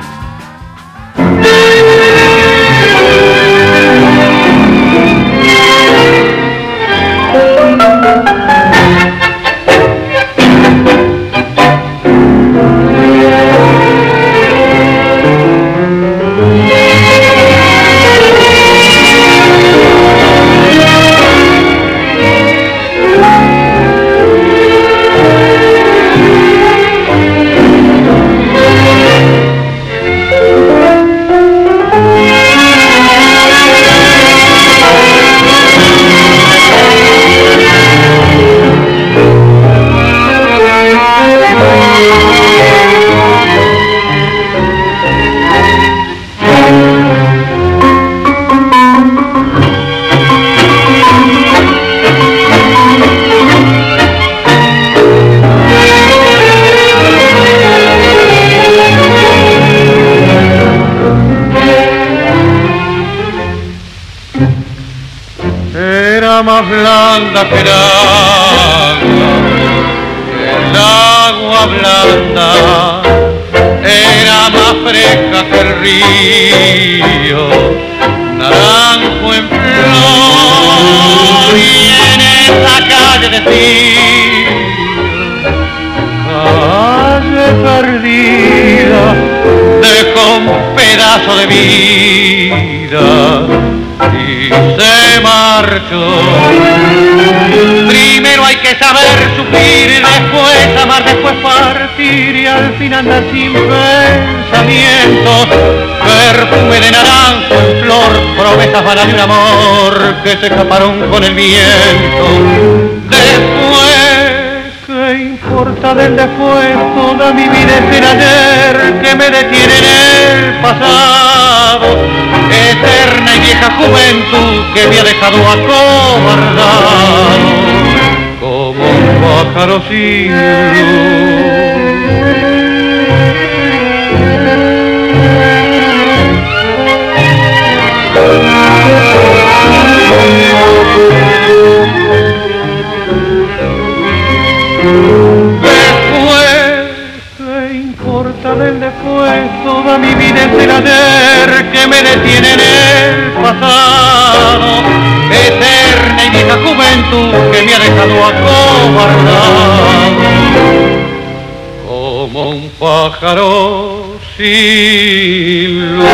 T: Más blanda que el agua blanda, era más fresca que el río, naranjo en flor, y en esa calle de Sil pedazo de vida y se marchó. Primero hay que saber sufrir, después amar, después partir y al fin andar sin pensamientos. Perfume de naranjo en flor, promesas vanas de un amor que se escaparon con el viento. Después, ¿qué importa del después? Toda mi vida es el ayer que me detiene en el pasado. Eterna y vieja juventud que me ha dejado acobardado como un pájaro sin luz. Después, ¿qué importa del después? Toda mi vida es el ayer que me detiene en el pasado. Eterna y vieja juventud que me ha dejado acobardado como un pájaro sin luz.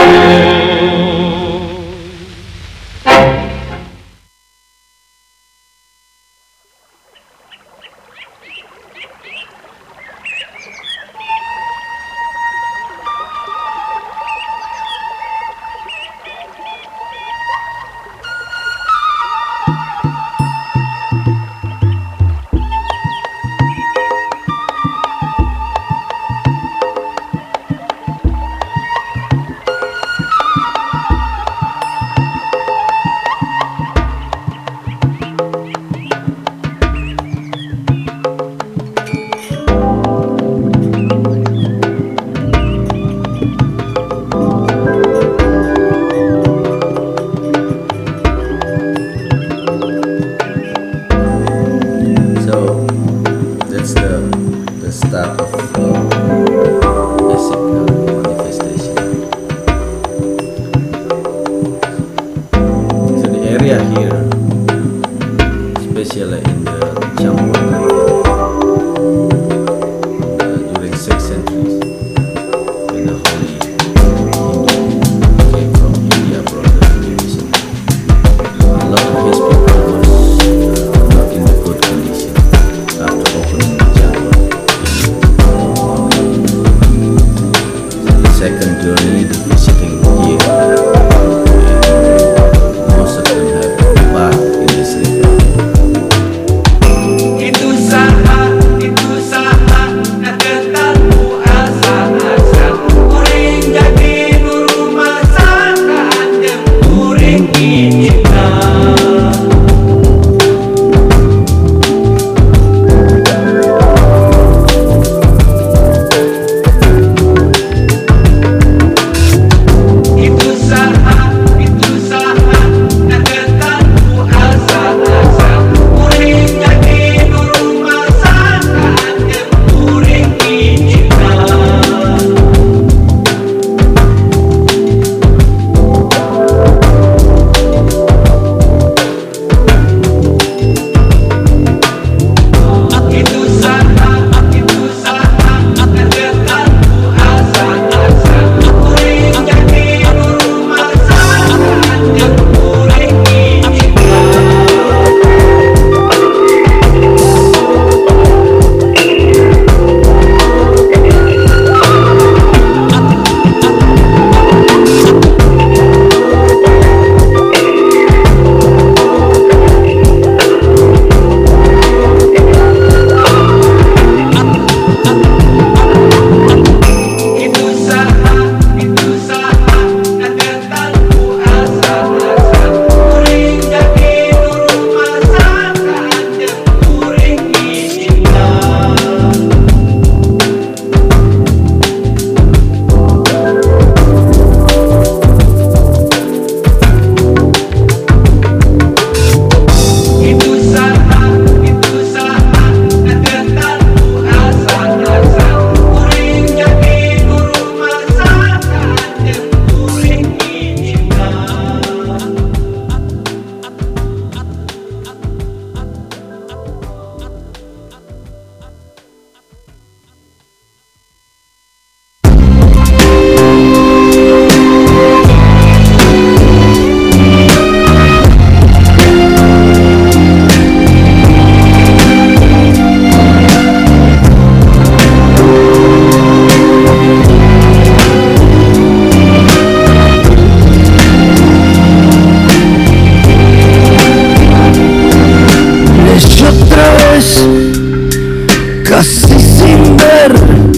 U: vez, casi sin ver,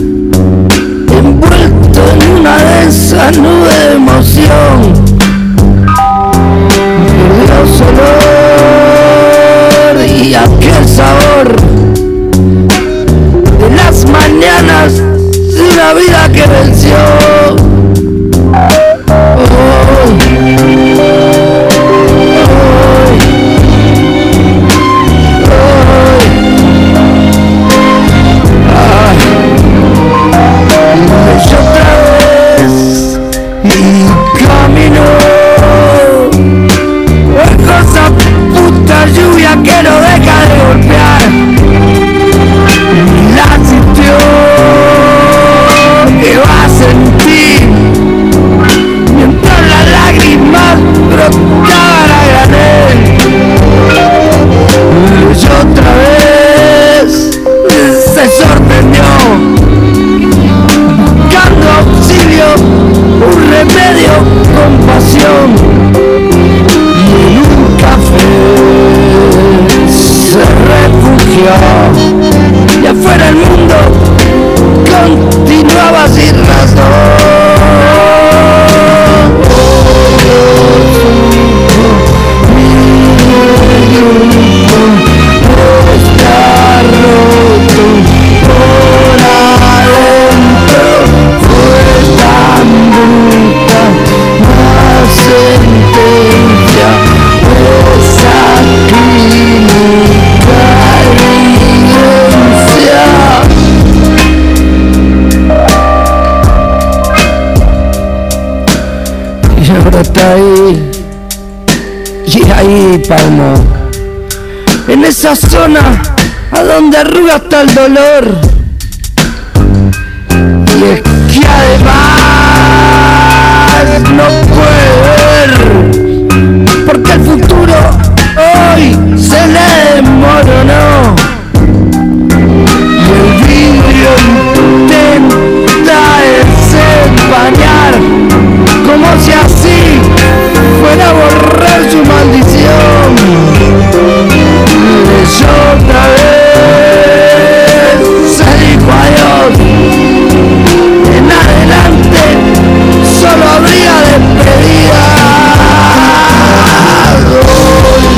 U: envuelto en una densa nube de emoción. Perdió su olor y aquel sabor de las mañanas de una vida que venció. Lluvia que no deja de golpear, la sintió que va a sentir mientras las lágrimas brotaban a granel. Y otra vez se sorprendió, buscando auxilio, un remedio con pasión, y en un café se refugió, y afuera el mundo continuaba sin razón. Está roto por adentro, fue tan bruta la sentencia. Esa clínica evidencia. Y ahora está ahí, y ahí palmo, en esa zona a donde arruga hasta el dolor. Y es que además no puede ver, porque el futuro hoy se le desmoronó, y el vidrio intenta desempañar, como si así fuera a borrar su maldición. Leyó otra vez, se dijo adiós, en adelante solo habría despedida.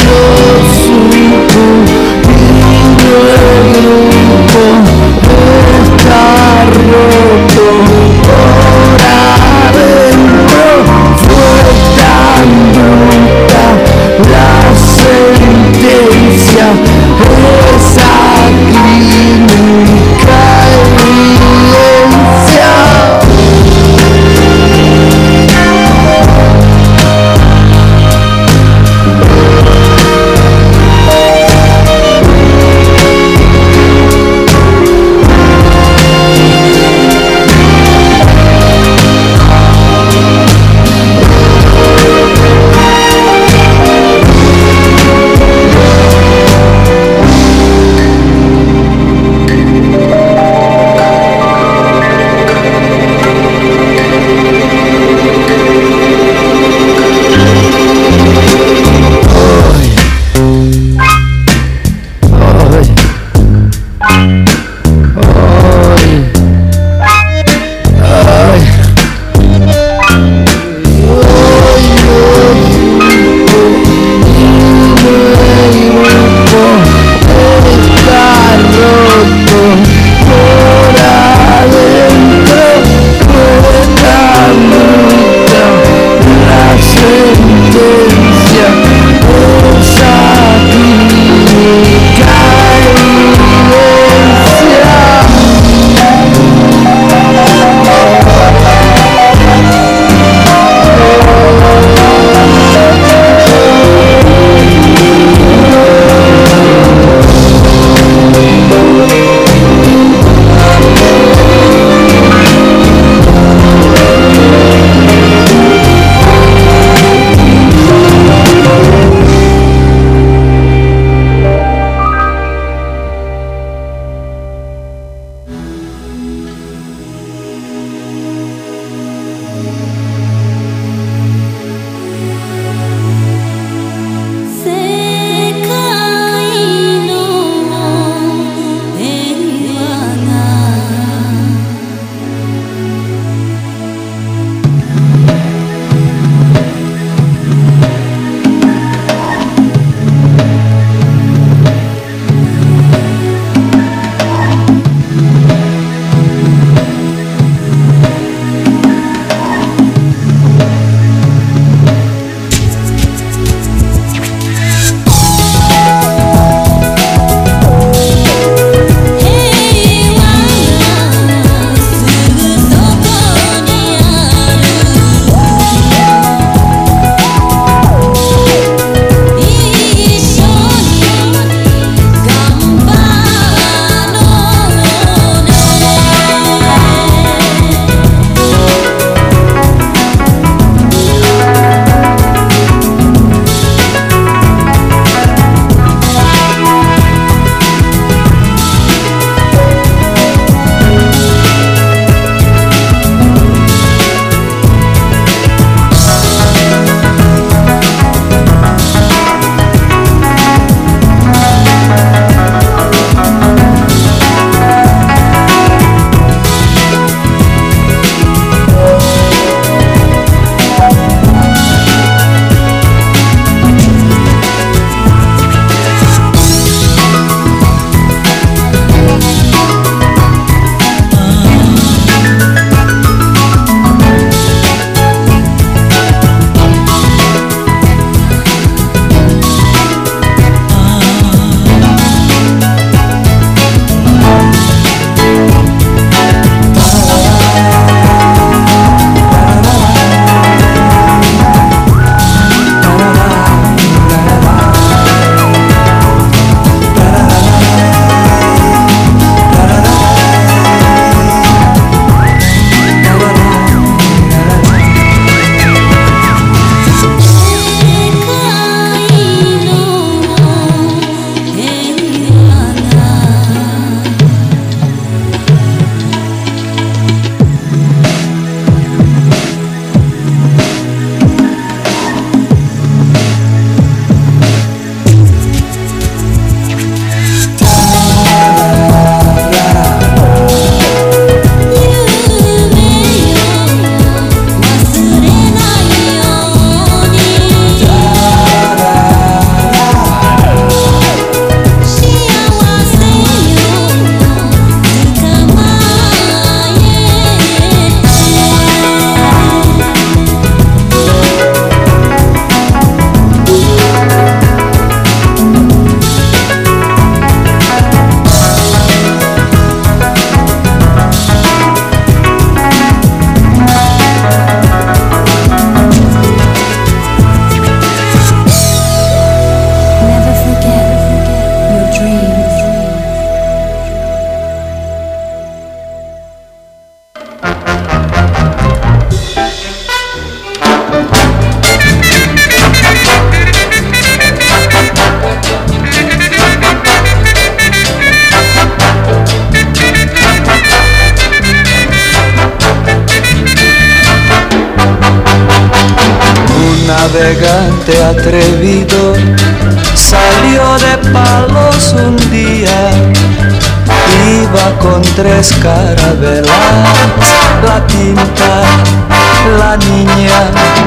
E: elegante, atrevido, salió de Palos un día. Iba con 3 carabelas, la Pinta, la Niña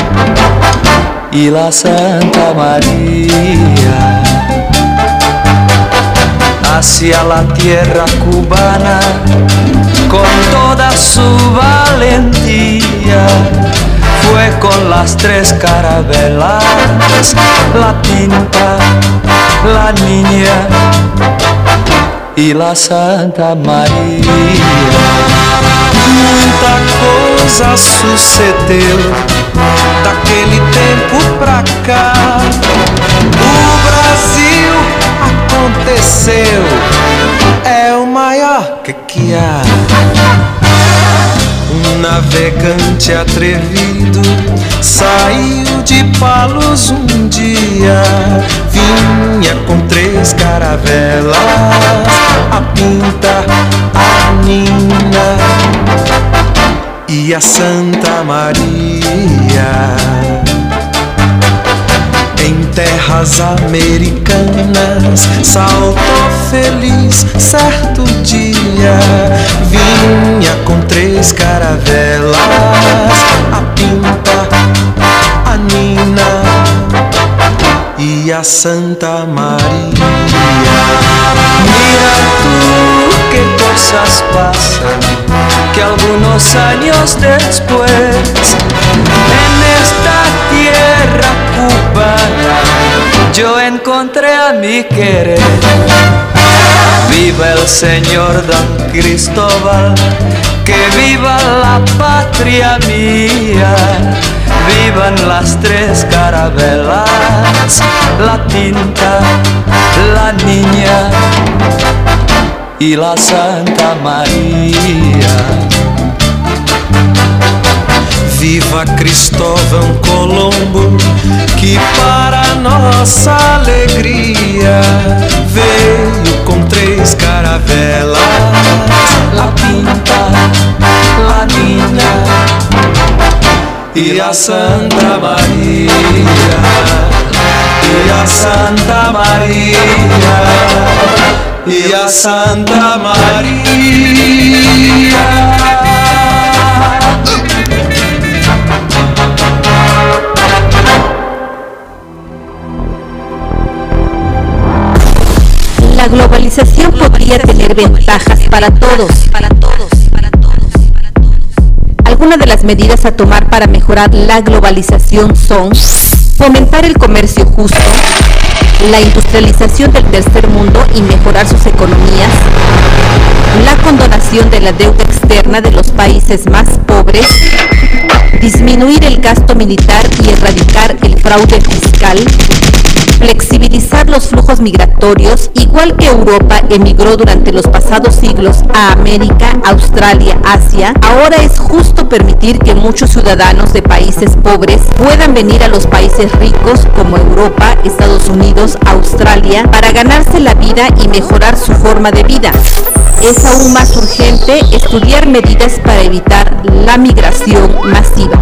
E: y la Santa María. Hacia la tierra cubana, con toda su valentía, fue con las 3 carabelas, la Pinta, la Niña y la Santa Maria. Muita coisa sucedeu daquele tempo pra cá. O Brasil aconteceu, é o maior que há. Um navegante atrevido saiu de Palos um dia. Vinha com 3 caravelas, a Pinta, a Nina e a Santa Maria. Em terras americanas saltou feliz certo dia. Vinha com 3 caravelas, a Pinta, a Nina e a Santa Maria. Mira tú qué cosas pasan, que algunos años después en esta tierra cubana yo encontré a mi querer. Viva el señor Don Cristóbal, que viva la patria mía. Vivan las 3 carabelas, la Pinta, la Niña y la Santa Maria. Viva Cristóvão Colombo, que para nossa alegria veio com 3 caravelas, a Pinta, a Nina e a Santa Maria, e a Santa Maria, e a Santa Maria.
V: La globalización podría tener ventajas para todos. Algunas de las medidas a tomar para mejorar la globalización son fomentar el comercio justo, la industrialización del tercer mundo y mejorar sus economías, la condonación de la deuda externa de los países más pobres, disminuir el gasto militar y erradicar el fraude fiscal, flexibilizar los flujos migratorios, igual que Europa emigró durante los pasados siglos a América, Australia, Asia. Ahora es justo permitir que muchos ciudadanos de países pobres puedan venir a los países ricos como Europa, Estados Unidos, Australia, para ganarse la vida y mejorar su forma de vida. Es aún más urgente estudiar medidas para evitar la migración masiva.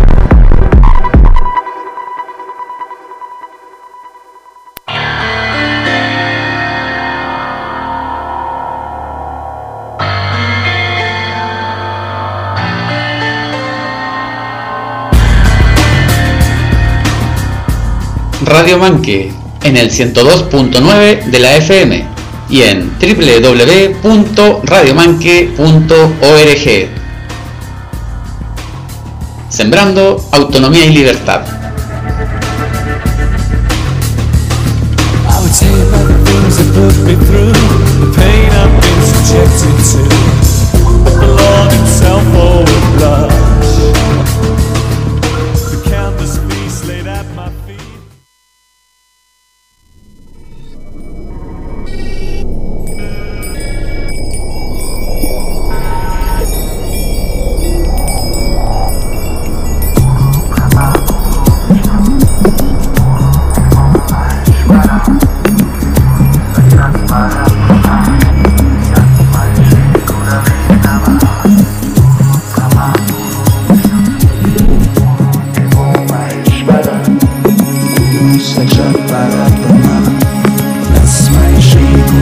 W: Radio Manque en el 102.9 de la FM y en www.radiomanque.org. Sembrando autonomía y libertad.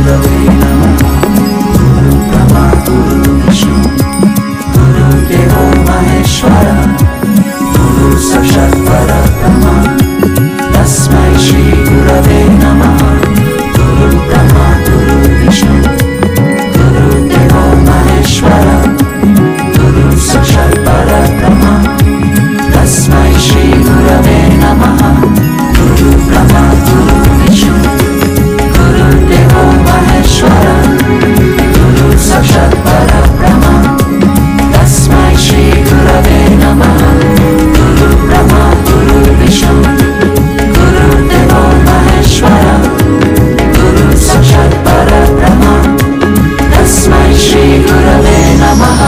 E: Gurave Namah. Guru Brahma Guru Vishnu Guru Deva Maheshwara Guru Sakshat Parabrahma Tasmai Shri Gurave Namah. Guru Brahma Guru Vishnu Guru Deva Maheshwara Guru Sakshat Parabrahma Tasmai Shri Gurave Namah. Guru Brahma Guru Vishnu Guru Deva Maheshwara Guru Sakshat Parabrahma Tasmai Shri Gurave Namah. Guru Brahma Guru Vishnu Guru Deva Maheshwara Guru Sakshat Parabrahma Tasmai Shri Gurave Namah.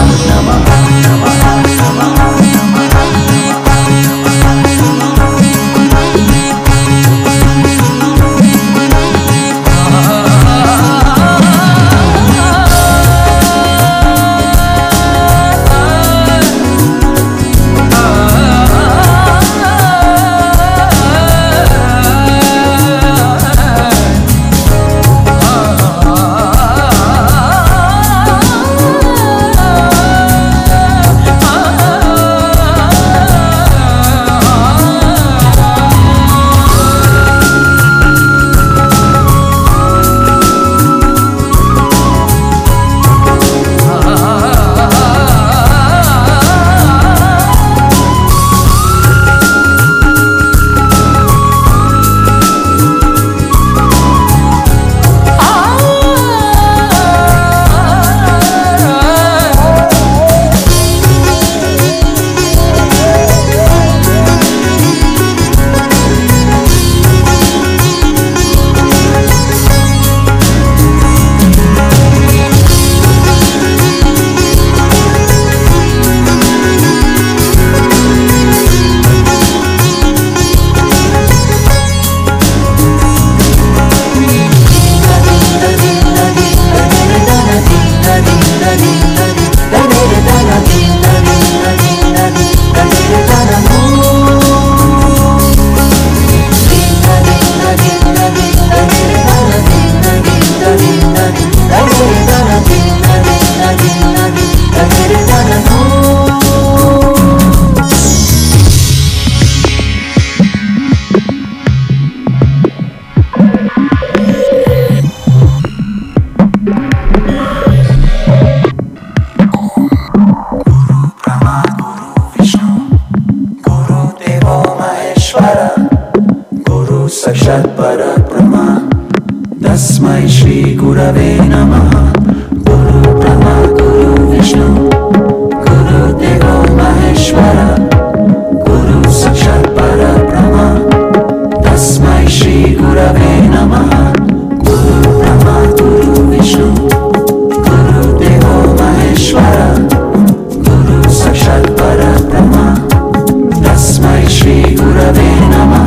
E: Sakshat Parabrahma Tasmai Shri Gurave Namah. Guru Brahma Guru Vishnu Guru Deva Maheshwara Guru Sakshat Parabrahma Tasmai Shri Gurave Namah. Guru Brahma Guru Vishnu Guru Deva Maheshwara Guru Sakshat Parabrahma Tasmai Shri Gurave Namah.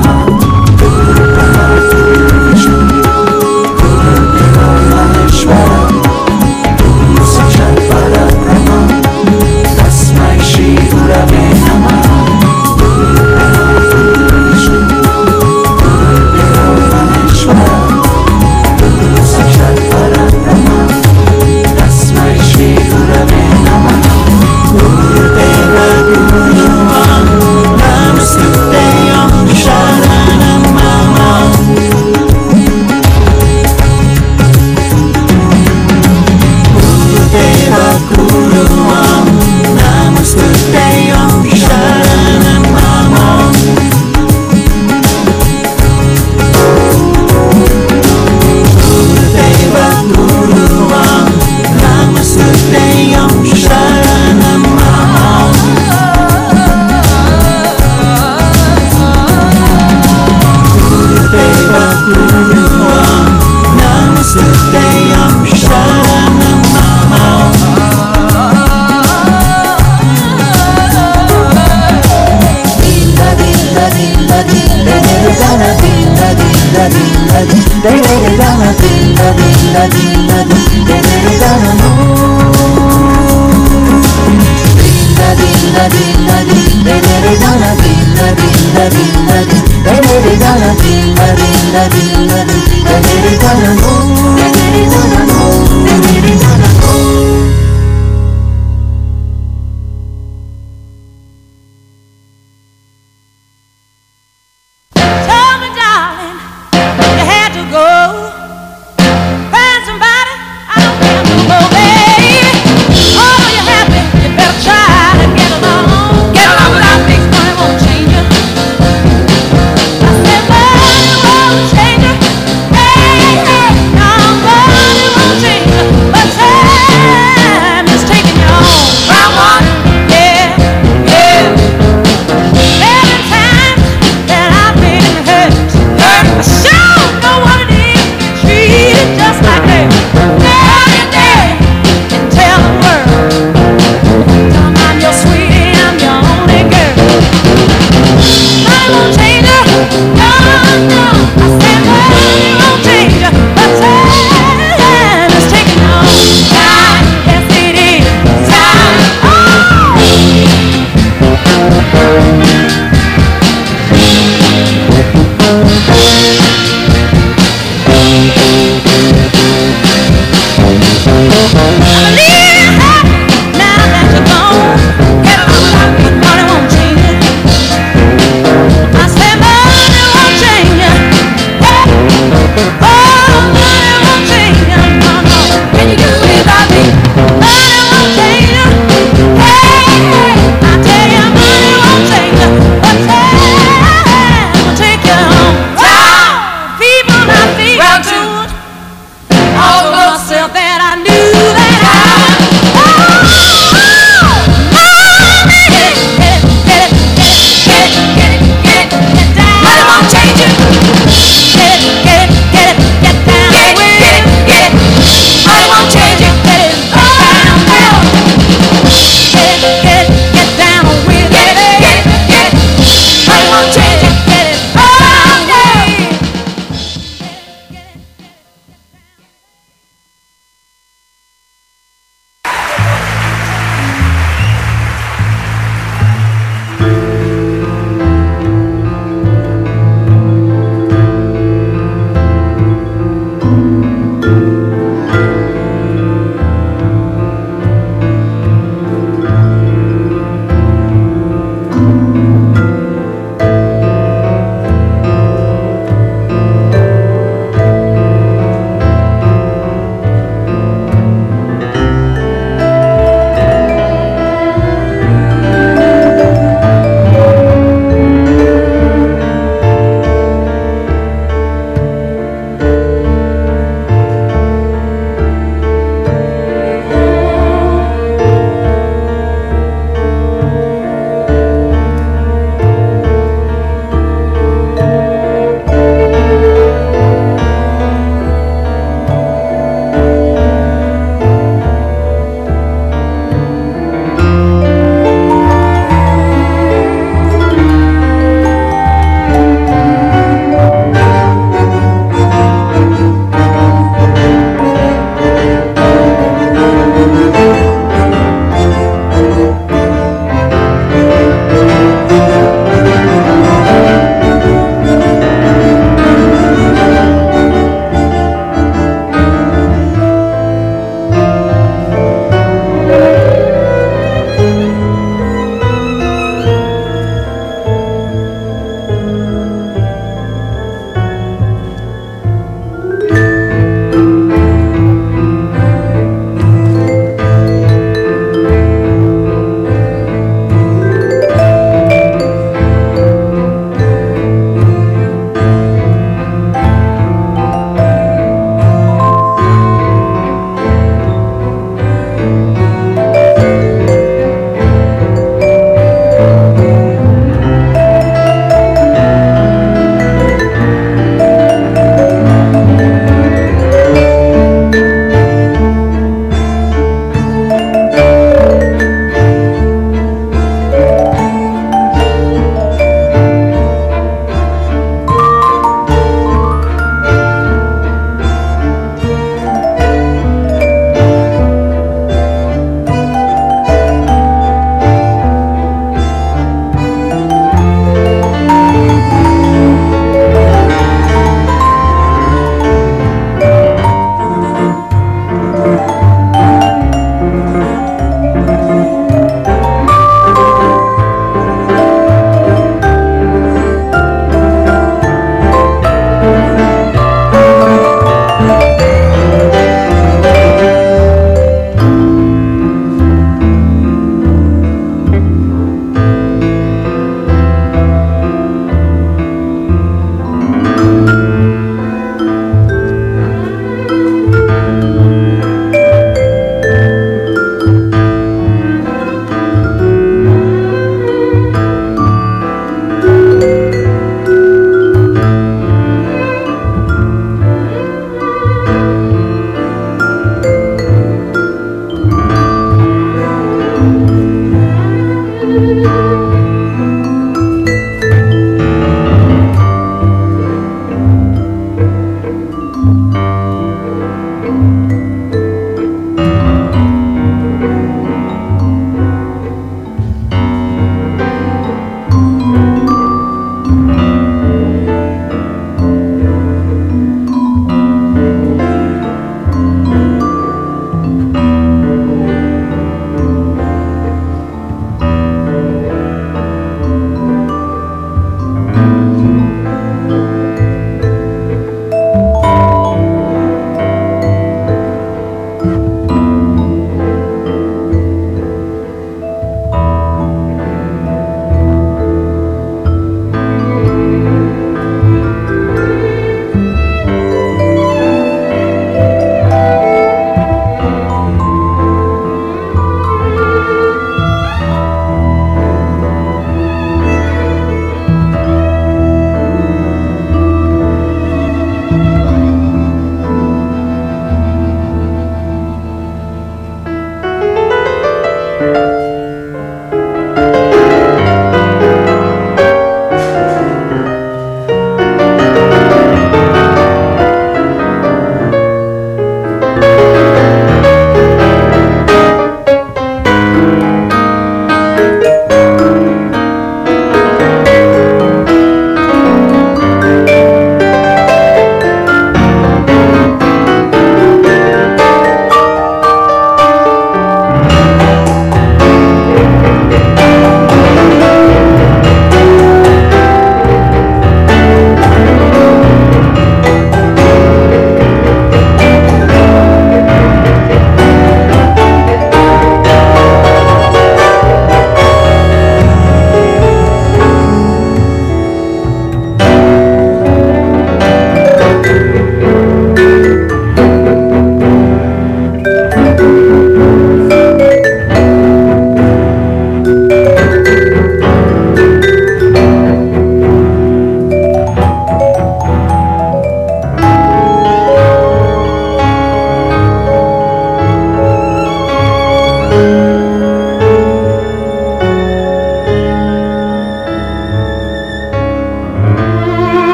E: Dana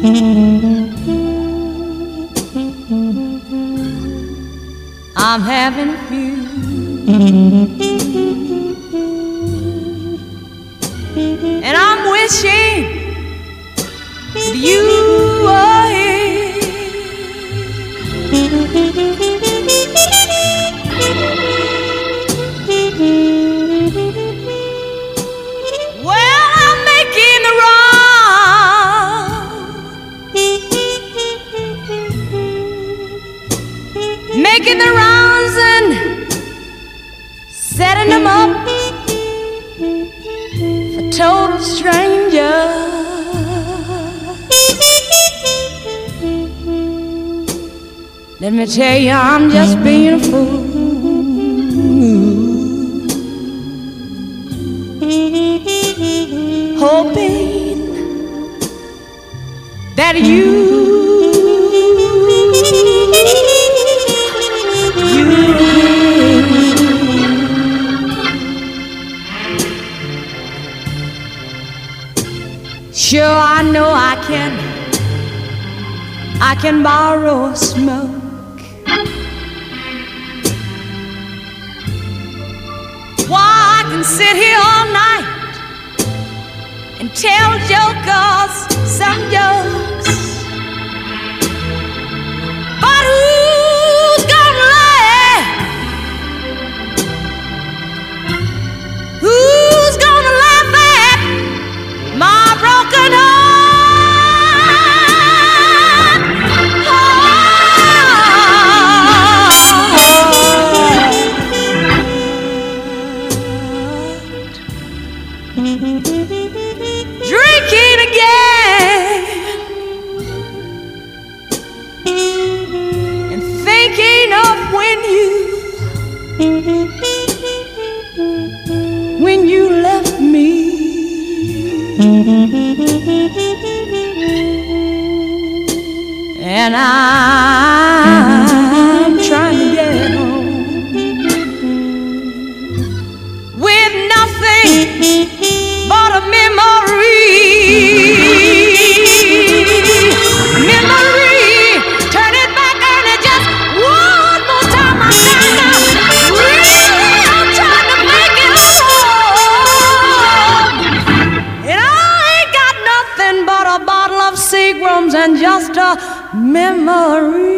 Q: I'm having a few. And I'm wishing that you are here. Well, I'm making the rounds, making the rounds and setting them up for total strangers. Let me tell you, I'm just being a fool, hoping that sure, I know I can borrow a smoke. Why, I can sit here all night and tell jokers some jokes. But who's gonna laugh? Who's gonna laugh at my broken heart? Drinking again and thinking of when you left me. And I'm trying to get home with nothing but a memory. Memory, turn it back on it just one more time. I'm trying to make it home. And I ain't got nothing but a bottle of Seagram's and just a memory.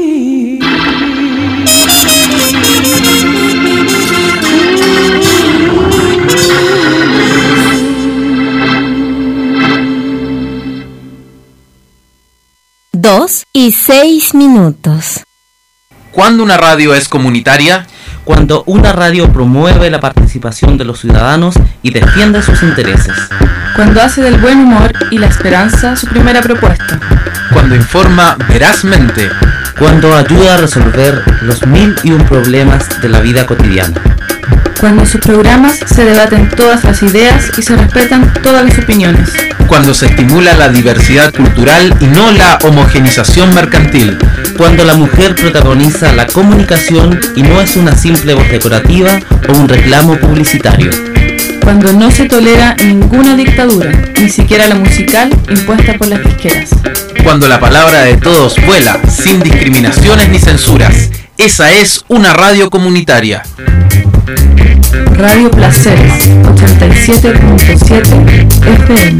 G: Dos y 6 minutos.
H: ¿Cuándo una radio es comunitaria?
K: Cuando una radio promueve la participación de los ciudadanos y defiende sus intereses.
X: Cuando hace del buen humor y la esperanza su primera propuesta.
H: Cuando informa verazmente.
K: Cuando ayuda a resolver los 1001 problemas de la vida cotidiana.
X: Cuando en sus programas se debaten todas las ideas y se respetan todas las opiniones.
H: Cuando se estimula la diversidad cultural y no la homogenización mercantil.
K: Cuando la mujer protagoniza la comunicación y no es una simple voz decorativa o un reclamo publicitario.
X: Cuando no se tolera ninguna dictadura, ni siquiera la musical impuesta por las disqueras.
H: Cuando la palabra de todos vuela, sin discriminaciones ni censuras. Esa es una radio comunitaria.
X: Radio Placeres 87.7 FM.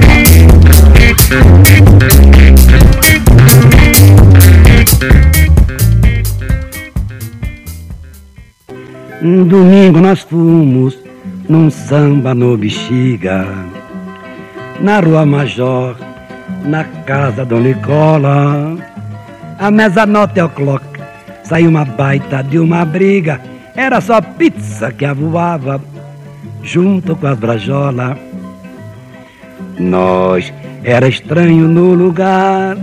U: Domingo nós fomos num samba no Bexiga, na Rua Major, na casa do Nicola. A mesa no hotel clock, saiu uma baita de uma briga. Era só pizza que avoava, junto com as brajolas. Nós era estranho no lugar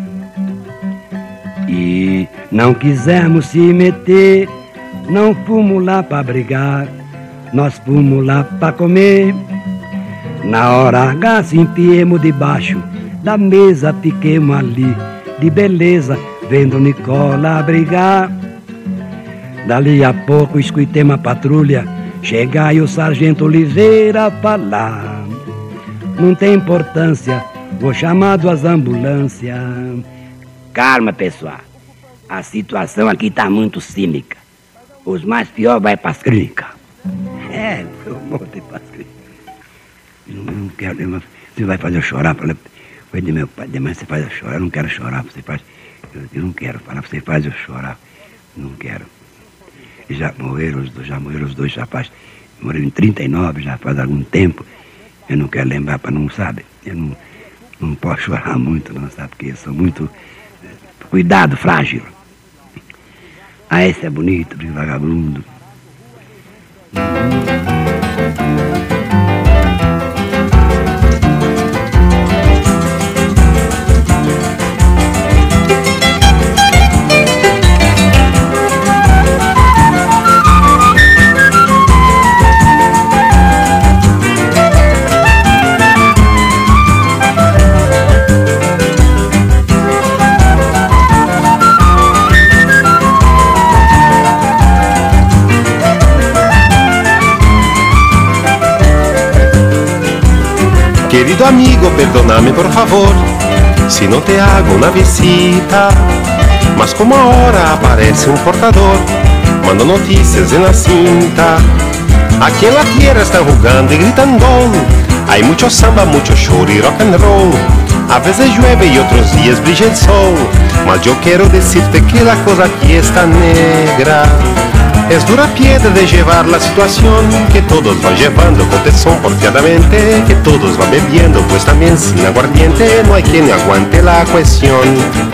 U: e não quisemos se meter. Não fomos lá pra brigar, nós fomos lá pra comer. Na hora H se enfiemos debaixo da mesa, fiquemos ali de beleza, vendo Nicola brigar. Dali a pouco escutei uma patrulha chegar e o sargento Oliveira falar. Não tem importância Vou chamar duas ambulâncias. Calma, pessoal. A situação aqui está muito cínica. Os mais piores vai para as clínicas. Eu vou ter para as clínicas. Eu não quero. Você vai fazer eu chorar. Falei de meu pai, demais você faz eu chorar. Eu não quero chorar. Você faz. Eu não quero falar. Você faz eu chorar. Eu não quero. Já morreram os dois rapazes. Morreram em 39, já faz algum tempo. Eu não quero lembrar para não, sabe? Eu não posso chorar muito, não, sabe? Porque eu sou muito. Cuidado, frágil. Ah, esse é bonito, de vagabundo.
C: Querido amigo, perdóname por favor, si no te hago una visita. Mas como ahora aparece un portador, mando noticias en la cinta. Aquí en la tierra están jugando y gritan gol. Hay mucho samba, mucho show y rock and roll. A veces llueve y otros días brilla el sol. Mas yo quiero decirte que la cosa aquí está negra. Es dura piedra de llevar la situación, que todos van llevando con tesón porfiadamente, que todos van bebiendo, pues también sin aguardiente no hay quien aguante la cuestión.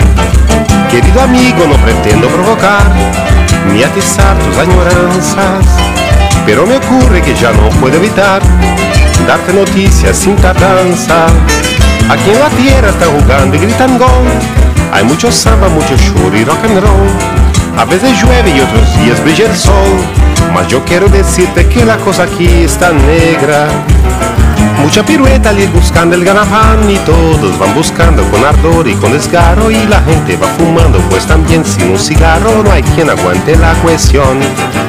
C: Querido amigo, no pretendo provocar, ni atizar tus añoranzas, pero me ocurre que ya no puedo evitar darte noticias sin tardanza. Aquí en la tierra están jugando y gritan gol. Hay mucho samba, mucho show y rock and roll. A veces llueve y otros días brilla el sol. Mas yo quiero decirte que la cosa aquí está negra. Mucha pirueta al ir buscando el ganapán, y todos van buscando con ardor y con desgarro, y la gente va fumando, pues también sin un cigarro no hay quien aguante la cuestión.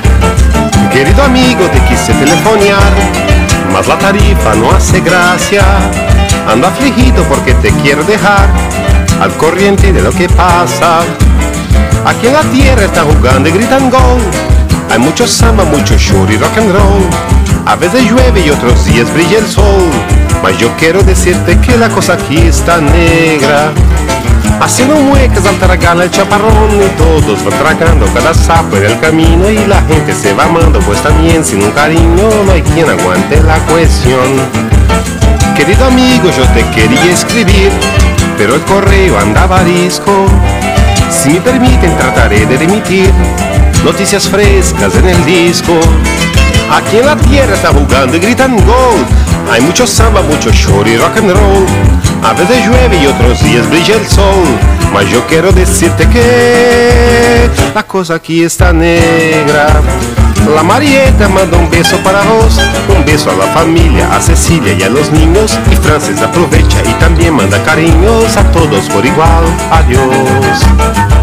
C: Querido amigo, te quise telefonear, mas la tarifa no hace gracia. Ando afligido porque te quiero dejar al corriente de lo que pasa. Aquí en la tierra están jugando y gritan gol. Hay mucho samba, mucho show y rock and roll. A veces llueve y otros días brilla el sol. Mas yo quiero decirte que la cosa aquí está negra. Haciendo muecas al tragar el chaparrón, y todos van tragando cada sapo en el camino, y la gente se va amando, pues también sin un cariño no hay quien aguante la cuestión. Querido amigo, yo te quería escribir, pero el correo andaba arisco. Si me permiten, trataré de remitir noticias frescas en el disco. Aquí en la tierra está jugando y gritan gol. Hay mucho samba, mucho show y rock and roll. A veces llueve y otros días brilla el sol. Mas yo quiero decirte que la cosa aquí está negra. La Marieta manda un beso para vos, un beso a la familia, a Cecilia y a los niños. Y Frances aprovecha y también manda cariños a todos por igual. Adiós.